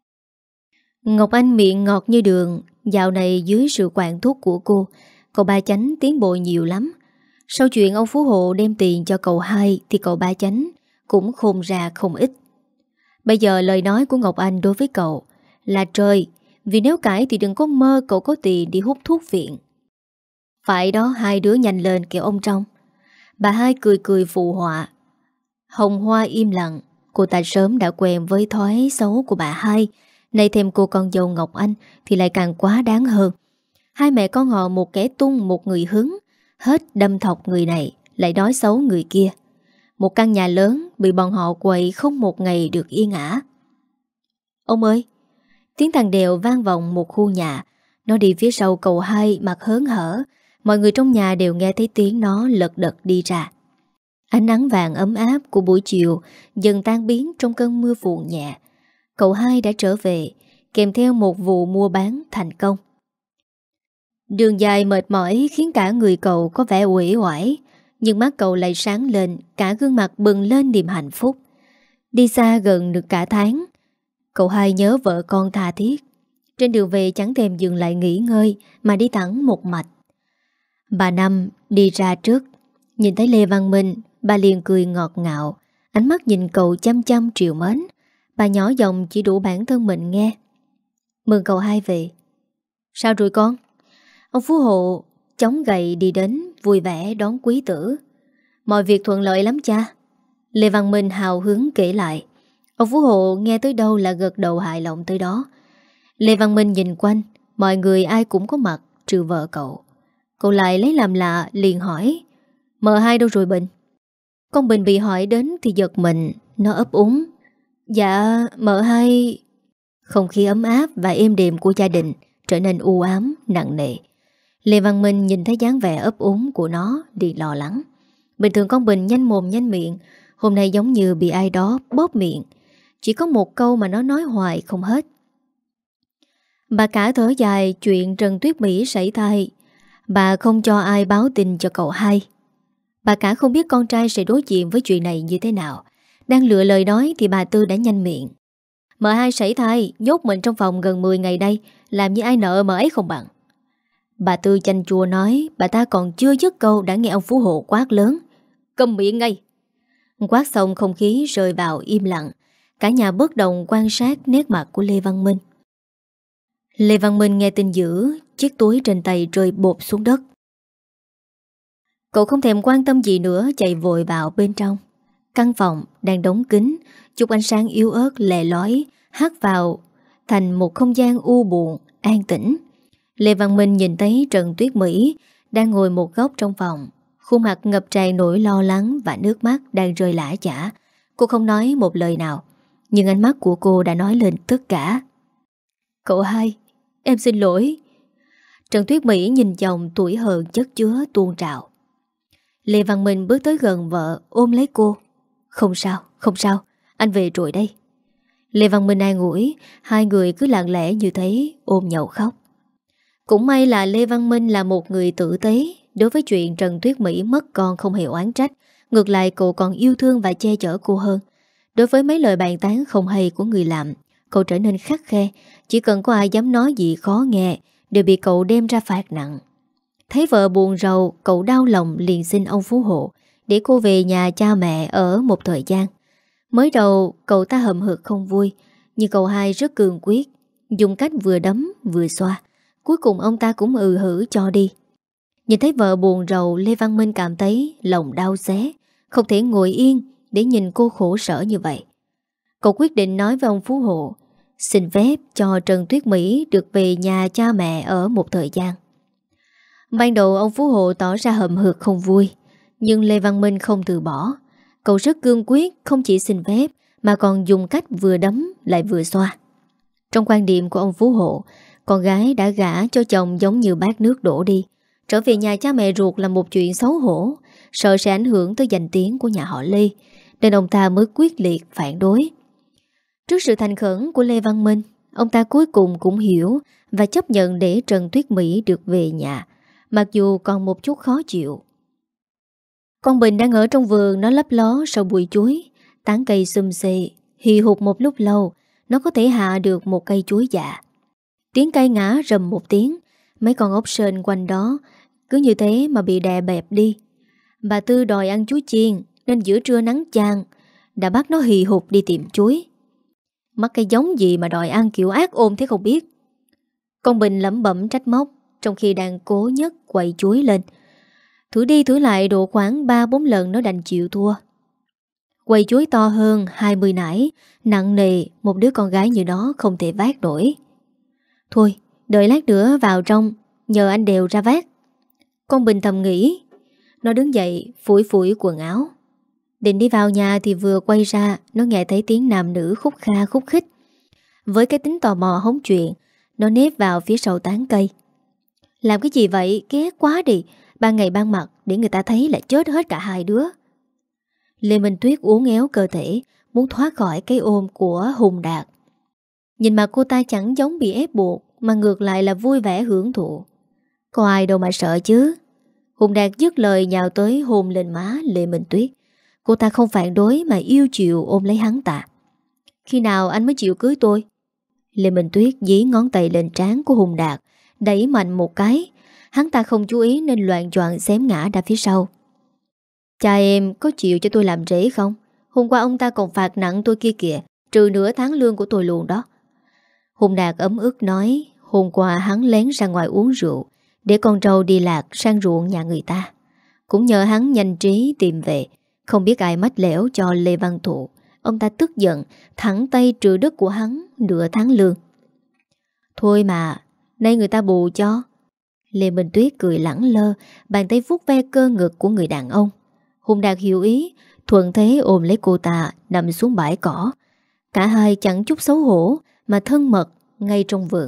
Ngọc Anh miệng ngọt như đường. Dạo này dưới sự quản thúc của cô, cậu ba Chánh tiến bộ nhiều lắm. Sau chuyện ông Phú Hộ đem tiền cho cậu hai thì cậu ba Chánh cũng khôn ra không ít. Bây giờ lời nói của Ngọc Anh đối với cậu là trời, vì nếu cãi thì đừng có mơ cậu có tiền đi hút thuốc viện. Phải đó, hai đứa nhanh lên kẻo ông trong. Bà Hai cười cười phụ họa. Hồng Hoa im lặng. Cô ta sớm đã quen với thói xấu của bà Hai. Nay thêm cô con dâu Ngọc Anh thì lại càng quá đáng hơn. Hai mẹ con họ một kẻ tung một người hứng, hết đâm thọc người này lại nói xấu người kia. Một căn nhà lớn bị bọn họ quậy không một ngày được yên ả. Ông ơi! Tiếng thằng Đèo vang vọng một khu nhà. Nó đi phía sau cậu hai mặt hớn hở. Mọi người trong nhà đều nghe thấy tiếng nó lật đật đi ra. Ánh nắng vàng ấm áp của buổi chiều dần tan biến trong cơn mưa phùn nhẹ. Cậu hai đã trở về, kèm theo một vụ mua bán thành công. Đường dài mệt mỏi khiến cả người cậu có vẻ uể oải, nhưng mắt cậu lại sáng lên, cả gương mặt bừng lên niềm hạnh phúc. Đi xa gần được cả tháng, cậu hai nhớ vợ con tha thiết. Trên đường về chẳng thèm dừng lại nghỉ ngơi mà đi thẳng một mạch. Bà Năm đi ra trước, nhìn thấy Lê Văn Minh, bà liền cười ngọt ngào, ánh mắt nhìn cậu chăm chăm trìu mến. Bà nhỏ giọng chỉ đủ bản thân mình nghe. Mừng cậu hai về. Sao rồi con? Ông Phú Hộ chống gậy đi đến vui vẻ đón quý tử. Mọi việc thuận lợi lắm cha. Lê Văn Minh hào hứng kể lại. Ông Phú Hộ nghe tới đâu là gật đầu hài lòng tới đó. Lê Văn Minh nhìn quanh, mọi người ai cũng có mặt trừ vợ cậu. Cậu lại lấy làm lạ liền hỏi. Mợ hai đâu rồi Bình? Con Bình bị hỏi đến thì giật mình. Nó ấp úng. Dạ mợ hai. Không khí ấm áp và êm đềm của gia đình trở nên u ám, nặng nề. Lê Văn Minh nhìn thấy dáng vẻ ấp úng của nó liền lo lắng. Bình thường con Bình nhanh mồm nhanh miệng, hôm nay giống như bị ai đó bóp miệng. Chỉ có một câu mà nó nói hoài không hết. Bà cả thở dài chuyện Trần Tuyết Mỹ sảy thai. Bà không cho ai báo tin cho cậu hai. Bà cả không biết con trai sẽ đối diện với chuyện này như thế nào. Đang lựa lời nói thì bà Tư đã nhanh miệng. Mợ hai sảy thai, nhốt mình trong phòng gần mười ngày đây, làm như ai nợ mợ ấy không bằng. Bà Tư chanh chua nói, bà ta còn chưa dứt câu đã nghe ông Phú Hộ quát lớn. Câm miệng ngay! Quát xong không khí rơi vào im lặng. Cả nhà bất động quan sát nét mặt của Lê Văn Minh. Lê Văn Minh nghe tin dữ, chiếc túi trên tay rơi bột xuống đất. Cậu không thèm quan tâm gì nữa, chạy vội vào bên trong. Căn phòng đang đóng kín, chút ánh sáng yếu ớt lè lói hắt vào thành một không gian u buồn, an tĩnh. Lê Văn Minh nhìn thấy Trần Tuyết Mỹ đang ngồi một góc trong phòng, khuôn mặt ngập tràn nỗi lo lắng và nước mắt đang rơi lã chả. Cô không nói một lời nào, nhưng ánh mắt của cô đã nói lên tất cả. Cậu hai, em xin lỗi. Trần Tuyết Mỹ nhìn chồng tuổi hờn chất chứa tuôn trào. Lê Văn Minh bước tới gần vợ ôm lấy cô. Không sao, không sao, anh về rồi đây. Lê Văn Minh an ủi, hai người cứ lặng lẽ như thế ôm nhau khóc. Cũng may là Lê Văn Minh là một người tử tế. Đối với chuyện Trần Tuyết Mỹ mất con không hề oán trách. Ngược lại cậu còn yêu thương và che chở cô hơn. Đối với mấy lời bàn tán không hay của người làm, cậu trở nên khắt khe. Chỉ cần có ai dám nói gì khó nghe đều bị cậu đem ra phạt nặng. Thấy vợ buồn rầu, cậu đau lòng liền xin ông Phú Hộ để cô về nhà cha mẹ ở một thời gian. Mới đầu cậu ta hậm hực không vui, nhưng cậu hai rất cường quyết, dùng cách vừa đấm vừa xoa. Cuối cùng ông ta cũng ừ hử cho đi. Nhìn thấy vợ buồn rầu, Lê Văn Minh cảm thấy lòng đau xé, không thể ngồi yên để nhìn cô khổ sở như vậy. Cậu quyết định nói với ông Phú Hộ, xin phép cho Trần Tuyết Mỹ được về nhà cha mẹ ở một thời gian. Ban đầu ông Phú Hộ tỏ ra hậm hực không vui, nhưng Lê Văn Minh không từ bỏ. Cậu rất cương quyết, không chỉ xin phép mà còn dùng cách vừa đấm lại vừa xoa. Trong quan điểm của ông Phú Hộ, con gái đã gả cho chồng giống như bát nước đổ đi. Trở về nhà cha mẹ ruột là một chuyện xấu hổ, sợ sẽ ảnh hưởng tới danh tiếng của nhà họ Lê, nên ông ta mới quyết liệt phản đối. Trước sự thành khẩn của Lê Văn Minh, ông ta cuối cùng cũng hiểu và chấp nhận để Trần Tuyết Mỹ được về nhà, mặc dù còn một chút khó chịu. Con Bình đang ở trong vườn, nó lấp ló sau bụi chuối, tán cây xum xê, hì hục một lúc lâu, nó có thể hạ được một cây chuối già. Tiếng cây ngã rầm một tiếng, mấy con ốc sên quanh đó cứ như thế mà bị đè bẹp đi. Bà Tư đòi ăn chuối chiên, nên giữa trưa nắng chang đã bắt nó hì hục đi tìm chuối. Mắc cái giống gì mà đòi ăn kiểu ác ôn thế không biết. Con Bình lẩm bẩm trách móc, trong khi đang cố nhất quậy chuối lên. Thử đi thử lại độ khoảng ba bốn lần nó đành chịu thua. Quầy chuối to hơn hai mươi nải, nặng nề, một đứa con gái như nó không thể vác nổi. Thôi, đợi lát nữa vào trong, nhờ anh Đều ra vác. Con Bình thầm nghĩ. Nó đứng dậy, phủi phủi quần áo. Định đi vào nhà thì vừa quay ra, nó nghe thấy tiếng nam nữ khúc kha khúc khích. Với cái tính tò mò hóng chuyện, nó nép vào phía sau tán cây. Làm cái gì vậy? Ghét quá đi. Ban ngày ban mặt để người ta thấy là chết hết cả hai đứa. Lê Minh Tuyết uốn éo cơ thể, muốn thoát khỏi cái ôm của Hùng Đạt. Nhìn mặt cô ta chẳng giống bị ép buộc, mà ngược lại là vui vẻ hưởng thụ. Có ai đâu mà sợ chứ. Hùng Đạt dứt lời nhào tới hôn lên má Lê Minh Tuyết. Cô ta không phản đối mà yêu chiều ôm lấy hắn ta. Khi nào anh mới chịu cưới tôi? Lê Minh Tuyết dí ngón tay lên trán của Hùng Đạt, đẩy mạnh một cái. Hắn ta không chú ý nên loạn choạng xém ngã ra phía sau. Cha em có chịu cho tôi làm rể không? Hôm qua ông ta còn phạt nặng tôi kia kìa, trừ nửa tháng lương của tôi luôn đó. Hùng Đạt ấm ức nói hôm qua hắn lén ra ngoài uống rượu để con trâu đi lạc sang ruộng nhà người ta. Cũng nhờ hắn nhanh trí tìm về. Không biết ai mách lẻo cho Lê Văn Thụ. Ông ta tức giận, thẳng tay trừ đất của hắn nửa tháng lương. Thôi mà, nay người ta bù cho. Lê Minh Tuyết cười lẳng lơ, bàn tay vuốt ve cơ ngực của người đàn ông. Hùng Đạt hiểu ý, thuận thế ôm lấy cô ta, nằm xuống bãi cỏ. Cả hai chẳng chút xấu hổ, mà thân mật ngay trong vườn.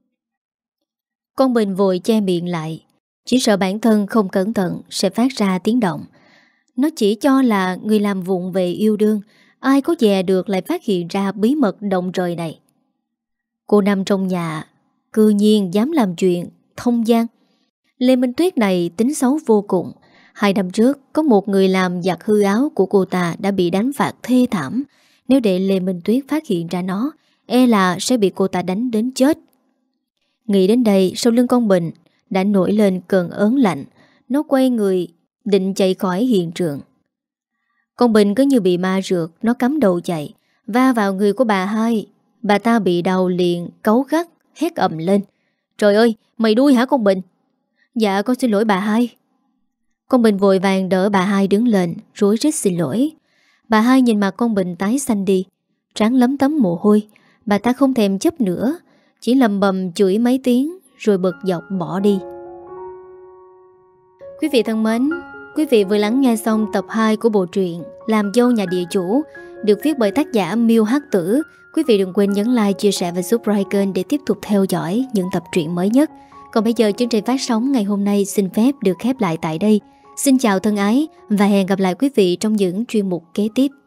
Con Bình vội che miệng lại, chỉ sợ bản thân không cẩn thận sẽ phát ra tiếng động. Nó chỉ cho là người làm vụng về yêu đương, ai có dè được lại phát hiện ra bí mật động trời này. Cô nằm trong nhà, cư nhiên dám làm chuyện thông gian. Lê Minh Tuyết này tính xấu vô cùng. Hai năm trước có một người làm giặt hư áo của cô ta đã bị đánh phạt thê thảm. Nếu để Lê Minh Tuyết phát hiện ra nó, e là sẽ bị cô ta đánh đến chết. Nghĩ đến đây, sau lưng con Bình đã nổi lên cơn ớn lạnh. Nó quay người định chạy khỏi hiện trường. Con Bình cứ như bị ma rượt, nó cắm đầu chạy, va vào người của bà hai. Bà ta bị đau liền, cáu gắt, hét ầm lên. Trời ơi, mày đuôi hả con Bình? Dạ con xin lỗi bà hai. Con Bình vội vàng đỡ bà hai đứng lên, rối rít xin lỗi. Bà hai nhìn mặt con Bình tái xanh đi, trán lấm tấm mồ hôi. Bà ta không thèm chấp nữa, chỉ lầm bầm chửi mấy tiếng rồi bực dọc bỏ đi. Quý vị thân mến, quý vị vừa lắng nghe xong tập hai của bộ truyện Làm dâu nhà địa chủ, được viết bởi tác giả Miêu Hắc Tử. Quý vị đừng quên nhấn like, chia sẻ và subscribe kênh để tiếp tục theo dõi những tập truyện mới nhất. Còn bây giờ chương trình phát sóng ngày hôm nay xin phép được khép lại tại đây. Xin chào thân ái và hẹn gặp lại quý vị trong những chuyên mục kế tiếp.